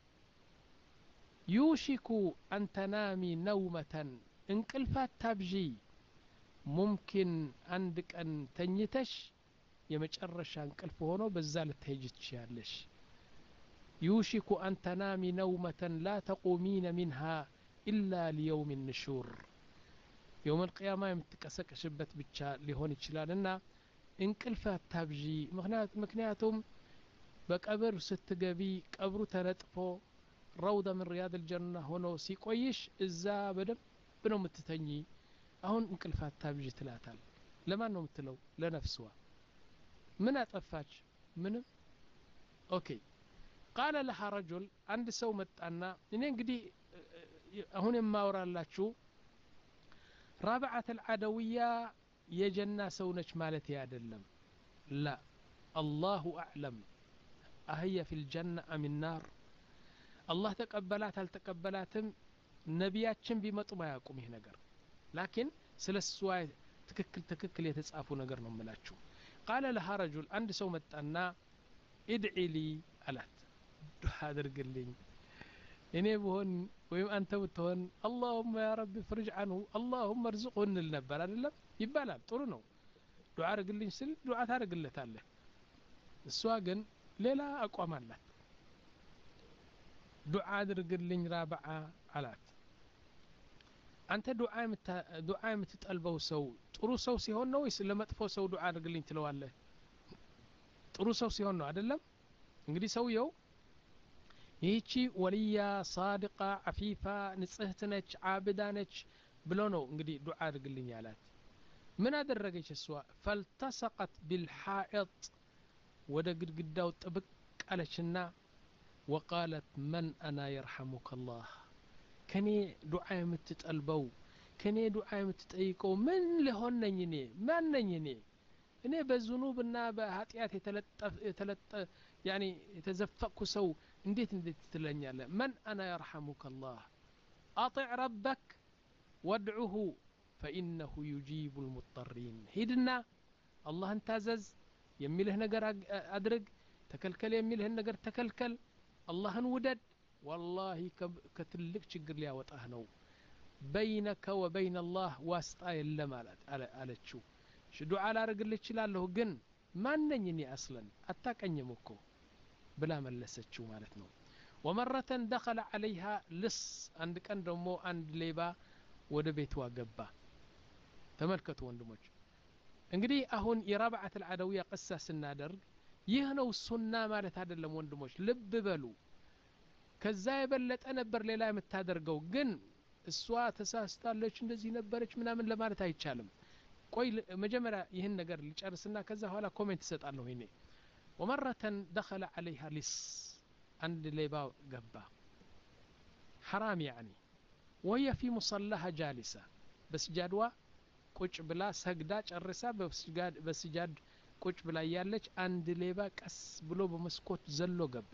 A: يوشك أن تنامي نومة انقلفات تبجي ممكن عندك أن تنيتش يمجرش انقلف هونو بزال تهجتش يالش يوشك أن تنامي نومة لا تقومين منها إلا ليوم النشور يوم القيامة يمتكسك شبت بتشا لهون يشلالنا እንቅልፋት ታብጂ ምክንያት ምክንያቱም በቀብር ስትገቢ ቀብሩ ተነጥፎ ረውዳ من رياض الجنة ሆኖ ሲቆይሽ እዛ በደንብ ነው የምትተኚ አሁን እንቅልፋት ታብጂ ትላታል ለማን ነው የምትለው ለነፍስዋ ምን አጠፋች ምንም ኦኬ قال لها رجل عند ሰው መጣና እኔ እንግዲህ አሁን የማወራላችሁ رابعة العدوية የጀና ሰው ነች ማለት ያደለም لا الله اعلم اهي في الجنه ام النار الله تقبلات አልተቀበላትም ነቢያችን ቢመጡ ማያቁም ይሄ ነገር لكن ስለሷ ትክክል ትክክል የተጻፉ ነገር ነው የምላችሁ قال لها رجل عند ሰው መጣና ادعي لي አላት ዱዓ አድርግልኝ እኔ ብሆን ወይም አንተ ብትሆን اللهم يا رب فرج عنه اللهم ارزقه እንል ነበር አይደለም ይባላል ጥሩ ነው ዱዓ አድርግልኝ ስል ዱዓ ታደርግለታለህ እሷ ግን ሌላ አቋም አላት ዱዓ አድርግልኝ ራብዓ አላት አንተ ዱዓ ዱዓ የምትጠልበው ሰው ጥሩ ሰው ሲሆን ነው ወይስ ለመጥፎ ሰው ዱዓ አድርግልኝ ትለዋለህ ጥሩ ሰው ሲሆን ነው አይደለም እንግዲህ ሰውየው ይህቺ ወልያ ሳድቃ አፊፋ ንጽህት ነች ዓብዳ ነች ብሎ ነው እንግዲህ ዱዓ አድርግልኝ አላት ምን አደረገች እሷ فالتصقت بالحائط ወደ ግድግዳው ጥብቅ አለችና وقالت من انا يرحمك الله ከኔ ዱዓ የምትጠልበው ከኔ ዱዓ የምትጠይቀው ምን ልሆን ነኝ እኔ ማን ነኝ እኔ እኔ በዝኑብና በኃጢአት የተለጠፍ የተለጠ يعني የተዘፈቅኩ ሰው እንዴት እንዴት ትለኛለህ من انا يرحمك الله اطع ربك وادعه فانه يجيب المضطرين هيدنا الله انتازز የሚልህ ነገር አድርግ ተከልከል የሚልህ ነገር ተከልከል አላህን ውደድ والله ከትልቅ ችግር ሊያወጣህ ነው بينك وبين الله واسطة የለም አለችው እሺ ዱዓ ላርግልህ እችላለሁ ግን ማን ነኝ እኔ አስለን አታቀኝም እኮ ብላ መለሰችው ማለት ነው ومرة دخل عليها لص አንድ ቀን ደግሞ አንድ ሌባ ወደ ቤቷ ገባ ተመልከቱ ወንድሞች እንግዲህ አሁን የራብዓት العدوية قصة ስናደርግ ይህ ነው ሱና ማለት አይደለም ወንድሞች ልብ በሉ ከዛ የበለጠ ነበር ሌላ የምታደርገው ግን እሷ ተሳስታለች እንደዚህ ነበረች ምናምን ለማለት አይቻልም ቆይ መጀመሪያ ይህን ነገር ልጨርስና ከዛ ኋላ ኮሜንት እሰጣለሁ እኔ ومرة دخل عليها لص عند ليبا قبا حرام يعني وهي في مصلها جالسة بس جادوا ቁጭ ብላ ሰግዳ ጨርሳ በስጃድ በስጃድ ቁጭ ብላ ያለች አንድ ሌባ ቀስ ብሎ በመስኮት ዘሎ ገባ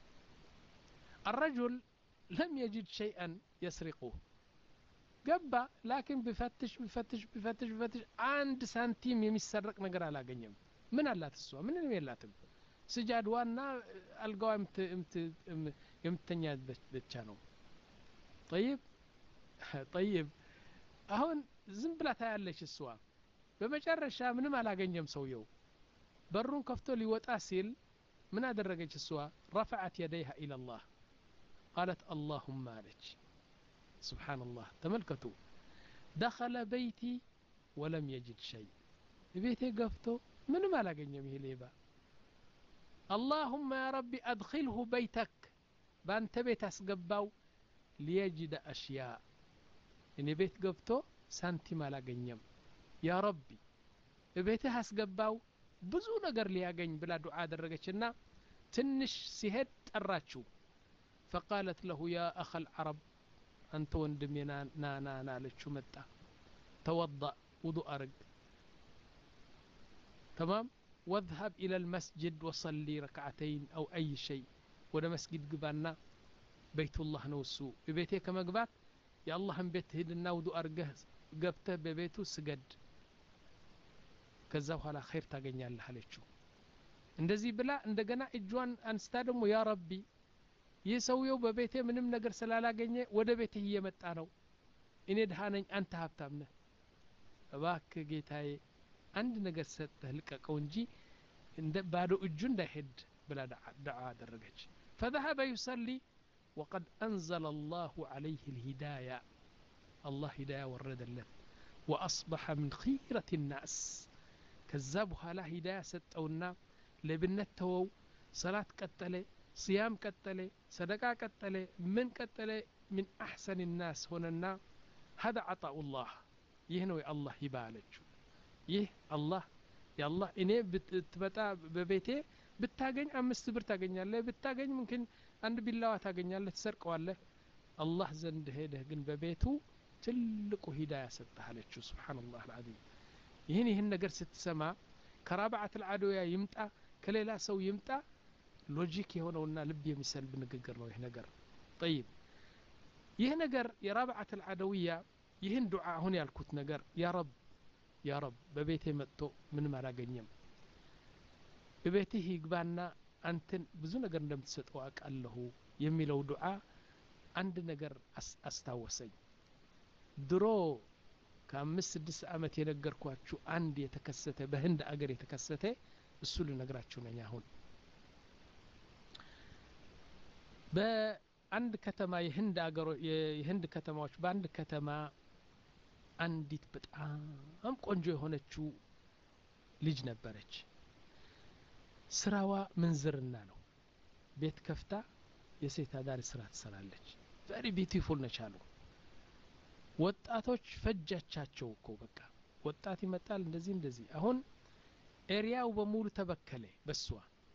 A: الرجل لم يجد شيئا يسرقه ገባ لكن بفتش بفتش بفتش بفتش አንድ ሳንቲም የሚሰረቅ ነገር አላገኘም ምን አላት እሷ ምንም የላትም ስጃድዋና አልጋዋ የምትተኛበት ብቻ ነው طيب طيب አሁን ዝም ብላ ታያለች እሷ በመጨረሻ ምንም አላገኘም ሰውየው በሩን ከፍቶ ሊወጣ ሲል ምን አደረገች እሷ رفعت يديها الى الله قالت اللهم عليك سبحان الله تملكتوا دخل بيتي ولم يجد شيء بيتي قفته ምንም አላገኘም ይሄ ሌባ اللهم يا ربي ادخله بيتك بانت بيت اسقباو ليجد اشياء እኔ ቤት ገብቶ ሳንቲም አላገኘም ያ ረቢ በቤትህ አስገባው ብዙ ነገር ሊያገኝ ብላ ዱዓ አደረገችና ትንሽ ሲሄድ ጠራችው فقالت له يا اخ العرب انت ወንድሜና ና ና ና አለችው መጣ توضأ وضوء ارق تمام واذهب الى المسجد وصلي ركعتين او اي شيء ወደ መስጊድ ግባና بيت الله ነው እሱ በቤቴ ከመግባት የአላህን ቤት ሄድና ውዱእ አርገህ ገብተህ በቤቱ ስገድ ከዛ በኋላ ኸይር ታገኛለህ አለችው እንደዚህ ብላ እንደገና እጇን አንስታ ደግሞ ያ ረቢ ይህ ሰውየው በቤቴ ምንም ነገር ስላላገኘ ወደ ቤቴ እየመጣ ነው እኔ ድሃ ነኝ አንተ ሀብታም ነህ እባክህ ጌታዬ አንድ ነገር ሰጥተህ ልቀቀው እንጂ እንደ ባዶ እጁ እንዳይሄድ ብላ ዱዓ አደረገች فذهب يصلي وقد أنزل الله عليه الهداية الله هداية ورد له وأصبح من خيرة الناس كذبها لا هداية ستونا لبنته صلاة كتله صيام كتله صدقة كتله من كتله من أحسن الناس هنا هذا عطاء الله يهنوي الله يبالج يه الله يا الله إني بتبتا ببيتي بتاجن أمست برتاجن يالله بتاجن ممكن عند بالله تاجن يالله تسرقه الله زند هيده جن ببيته تلقو هداية ستحلتشو سبحان الله العظيم يهني هن نجر ست سما كرابعة العدوية يمتع كليلا سو يمتع لوجيك هنا ونا لبي مثال بنجر نوع نجر طيب يه نجر يا رابعة العدوية يهن دعاء هنا الكوت نجر يا رب يا رب ببيتي متو من ما راجنيم ببيتي يقبلنا أنتن بزو نجر نمت ستواك الله يمي لو دعاء عند نجر أستوسي درو كامس سدس عمت ينقركواتشو عند يتكسته بهند أجر يتكسته السول نقراتشو نياهون በአንድ ከተማ የህንድ አገሮ የህንድ ከተማዎች በአንድ ከተማ አንዲት በጣም ቆንጆ የሆነችው ልጅ ነበረች ስራዋ ምንዝርና ነው ቤት ከፍታ የሴት አዳሪ ስራ ትሰራለች very beautiful ነች አሉ ወጣቶች ፈጃቻቸው እኮ በቃ ወጣት ይመጣል እንደዚህ እንደዚህ አሁን ኤሪያው በሙሉ ተበከለ በሷ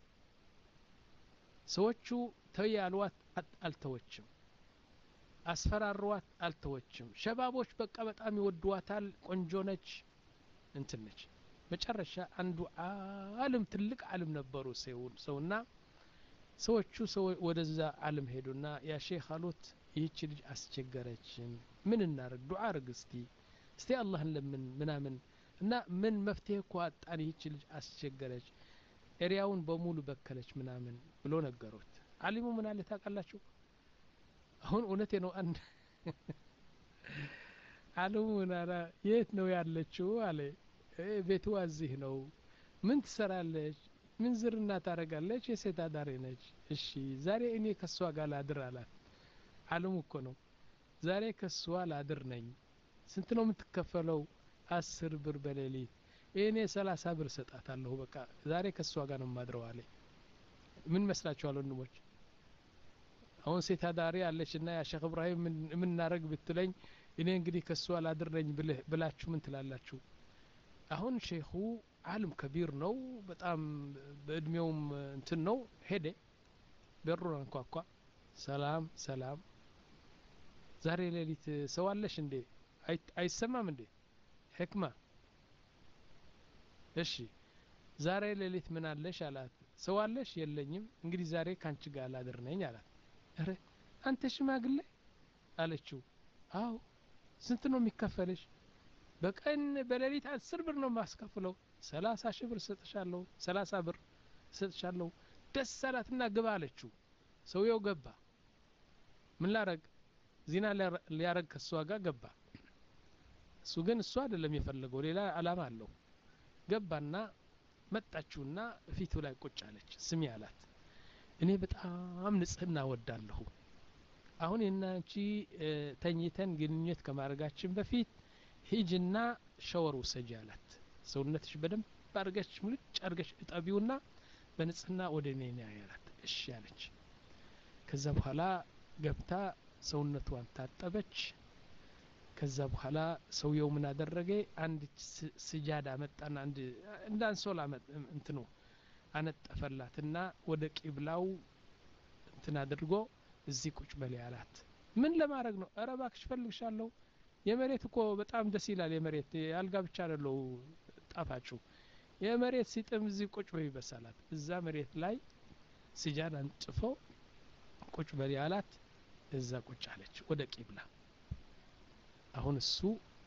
A: ሰዎቹ ተያሏት አልተወችም አስፈራሯት አልተወችም ሸባቦች በቃ በጣም ይወዷታል ቆንጆ ነች እንትን ነች መጨረሻ አንዱ ዓለም ትልቅ ዓለም ነበሩ ሰውና ሰዎቹ ሰው ወደዛ ዓለም ሄዱና ያ ሼክ አሉት ይህች ልጅ አስቸገረችን ምን እናርግ ዱዓ አርግ እስቲ እስቲ አላህን ለምን ምናምን እና ምን መፍትሄ እኮ አጣን ይህች ልጅ አስቸገረች ኤሪያውን በሙሉ በከለች ምናምን ብሎ ነገሩት ዓሊሙ ምን አለ ታውቃላችሁ አሁን እውነቴ ነው አንድ ዓሊሙ ምን አለ የት ነው ያለችው አለ ቤቱ እዚህ ነው ምን ትሰራለች ምን ዝርና ታረጋለች የሴት አዳሪ ነች እሺ ዛሬ እኔ ከሷ ጋር ላድር አላት ዓሊሙ እኮ ነው ዛሬ ከሷ ላድር ነኝ ስንት ነው የምትከፈለው አስር ብር በሌሊት እኔ ሰላሳ ብር ሰጣታለሁ በቃ ዛሬ ከሷ ጋር ነው ማድረው አለ ምን መስላችኋል ወንድሞች አሁን ሴት አዳሪ አለችና ያ ሼክ ኢብራሂም ምን እናረግ ብትለኝ እኔ እንግዲህ ከሷ ላድር ነኝ ብላችሁ ምን ትላላችሁ አሁን ሼኹ ዓለም ከቢር ነው በጣም በእድሜውም እንትን ነው ሄደ በሩን አንኳኳ ሰላም ሰላም ዛሬ ሌሊት ሰው አለሽ እንዴ አይሰማም እንዴ ህክማ እሺ ዛሬ ሌሊት ምን አለሽ አላት ሰው አለሽ የለኝም እንግዲህ ዛሬ ካንቺ ጋር ላድር ነኝ አላት አረ አንተ ሽማግሌ አለችው አው ስንት ነው የሚከፈልሽ በቀን በሌሊት አስር ብር ነው ማስከፍለው ሰላሳ ሺህ ብር ሰጥሻለሁ ሰላሳ ብር ሰጥሻለሁ ደስ አላትና ግባ አለችው ሰውየው ገባ ምን ላረግ ዚና ሊያረግ ከሷ ጋር ገባ እሱ ግን እሱ አይደለም የፈለገው ሌላ አላማ አለው ገባና መጣችውና ፊቱ ላይ ቁጭ አለች ስሚ አላት እኔ በጣም ንጽህና ወዳለሁ አሁን እናንቺ ተኝተን ግንኙነት ከማድረጋችን በፊት ሂጅና ሻወር ውሰጂ አላት ሰውነትሽ በደንብ አርገሽ ሙልጭ አርገሽ እጠቢውና በንጽህና ወደ እኔ ነይ አላት እሺ አለች ከዛ በኋላ ገብታ ሰውነቷን ታጠበች ከዛ በኋላ ሰውየው ምን አደረገ አንድ ስጃዳ መጣና አንድ እንዳንሶላ እንትኑ አነጠፈላትና ወደ ቂብላው እንትን አድርጎ እዚህ ቁጭ በል ያላት ምን ለማድረግ ነው ኧረ እባክሽ ፈልግሻለሁ የመሬት እኮ በጣም ደስ ይላል የመሬት ያልጋ ብቻ አይደለው ጣፋጩ የመሬት ሲጥም እዚህ ቁጭ በይ በሰላት እዛ መሬት ላይ ስጃዳ አንጥፎ ቁጭ በል ያላት እዛ ቁጭ አለች ወደ ቂብላ አሁን እሱ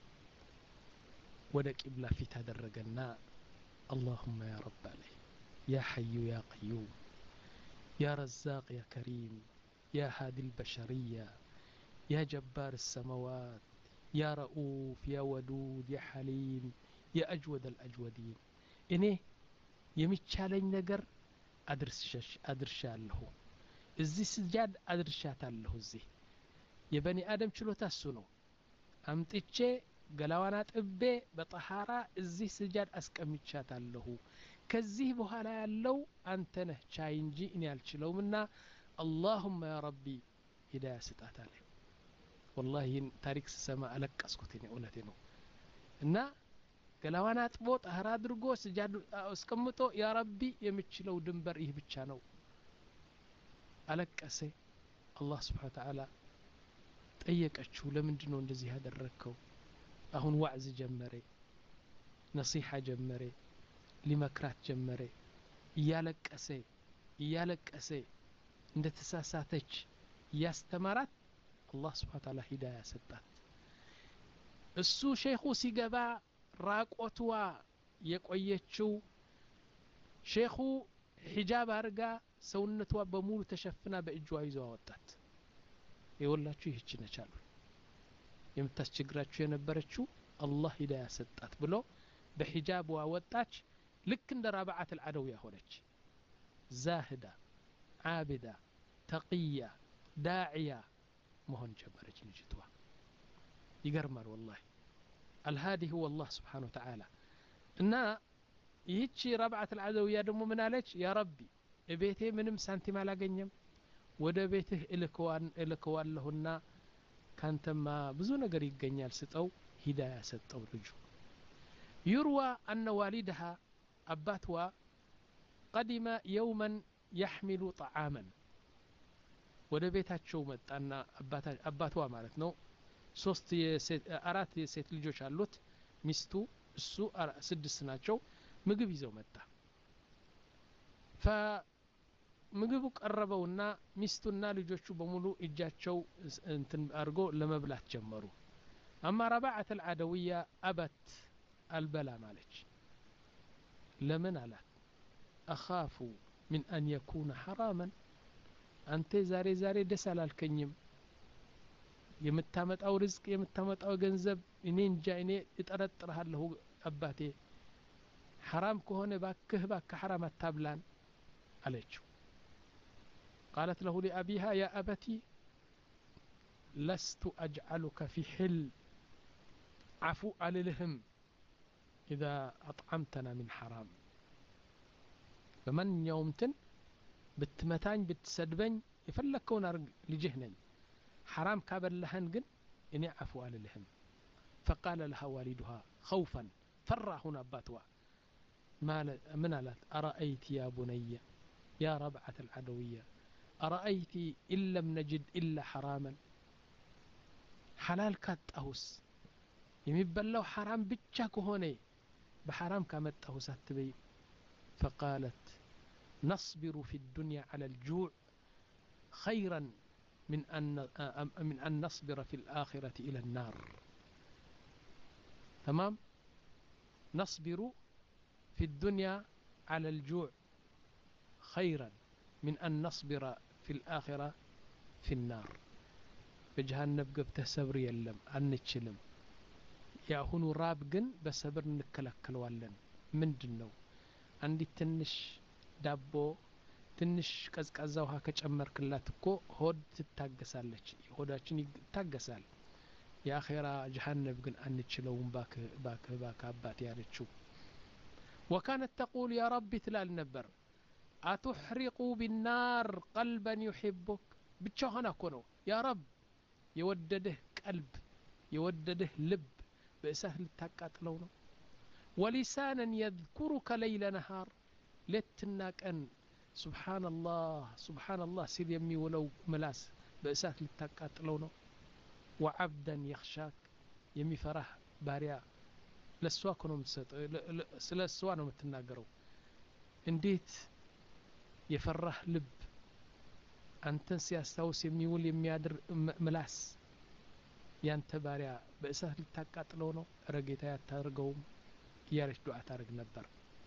A: ወደ ቂብላ ፊት አደረገና اللهم يا رب عليه يا حي يا قيوم يا رزاق يا كريم يا هادي البشرية يا جبار السماوات يا رؤوف يا ودود يا حليم يا أجود الأجودين إني يمتشالين نجر أدرسش أدرشالله እዚህ ስጃድ አድርሻታለሁ እዚህ የበኒ አደም ችሎታ እሱ ነው አምጥቼ ገላዋና ጥቤ በጠሃራ እዚህ ስጃድ አስቀምጫታለሁ ከዚህ በኋላ ያለው አንተ ነህ ቻይ እንጂ እኔ አልችለውምና اللهم يا ربي ሂዳያ ስጣታለ والله ታሪክ ስሰማ አለቀስኩት እኔ እውነቴ ነው እና ገላዋና ጥቦ ጠሃራ አድርጎ ስጃድ አስቀምጦ ያ ረቢ የምችለው ድንበር ይህ ብቻ ነው አለቀሰ አላህ Subhanahu Ta'ala ጠየቀችው ለምንድነው እንደዚህ ያደረከው አሁን ዋዕዝ ጀመረ ነሲሃ ጀመረ ሊመክራት ጀመረ እያለቀሰ እያለቀሰ እንደተሳሳተች ያስተማራት አላህ Subhanahu Ta'ala ሂዳያ ሰጣት እሱ ሼኹ ሲገባ ራቆትዋ የቆየችው ሼኹ ሒጃብ አርጋ ሰውነቷ በሙሉ ተሸፍና በእጇ ይዘው አወጣት ይወላችሁ ይህች ነቻሉ የምታስቸግራችሁ የነበረችው አላህ ሂዳያ ሰጣት ብሎ በሒጃብ ወጣች ልክ እንደ ረባዓት العدوية ሆነች ዛህዳ ዓቢዳ ተቂያ ዳዕያ መሆን ጀመረች ልጅቷ ይገርማል والله الهادي هو الله سبحانه وتعالى እና ይህች ረባዓት العدوية ደግሞ ምን አለች ያ ረቢ እቤቴ ምንም ሳንቲም አላገኘም ወደ ቤትህ እልከዋን እልከዋለሁና ካንተማ ብዙ ነገር ይገኛል ስጠው ሂዳያ ሰጠው ልጁ يروى أن والدها أباتها قدم يوما يحمل طعاما ወደ ቤታቸው መጣና አባቷ ማለት ነው ሶስት የሴት አራት የሴት ልጆች አሉት ሚስቱ እሱ ስድስት ናቸው ምግብ ይዘው መጣ فምግቡ ቀረበውና ሚስቱና ልጆቹ በሙሉ እጃቸው እንትን አርጎ ለመብላት ጀመሩ اما ربعه العدويه ابت البلا مالك لمن على اخاف من ان يكون حراما አንተ ዛሬ ዛሬ ደስ አላልከኝም የምታመጣው ርዝቅ የምታመጣው ገንዘብ እኔ እንጃ እኔ እጠረጥርሃለሁ አባቴ حرام ከሆነ ባክህ ባክ حرام አታብላን አለችው قالت له لأبيها يا أبتي لست أجعلك في حل عفو على لهم إذا أطعمتنا من حرام فمن يومتن بتمتاني بتسدبني يفلكون أرق لجهني حرام كابلهن جن إني عفو على لهم فقال لها والدها خوفا فرع هنا باتوا ما من قالت أرأيت يا بني يا ربعة العدوية أرأيت إن لم نجد إلا حراما حلال كات أهوس يمبلو حرام بتشاكو هوني بحرام كامت أهوسات بي فقالت نصبر في الدنيا على الجوع خيرا من أن من أن نصبر في الآخرة إلى النار تمام نصبر في الدنيا على الجوع خيرا من أن نصبر في الآخرة في النار بجهنم قبته صبر يلم أنتشلم يا هونو راب جن بصبر نكلكل والن من دنو عندي تنش ዳቦ ትንሽ ቀዝቃዛ ውሃ ከጨመርክላት እኮ ሆድ ትታገሳለች ሆዳችን ይታገሳል የአኺራ ጀሃነም ግን አንችለውም ባክ ባክ ባክ አባቴ ያለችው وكانت تقول يا رب تلال نبر أتحرق بالنار قلبا يحبك بتشوهنا كونو يا رب يودده قلب يودده لب بأسهل تقاتلونه ولسانا يذكرك ليل نهار لتناك أن سبحان الله سبحان الله سير يمي ولو ملاس بأسات لتاكات لونه وعبدا يخشاك يمي فرح باريا لسواكنو متسط سلسوانو متناقرو انديت يفرح لب أنتن سياستوس يمي ول يمي يادر ملاس يانت باريا بأسات لتاكات لونه رقيتا يتارقوم يارش دعا تارق نبر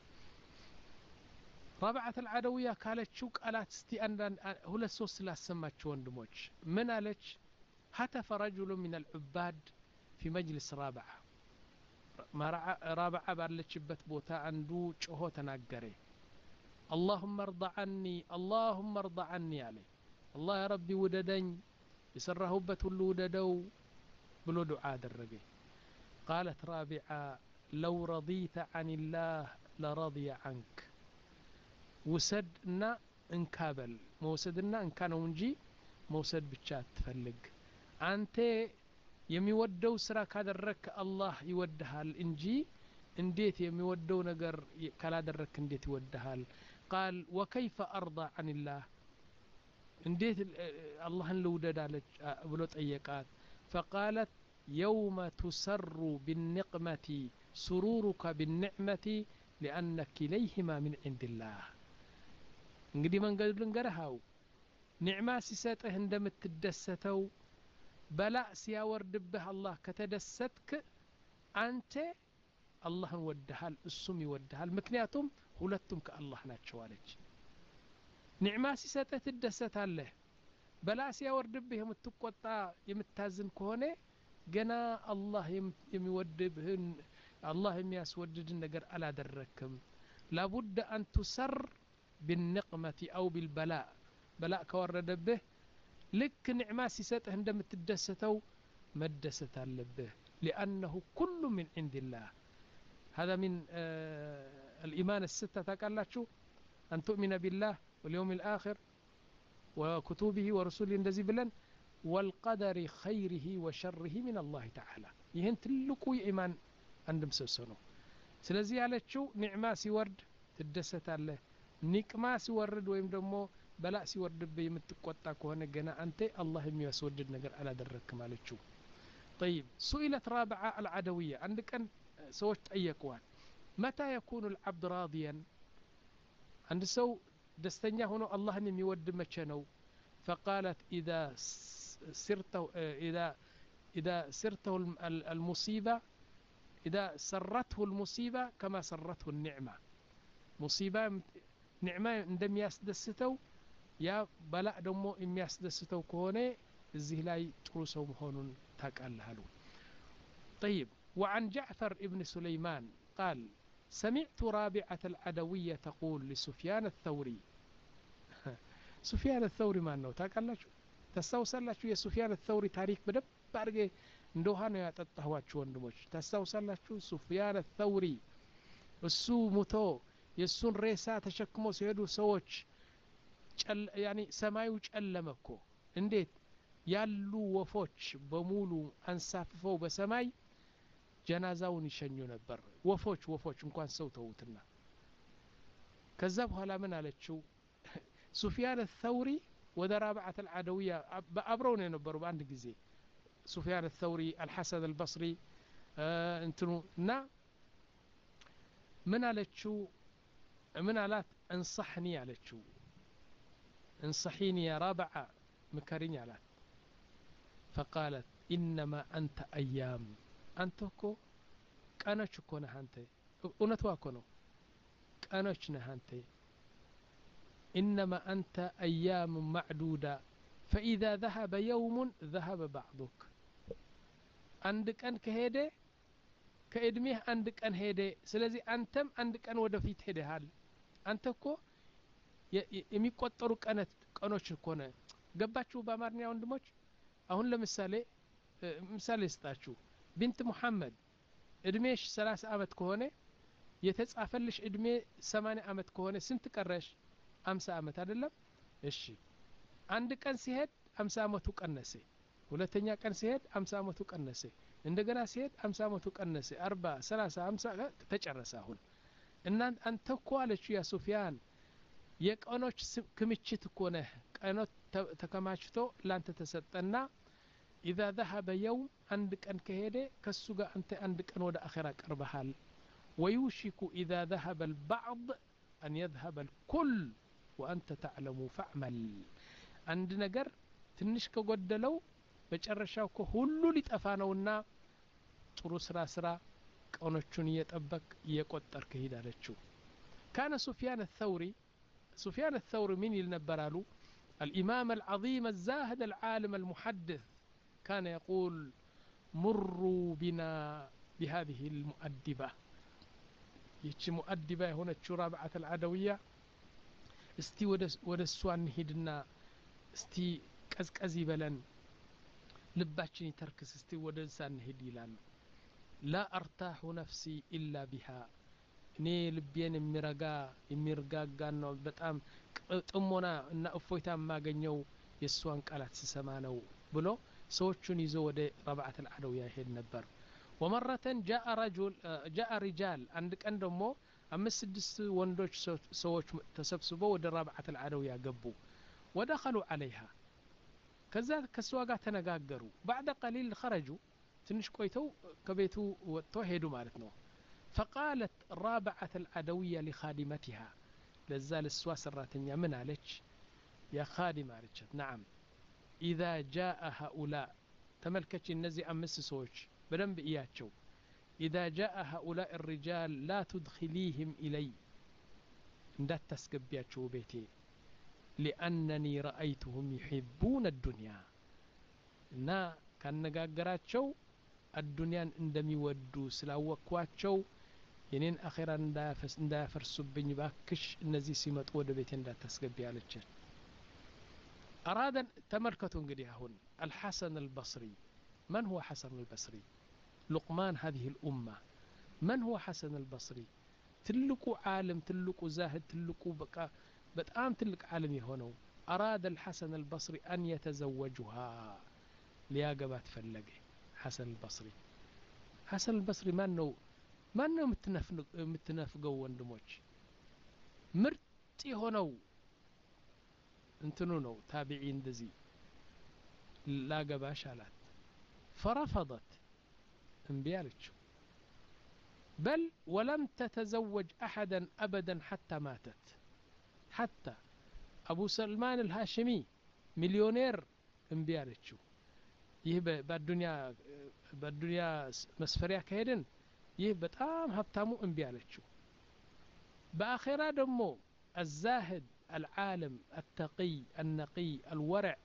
A: رابعة العدوية قالت شوك ألات ستي أن هو السوس لا سمت وندموج من قالت هتف رجل من العباد في مجلس رابعة ما رابعة بارلتش بوتا عنده شهو تناقري اللهم ارضى عني اللهم ارضى عني عليه الله يا ربي وددن يسره بتول وددو بلو دعاء الرقي قالت رابعة لو رضيت عن الله لرضي عنك وسدنا انكابل موسدنا ان كانوا انجي موسد بتشات تفلق انت يميودو سرا كادرك الله يودهال انجي انديت يميودو نجر كلا درك انديت يودهال قال وكيف ارضى عن الله انديت الله لو وددالك بلو طيقات فقالت يوم تسر بالنقمة سرورك بالنعمة لأن كليهما من عند الله እንግዲህ መንገዱ ልንገርሃው ኒዕማ ሲሰጥህ እንደምትደሰተው በላ ሲያወርድብህ አላህ ከተደሰትክ አንተ አላህን ወደሃል እሱም ይወደሃል ምክንያቱም ሁለቱም ከአላህ ናቸው አለች ኒዕማ ሲሰጥህ ትደሰታለህ በላ ሲያወርድብህ የምትቆጣ የምታዝን ከሆነ ገና አላህ የሚወድብህን አላህ የሚያስወድድን ነገር አላደረክም لابد أن تسر بالنقمة أو بالبلاء بلاء كورد به لك نعمة سيسته عندما تدستو مدست اللبه لأنه كل من عند الله هذا من آه الإيمان الستة تقال شو أن تؤمن بالله واليوم الآخر وكتبه ورسوله اندزي بلن والقدر خيره وشره من الله تعالى ይህን ትልቁ የኢማን አንድ ምሰሶ ነው ስለዚህ ያለችው ኒዕማ ሲወርድ ትደሰታለህ ኒቅማ ሲወርድ ወይም ደግሞ በላ ሲወርድብህ የምትቆጣ ከሆነ ገና አንተ አላህ የሚያስወድድ ነገር አላደረክም አለችው طيب سئلت رابعة العدوية عند كان سوت طيقوان متى يكون العبد راضيا عند سو دستنيا هنا الله የሚወድ መቼ ነው فقالت إذا سرته إذا إذا سرته المصيبة إذا سرته المصيبة كما سرته النعمة مصيبة نعمة عندما يسدستو يا بلاء دمو إم يسدستو كونه الزهلاي تروسو مهون تاكال هلو طيب وعن جعفر ابن سليمان قال سمعت رابعة العدوية تقول لسفيان الثوري سفيان الثوري ما أنه تاكال لشو تستوصل لشو يا سفيان الثوري تاريخ بدب بارجي እንደውሃነ ያጠጣዋችሁ ወንድሞች ታስታውሳላችሁ ሱፊያን الثوري እሱ ሙቶ የሱን ሬሳ ተሸክሞ ሲሄዱ ሰዎች ያኒ ሰማዩ ጨለመኮ እንዴት ያሉ ወፎች በሙሉ አንሳፍፈው በሰማይ ጀናዛውን ይሸኙ ነበር ወፎች ወፎች እንኳን ሰው ተውትና ከዛ በኋላ ምን አለችው ሱፊያን الثوري ወደ رابعة العدوية በአብረው ነው የነበሩ በአንድ ጊዜ سفيان الثوري الحسن البصري آه انتنو نا من علتشو من علات انصحني علتشو انصحيني يا رابعة مكريني علات فقالت إنما أنت أيام أنتكو كانتشكو نهانتي ونتواكونو كانتش نهانتي إنما أنت أيام معدودة فإذا ذهب يوم ذهب بعضك عندك أن كهيدة كإدميه عندك أن هيدة سلزي أنتم عندك أن ودفيت هيدة هال أنتكو يميقطروا كانت كانوش كونه قباتشو بامارنيا وندموش أهون لمثالي مثالي استاشو بنت محمد إدميش ثلاث أمت كونه يتسعفلش إدمي ثمانية أمت كونه سنت كرش أمس أمت هذا لا إيشي አንድ ቀን ሲሄድ ሃምሳ አመቱ ቀነሰ ሁለተኛ ቀን ሲሄድ ሃምሳ አመቱ ቀነሰ እንደገና ሲሄድ ሃምሳ አመቱ ቀነሰ አርባ ሰላሳ ሃምሳ ተጨረሰ አሁን እና አንተ እኮ አለች ያ ሱፊያን የቀኖች ክምችት እኮ ነህ ቀኖች ተከማችቶ ላንተ ተሰጠና اذا ذهب يوم አንድ ቀን ከሄደ ከሱ ጋር አንተ አንድ ቀን ወደ አኺራ ቀርበሃል ويوشك اذا ذهب البعض ان يذهب الكل وانت تعلم فاعمل አንድ ነገር ትንሽ ከጎደለው በጨረሻው ሁሉ ሊጠፋ ነውና ጥሩ ስራ ስራ ቀኖቹን እየጠበቅ እየቆጠርክ ሄዳለችው كان سفيان الثوري سفيان الثوري من ينبرالو الإمام العظيم الزاهد العالم المحدث كان يقول مروا بنا بهذه المؤدبة يتش مؤدبة هنا رابعة العدوية استي ودسوان هيدنا استي قزقزي بلن لباچني تركس استي ودسان هيد يلان لا ارتاح نفسي الا بها እኔ ልቤን የሚረጋ የሚርጋጋ ነው በጣም ጥሞና እና እፎይታ ማገኘው የሷን ቃላት ሲሰማ ነው ብሎ ሰዎቹን ይዞ ወደ رابعة العدوية ይሄድ ነበር ومرة جاء رجل جاء رجال عند ቀን ደግሞ አምስት ስድስት ወንዶች ሰዎች ተሰብስበው ወደ رابعة العدوية ገቡ ودخلوا عليها ከዛ ከሷ ጋር ተነጋገሩ بعد قليل خرجوا ትንሽ ቆይተው ከቤቱ ወጥተው ሄዱ ማለት ነው فقالت رابعة العدوية لخادمتها لزال السوا سراتنيا من عليك يا خادمة عليك نعم إذا جاء هؤلاء تملكتش النزي أمس سوش بدن بإياتشو إذا جاء هؤلاء الرجال لا تدخليهم إلي ندات تسكبياتشو بيتي لأنني رأيتهم يحبون الدنيا نا كان نقاقراتشو الدنيا اندمي ودو سلاوكواتشو የኔን አኺራ እንዳፈስ እንዳፈርሱብኝ ባክሽ እነዚህ ሲመጡ ወደ ቤቴ እንዳታስገቢ አለች አራደን ተመልከቱ እንግዲህ አሁን الحسن البصري من هو حسن البصري لقمان هذه الأمة من هو حسن البصري ትልቁ ዓለም ትልቁ ዛህድ ትልቁ በቃ በጣም ትልቅ ዓለም የሆነው أراد الحسن البصري أن يتزوجها ሊያገባት ፈለገ ሐሰን አልበስሪ ሐሰን አልበስሪ ማን ነው ማን ነው የምትነፍገው ወንድሞች ምርጥ የሆነው እንትኑ ነው ታቢዒ እንደዚህ ላገባሽ አላት فرفضت እምቢ አለችው بل ولم تتزوج أحدا أبدا حتى ماتت حتى أبو سلمان الهاشمي مليونير እምቢ አለችው ይህ በዱንያ በዱንያ መስፈሪያ ከሄድን ይህ በጣም ሀብታሙ እምቢ አለችው በአኺራ ደግሞ الزاهد العالم التقي النقي الورع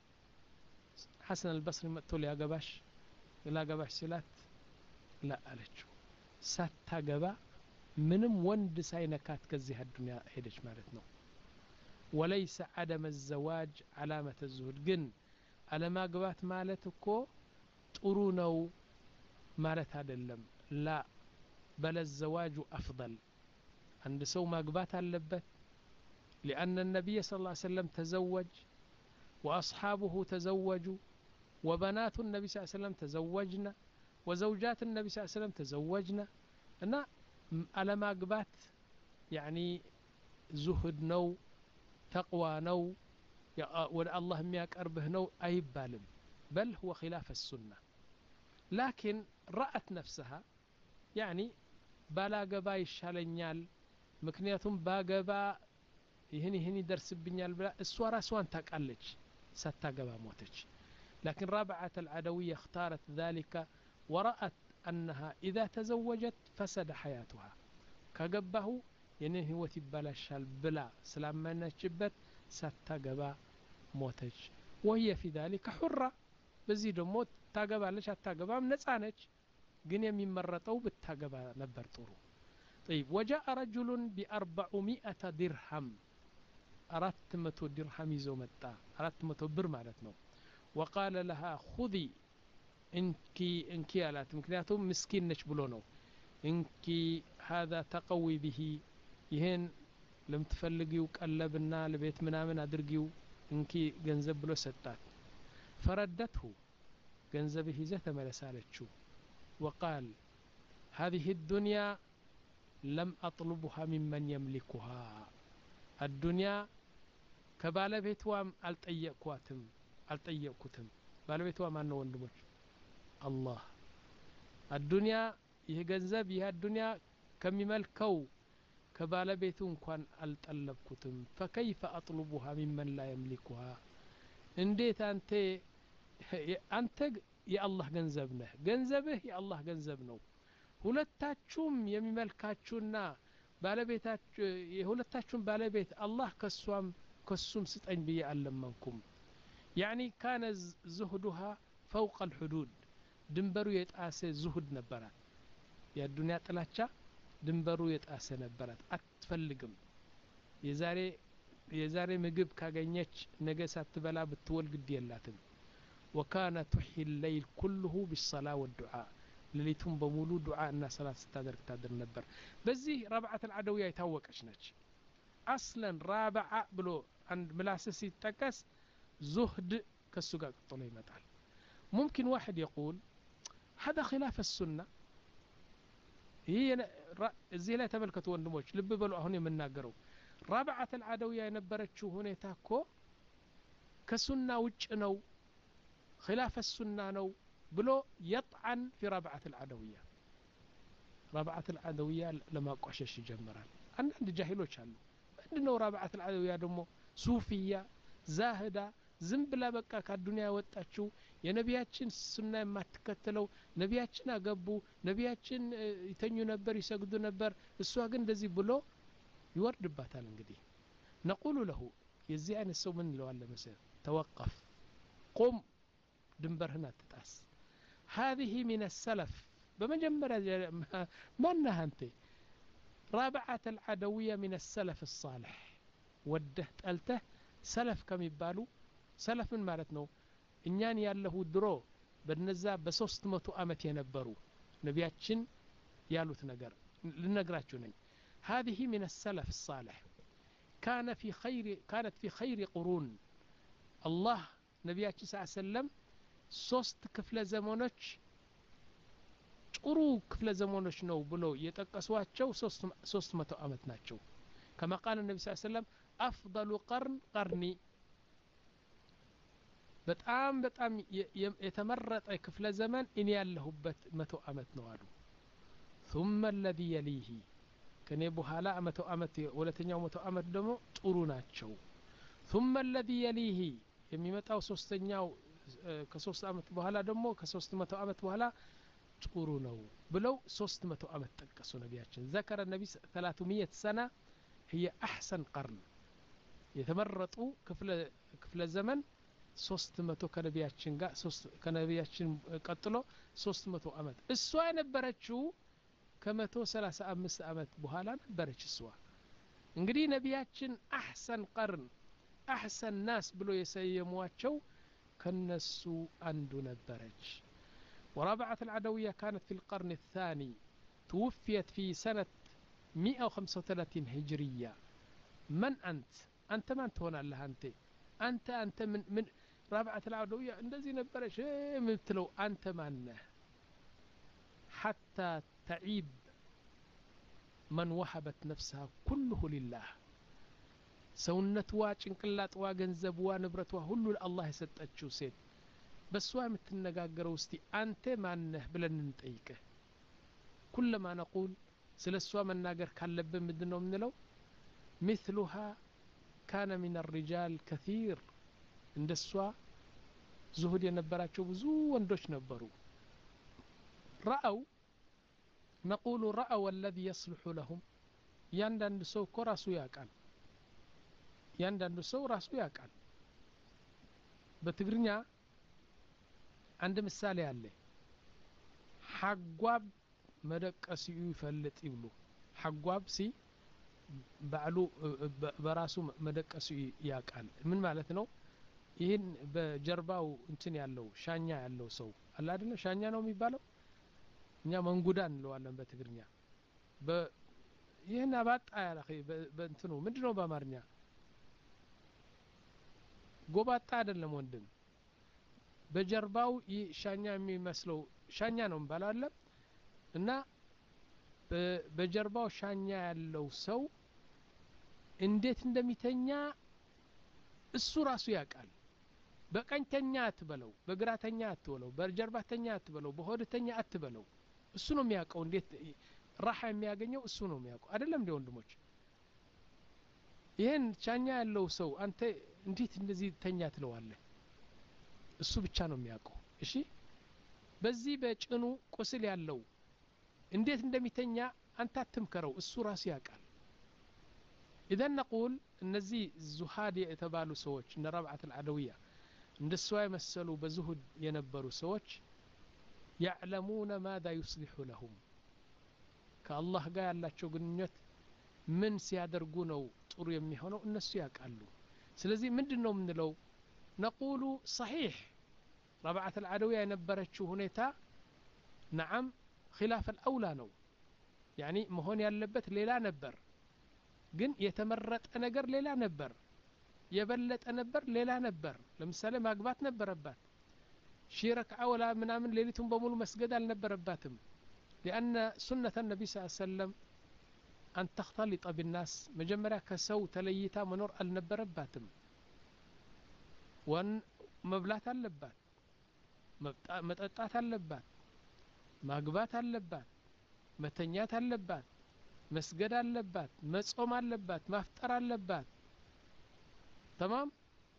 A: حسن البصري መጥቶ ሊያገባሽ ላገባሽ ሲላት ላ አለችው ሳታገባ ምንም ወንድ ሳይነካት ከዚህ አዱንያ ሄደች ማለት ነው وليس عدم الزواج علامة الزهد ግን አለማግባት ማለት እኮ ጥሩ ነው ማለት አይደለም ላ بل الزواج أفضل عند سو ማግባት አለበት لأن النبي صلى الله عليه وسلم تزوج وأصحابه تزوجوا وبنات النبي صلى الله عليه وسلم تزوجنا وزوجات النبي صلى الله عليه وسلم تزوجنا እና አለማግባት يعني زهد ነው تقوى ነው ወደ አላህ የሚያቀርብህ ነው አይባልም بل هو خلاف السنة لكن رأت نفسها يعني ባላገባ ይሻለኛል ምክንያቱም ባገባ ይህን ይህን ይደርስብኛል ብላ እሷ ራስዋን ታውቃለች ሳታገባ ሞተች لكن رابعة العدوية اختارت ذلك ورأت أنها إذا تزوجت فسد حياتها كجبه ينهي هوت بلاشال بلا سلامنا شبت ሳታገባ ሞተች وهي في ذلك حرة በዚህ ደግሞ ታገባለች አታገባም ነፃ ነች ግን የሚመረጠው ብታገባ ነበር ጥሩ طيب وجاء رجل بأربعمائة درهم أرات متو درهم ይዞ መጣ أرات متو ብር ማለት ነው وقال لها خذي انك انك አላት ምክንያቱም ምስኪን ነች ብሎ ነው انك هذا تقوي به ይሄን ለምትፈልጊው ቀለብና ለቤት ምናምን አድርጊው እንኪ ገንዘብ ብሎ ሰጣት فردته ገንዘብህ ይዘህ ተመለሳለችው وقال هذه الدنيا لم أطلبها ممن يملكها الدنيا ከባለቤቷም አልጠየቅኳትም አልጠየቅኩትም ባለቤቷ ማን ነው ወንድሞች አላህ الدنيا ይህ ገንዘብ ይህ الدنيا ከሚመልከው ከባለቤቱ እንኳን አልጠለብኩትም فكيف أطلبها ممن لا يملكها እንዴት አንተ አንተ የአላህ ገንዘብ ነህ ገንዘብህ የአላህ ገንዘብ ነው ሁለታችሁም የሚመልካችሁና ባለቤታችሁ የሁለታችሁም ባለቤት አላህ ከሷም ከሱም ስጠኝ ብዬ አለመንኩም يعني كان زهدها فوق الحدود ድንበሩ የጣሰ ዝሁድ ነበራት የዱንያ ጥላቻ ድንበሩ የጣሰ ነበራት አትፈልግም የዛሬ የዛሬ ምግብ ካገኘች ነገ ሳትበላ ብትወል ግድ የላትም وكان تحيي الليل كله بالصلاة والدعاء ليلتهم بمولو دعاء الناس صلاة ستادرك تادر نبر بزيه رابعة العدوية يتوقعش ناج أصلا رابعة بلو عند ملاسسي تكس زهد كالسقاق طلعي متعال ممكن واحد يقول هذا خلاف السنة هي زي لا تملكت وندموش لب بلو هوني من ناقرو رابعة العدوية ينبرت شو هوني تاكو كسنة وجنو خلاف السنة نو بلو يطعن في رابعة العدوية رابعة العدوية لما قشش جمران أنا عندي جاهلوش هلو عندنا رابعة العدوية دمو صوفية زاهدة زنبلا بقى كالدنيا وطاچو የነቢያችን ሱና የማትከተለው ነቢያችን አገቡ ነቢያችን ይተኙ ነበር ይሰግዱ ነበር እሷ ግን እንደዚህ ብሎ ይወርድባታል እንግዲህ نقول له የዚህ አይነት ሰው ምን ይለዋል መሰል توقف قم ድንበርህን አትጣስ هذه من السلف በመጀመሪያ ማነህ አንተ رابعة العدوية من السلف الصالح ወደህ ጠልተህ ሰለፍ ከሚባሉ ሰለፍ ምን ማለት ነው እኛን ያለው ድሮ በነዛ በሶስት መቶ አመት የነበሩ ነቢያችን ያሉት ነገር ልነግራችሁ ነኝ هذه من السلف الصالح كان في خير كانت في خير قرون الله نبياتي صلى الله عليه وسلم ሶስት ክፍለ ዘመኖች ጥሩ ክፍለ ዘመኖች ነው ብሎ የጠቀሷቸው ሶስት መቶ ዓመት ናቸው كما قال النبي صلى الله عليه وسلم أفضل قرن قرني በጣም በጣም የተመረጠ ክፍለ ዘመን እኔ ያለሁበት መቶ ዓመት ነው አሉ ثم الذي يليه ከኔ በኋላ መቶ ዓመት ሁለተኛው መቶ ዓመት ደግሞ ጥሩ ናቸው ثم الذي يليه የሚመጣው ሶስተኛው ከሶስት ዓመት በኋላ ደግሞ ከሶስት መቶ ዓመት በኋላ ጥሩ ነው ብለው ሶስት መቶ ዓመት ጠቀሱ ነቢያችን ذكر النبي ثلاثمية سنة هي أحسن قرن የተመረጡ ክፍለ ክፍለ ዘመን ሶስት መቶ ከነቢያችን ጋር ሶስት ከነቢያችን ቀጥሎ ሶስት መቶ ዓመት እሷ የነበረችው ከመቶ ሰላሳ አምስት ዓመት በኋላ ነበረች እሷ እንግዲህ ነቢያችን አህሰን ቀርን አህሰን ናስ ብሎ የሰየሟቸው ከነሱ አንዱ ነበረች ورابعة العدوية كانت في القرن الثاني توفيت في سنة مئة وخمسة وثلاثين هجرية من أنت أنت من تهون الله أنت أنت أنت من من رابعة العدوية እንደዚህ ነበረች የምትለው አንተ ማነህ حتى تعيب من وهبت نفسها كله لله ሰውነትዋ ጭንቅላትዋ ገንዘብዋ ንብረትዋ ሁሉ ለአላህ የሰጠችው ሴት በሷ የምትነጋገረው እስቲ አንተ ማነህ ብለን እንጠይቅህ كلما نقول ስለሷ መናገር ካለብን ምንድነው የምንለው مثلها كان من الرجال كثير እንደሷ ዙሁድ የነበራቸው ብዙ ወንዶች ነበሩ رأوا نقول رأوا الذي يصلح لهم ያንዳንዱ ሰው እኮ ራሱ ያውቃል ያንዳንዱ ሰው ራሱ ያውቃል በትግርኛ አንድ ምሳሌ አለ ሐጓብ መደቀስ ይፈልጥ ይብሉ ሐጓብ ሲ ባሉ በራሱ መደቀስ ያውቃል ምን ማለት ነው ይሄን በጀርባው እንትን ያለው ሻኛ ያለው ሰው አለ አይደል ሻኛ ነው የሚባለው እኛ መንጉዳ እንለዋለን በትግርኛ በ ይሄን አባጣ ያለ በእንትኑ ምንድነው በአማርኛ ጎባጣ አይደለም ወንድም በጀርባው ሻኛ የሚመስለው ሻኛ ነው እንባላለ እና በጀርባው ሻኛ ያለው ሰው እንዴት እንደሚተኛ እሱ ራሱ ያውቃል በቀኝተኛ አትበለው በግራተኛ አትበለው በጀርባተኛ አትበለው በሆድተኛ አትበለው እሱ ነው የሚያውቀው እንዴት ራሃ የሚያገኘው እሱ ነው የሚያውቀው አይደለም እንደ ወንድሞች ይሄን ሻኛ ያለው ሰው አንተ እንዴት እንደዚህ ተኛ ትለዋለህ እሱ ብቻ ነው የሚያውቀው እሺ በዚህ በጭኑ ቁስል ያለው እንዴት እንደሚተኛ አንተ አትምከረው እሱ ራሱ ያውቃል اذا نقول እነዚህ ዙሃድ የተባሉ ሰዎች እነ ረብዓት العدوية እንደሷ የመሰሉ በዙሁድ የነበሩ ሰዎች يعلمون ماذا يصلح لهم ከአላህ ጋር ያላቸው ግንኙነት ምን ሲያደርጉ ነው ጥሩ የሚሆነው እነሱ ያውቃሉ ስለዚህ ምንድነው የምንለው نقول صحيح ربعة العدوية የነበረችው ሁኔታ نعم خلاف الأولى ነው يعني መሆን ያለበት ሌላ ነበር ግን የተመረጠ ነገር ሌላ ነበር የበለጠ ነበር ሌላ ነበር ለምሳሌ ማግባት ነበረባት ሽረክዓ ወላ ምናምን ሌሊቱን በሙሉ መስገድ አልነበረባትም لأن سنة النبي صلى الله عليه وسلم أن تختلط بالناس مجمرة كسو تليتا منور النبرباتم وان مبلات اللبات متقطعات اللبات ማግባት አለባት መተኛት አለባት መስገድ አለባት መጾም አለባት ማፍጠር አለባት تمام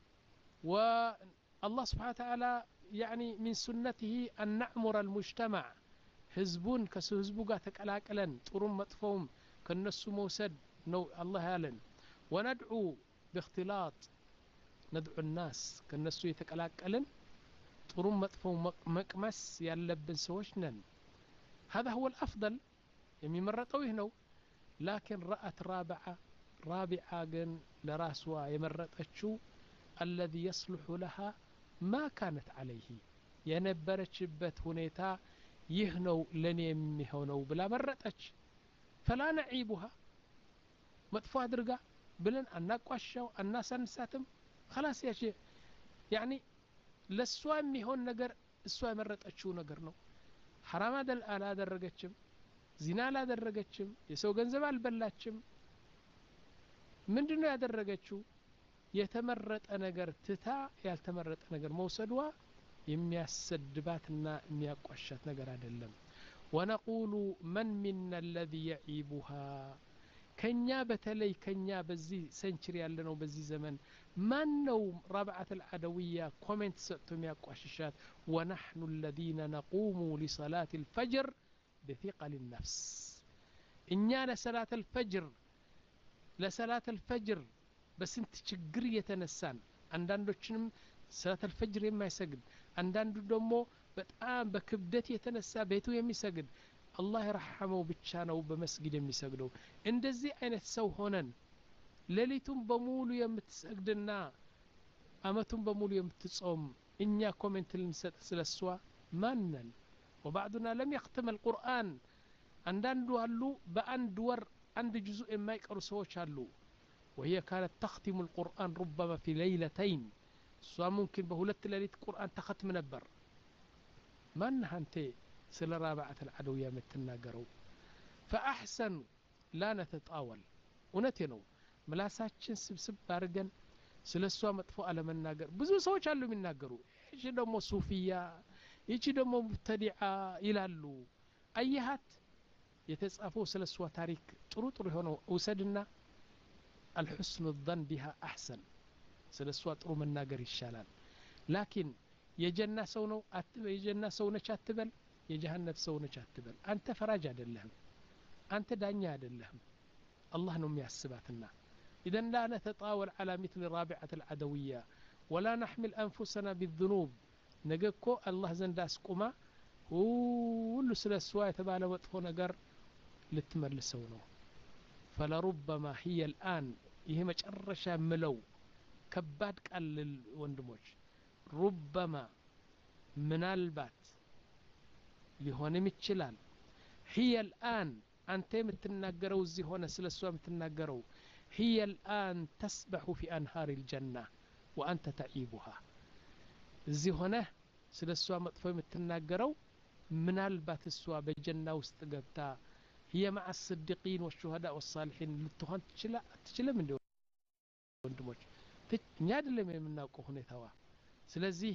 A: والله سبحانه وتعالى يعني من سنته أن نعمر المجتمع ህዝቡን ከህዝቡ ጋር ተቀላቅለን ጥሩም መጥፎም ከነሱ መውሰድ ነው አላህ ያለን وندعو باختلاط ندعو الناس ከነሱ የተቀላቀለን ጥሩም መጥፎም መቅመስ ያለብን ሰዎች ነን هذا هو الأفضل የሚመረጠው ይህ ነው لكن رأت رابعة رابعة ግን ለራስዋ የመረጠችው الذي يصلح لها ما كانت عليه የነበረችበት ሁኔታ ይህ ነው ለኔ የሚሆነው ብላ መረጠች فلا نعيبها መጥፎ አድርጋ ብለን አናቋሻው አናሳንሳትም خلاص يا شيخ يعني ለሷ የሚሆን ነገር እሷ የመረጠችው ነገር ነው ሐራም አላደረገችም ዚና አላደረገችም የሰው ገንዘብ አልበላችም ምንድነው ያደረገችው የተመረጠ ነገር ትታ ያልተመረጠ ነገር መውሰዷ የሚያሰድባትና የሚያቋሻት ነገር አይደለም ونقول من منا الذي يعيبها كنيا بتلي كنيا بزي سنشري ያለነው በዚህ ዘመን ማን ነው رابعة العدوية كومنت ሰጥቶም ያቋሽሻት ونحن الذين نقوم لصلاة الفجر بثقل النفس እኛ ለሰላት الفجر ለሰላት الفجر በስንት ችግር የተነሳን አንዳንዶችንም ሰላት الفجر የማይሰግድ አንዳንዱ ደግሞ በጣም በክብደት የተነሳ ቤቱ የሚሰግድ አላህ ይرحመው ብቻ ነው በመስጊድ የሚሰግደው እንደዚህ አይነት ሰው ሆነን ሌሊቱን በሙሉ የምትሰግድና አመቱን በሙሉ የምትጾም እኛ ኮሜንት ልንሰጥ ስለሷ ማንነን وبعضنا لم يختم القرآن አንዳንዱ አሉ በአንድ ወር አንድ ጁዙ የማይቀሩ ሰዎች አሉ وهي كانت تختم القرآن ربما في ليلتين سو ممكن بهولت ليله قرآن تختم نبر من انت سل رابعه العدويه متناغرو فاحسن لا نتطاول እውነቴ ነው ምላሳችን ስብስብ አድርገን ስለሷ መጥፎ አለመናገር ብዙ ሰዎች አሉ የሚናገሩ እሺ ደግሞ ሱፊያ እቺ ደግሞ ሙብተዲዓ ይላሉ አየሃት የተጻፈው ስለሷ ታሪክ ጥሩ ጥሩ ሆነው ውሰድና الحسن الظن بها احسن ስለሷ ጥሩ መናገር ይሻላል ላኪን የጀና ሰው ነው አትበል የጀና ሰው ነች አትበል የጀሃነም ሰው ነች አትበል አንተ ፈራጅ አይደለህም አንተ ዳኛ አይደለህም الله ነው የሚያስባትና اذا لا نتطاول على مثل رابعه العدويه ولا نحمل انفسنا بالذنوب ነገኮ الله ዘንድ አስቆማ ሁሉ ስለሷ የተባለ መጥፎ ነገር ልትመልሰው ነው فلربما هي الآن ይሄ መጨረሻ ምለው ከባድ ቃል ወንድሞች ربما ምናልባት ሊሆንም ይችላል هي الآن አንተ የምትናገረው እዚህ ሆነ ስለሷ የምትናገረው هي الآن تسبح في أنهار الجنة وأنت تعيبها እዚህ ሆነ ስለሷ መጥፎ የምትናገረው ምናልባት እሷ በጀና ውስጥ ገብታ هي مع الصديقين والشهداء والصالحين ልትሆን ትችላል አትችልም እንዴ ወንድሞች እኛ አይደለም የምናውቀው ሁኔታዋ ስለዚህ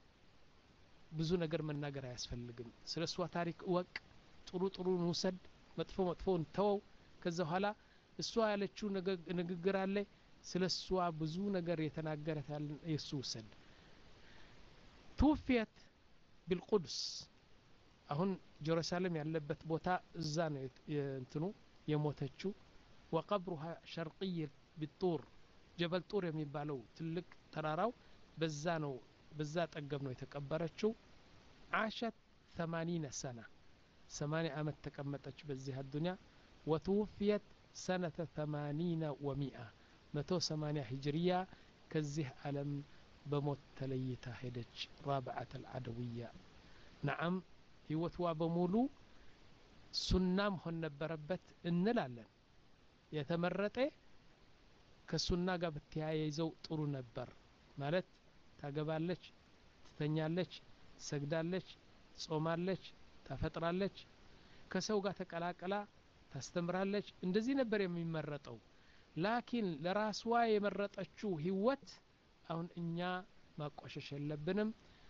A: ብዙ ነገር መናገር አያስፈልግም ስለሷ ታሪክ ወቅ ጥሩ ጥሩ ንውሰድ መጥፎ መጥፎን ተው ከዛ በኋላ እሷ ያለችው ንግግር አለ ስለሷ ብዙ ነገር የተናገረታል የሱ ወሰድ توفيت بالقدس አሁን ጀሩሳሌም ያለበት ቦታ እዛ ነው እንትኑ የሞተችው وقبرها شرقي بالطور جبل طور የሚባለው ትልቅ ተራራው በዛ ነው በዛ ጠገብ ነው የተቀበረችው عاشت ثمانين سنة ثمانية عام ተቀመጠች በዚህ الدنيا وتوفيت سنة ثمانين ومئة مئة وثمانية هجرية كزه ዓለም በሞት ተለይታ ሄደች رابعة العدوية نعم ህይወትዋ በሙሉ ሱናም ሆነ ነበረበት እንላለን የተመረጠ ከሱና ጋር በተያያዘው ጥሩ ነበር ማለት ታገባለች ትተኛለች ሰግዳለች ጾማለች ታፈጥራለች ከሰው ጋር ተቀላቀላ ታስተምራለች እንደዚህ ነበር የሚመረጠው ላኪን ለራስዋ የመረጠችው ህይወት አሁን እኛ ማቆሸሽ የለብንም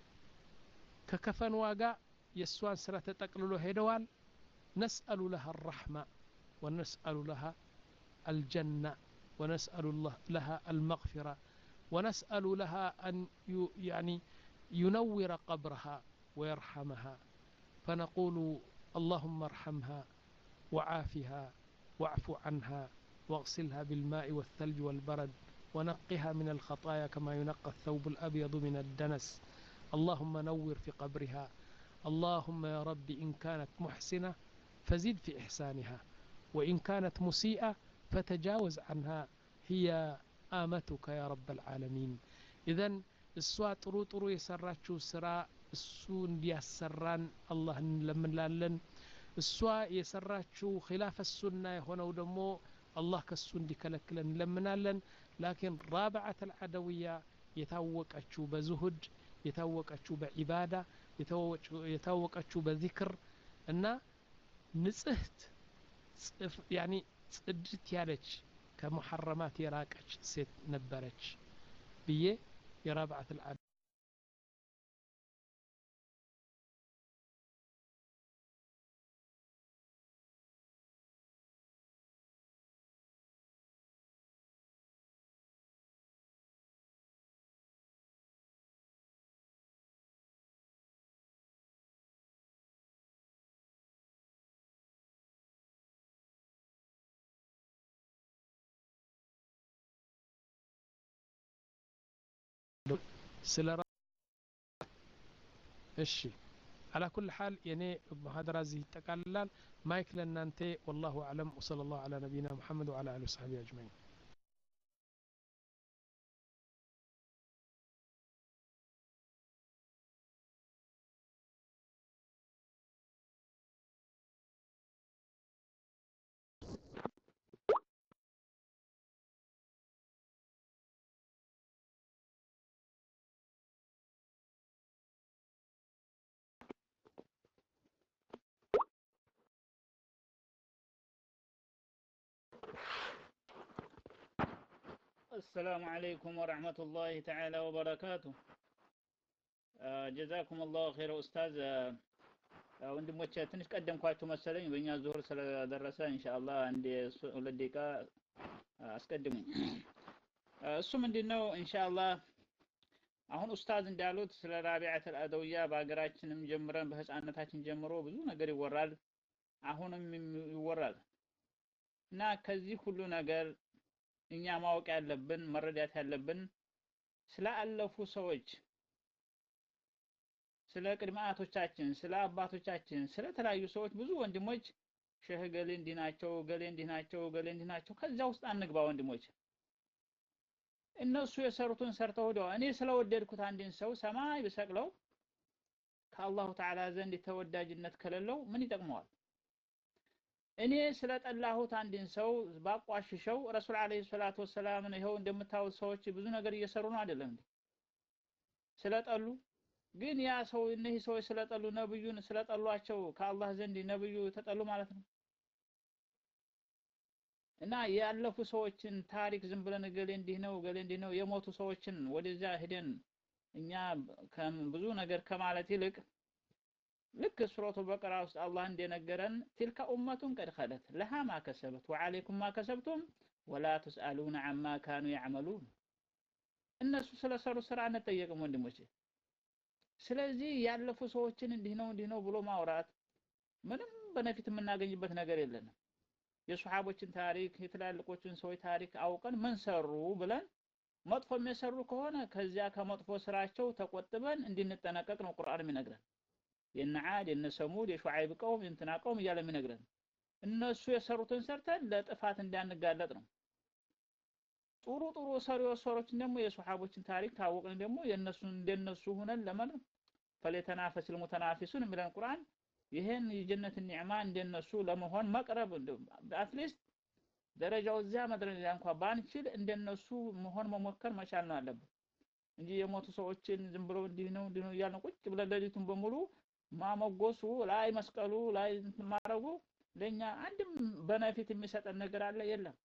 A: ከከፈን ዋጋ የሷን ስራ ተጠቅልሎ ሄደዋል نسأل لها الرحمة ونسأل لها الجنة ونسأل الله لها المغفرة ونسأل لها أن يعني ينور قبرها ويرحمها فنقول اللهم ارحمها وعافها واعف عنها واغسلها بالماء والثلج والبرد ونقها من الخطايا كما ينقى الثوب الأبيض من الدنس اللهم نور في قبرها اللهم يا رب إن كانت محسنة فزد في إحسانها وإن كانت مسيئة فتجاوز عنها هي آمتك يا رب العالمين إذن السواء طرو طرو يسراتشو سراء السون دياسران الله لمن لالن السواء يسراتشو خلاف السنة هنا ودمو الله كالسون دي كلكلن لمن لالن لكن رابعة العدوية يتوق أتشو بزهد የታወቀችው በዒባዳ የታወቀችው በዚክር እና ንጽህት ያኒ ጽድት ያለች ከሙሐረማት የራቀች ሴት ነበረች ብዬ የራብዓት العدوية سلا እሺ على كل حال يعني محاضرة زي تقلل مايك لنانتي والله أعلم وصلى الله على نبينا محمد وعلى آله وصحبه أجمعين
F: السلام عليكم ورحمة الله تعالى وبركاته آه جزاكم الله خير أستاذ ወንድሞቼ ትንሽ ቀደምኳችሁ መሰለኝ በእኛ ዙህር ስለደረሰ ኢንሻአላህ አንድ ሁለት ደቂቃ አስቀድሙኝ እሱ ምንድነው ኢንሻአላህ አሁን ኡስታዝ እንዳሉት ስለ ራቢዓት አልአደውያ በአገራችንም ጀምረን በህፃንነታችን ጀምሮ ብዙ ነገር ይወራል አሁንም ይወራል እና ከዚህ ሁሉ ነገር እኛ ማወቅ ያለብን መረዳት ያለብን ስለ አለፉ ሰዎች ስለ ቅድማቶቻችን ስለ አባቶቻችን ስለ ተለያዩ ሰዎች ብዙ ወንድሞች ሸህ ገሌ እንዲናቸው ገሌ እንዲናቸው ገሌ እንዲናቸው ከዛ ውስጥ አንግባ ወንድሞች እነሱ የሰሩትን ሰርተው ሄደው እኔ ስለወደድኩት አንድን ሰው ሰማይ በሰቅለው ከአላሁ ተዓላ ዘንድ ተወዳጅነት ከሌለው ምን ይጠቅመዋል እኔ ስለጠላሁት አንድን ሰው ባቋሽሸው ረሱል አለይሂ ሰላቱ ወሰላም ነው እንደምታውቁት ሰዎች ብዙ ነገር እየሰሩ ነው አይደለም ስለጠሉ ግን ያ ሰው እነዚህ ሰዎች ስለጠሉ ነብዩን ስለጠሏቸው ከአላህ ዘንድ ነብዩ ተጠሉ ማለት ነው እና ያለፉ ሰዎችን ታሪክ ዝም ብለን ገሌ እንዲህ ነው ገሌ እንዲህ ነው የሞቱ ሰዎችን ወደዛ ሄደን እኛ ብዙ ነገር ከማለት ይልቅ ልክ ሱረቱ በቀራ ውስጥ አላህ እንደነገረን تلك امه قد خلت لها ما كسبت وعليكم ما كسبتم ولا تسالون عما كانوا يعملون እነሱ ስለሰሩ ስራ አንጠየቅም ወንድሞቼ ስለዚህ ያለፉ ሰዎችን እንዲህ ነው እንዲህ ነው ብሎ ማውራት ምንም በነፊት የምናገኝበት ነገር የለንም የሱሐቦችን ታሪክ የትላልቆችን ሰዎች ታሪክ አውቀን ምን ሰሩ ብለን መጥፎ የሚሰሩ ከሆነ ከዚያ ከመጥፎ ስራቸው ተቆጥበን እንድንጠነቀቅ ነው ቁርአን የሚነግረን የነዓድ የነሰሙድ የሹዓይብ ቀውም እንትና ቀውም እያለ የሚነግረን እነሱ የሰሩትን ሰርተን ለጥፋት እንዳንጋለጥ ነው ጥሩ ጥሩ ሰሪዎች ሰሮችን ደግሞ የሱሐቦችን ታሪክ ታወቅን ደግሞ የነሱን እንደነሱ ሆነን ለምን ፈለተናፈስ المتنافسون የሚለን ቁርአን ይሄን የጀነት ኒዕማ እንደነሱ ለመሆን መቅረብ አትሊስት ደረጃው እዚያ መድረስ እንኳን ባንችል እንደነሱ መሆን መሞከር መቻል ነው አለብን እንጂ የሞቱ ሰዎችን ዝም ብሎ እንዲህ ነው እንዲህ ነው እያልን ቁጭ ብለን ለሊቱን በሙሉ ማመጎሱ ላይ መስቀሉ ላይ ማረጉ ለኛ አንድም በነፊት የሚሰጠን ነገር አለ የለም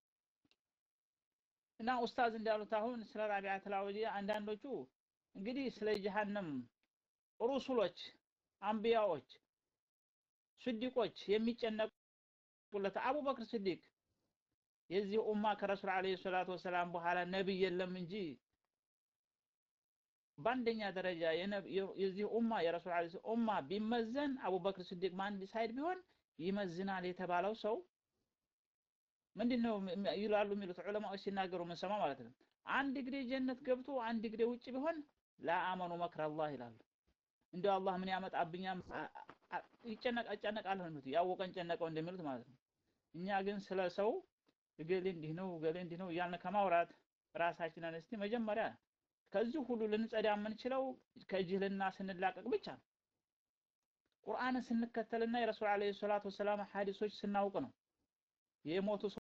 F: እና ኡስታዝ እንዳሉት አሁን ስለ ራቢዓት አልአደውያ አንዳንዶቹ እንግዲህ ስለ ጀሃነም ሩሱሎች አንቢያዎች ስዲቆች የሚጨነቁለት አቡበክር ስዲቅ የዚህ ኡማ ከረሱል አለይሂ ሰላቱ ወሰላም በኋላ ነብይ የለም እንጂ ባንደኛ ደረጃ የዚህ ኡማ የረሱል አለይሂ ኡማ ቢመዘን አቡበክር ስዲቅ ማን ሳይድ ቢሆን ይመዝናል የተባለው ሰው ምንድነው ይላሉ የሚሉት ዑለማዎች ሲናገሩ ምን ሰማ ማለት ነው አንድ ግሬ ጀነት ገብቶ አንድ ግሬ ውጭ ቢሆን ላአመኑ መክረ አላህ ይላሉ እንደው አላህ ምን ያመጣብኛል ይጨነቅ አጨነቃለሁ ነው ያወቀን ጨነቀው እንደሚሉት ማለት ነው እኛ ግን ስለ ሰው ገሌ እንዲህ ነው ገሌ እንዲህ ነው ያልን ከማውራት ራሳችንን እስቲ መጀመሪያ ከዚህ ሁሉ ልንጸዳ የምንችለው ከጅህልና ስንላቀቅ ብቻ ነው ቁርአንን ስንከተልና የረሱል አለይሂ ሰላቱ ወሰላም ሐዲሶች ስናውቅ ነው የሞቱ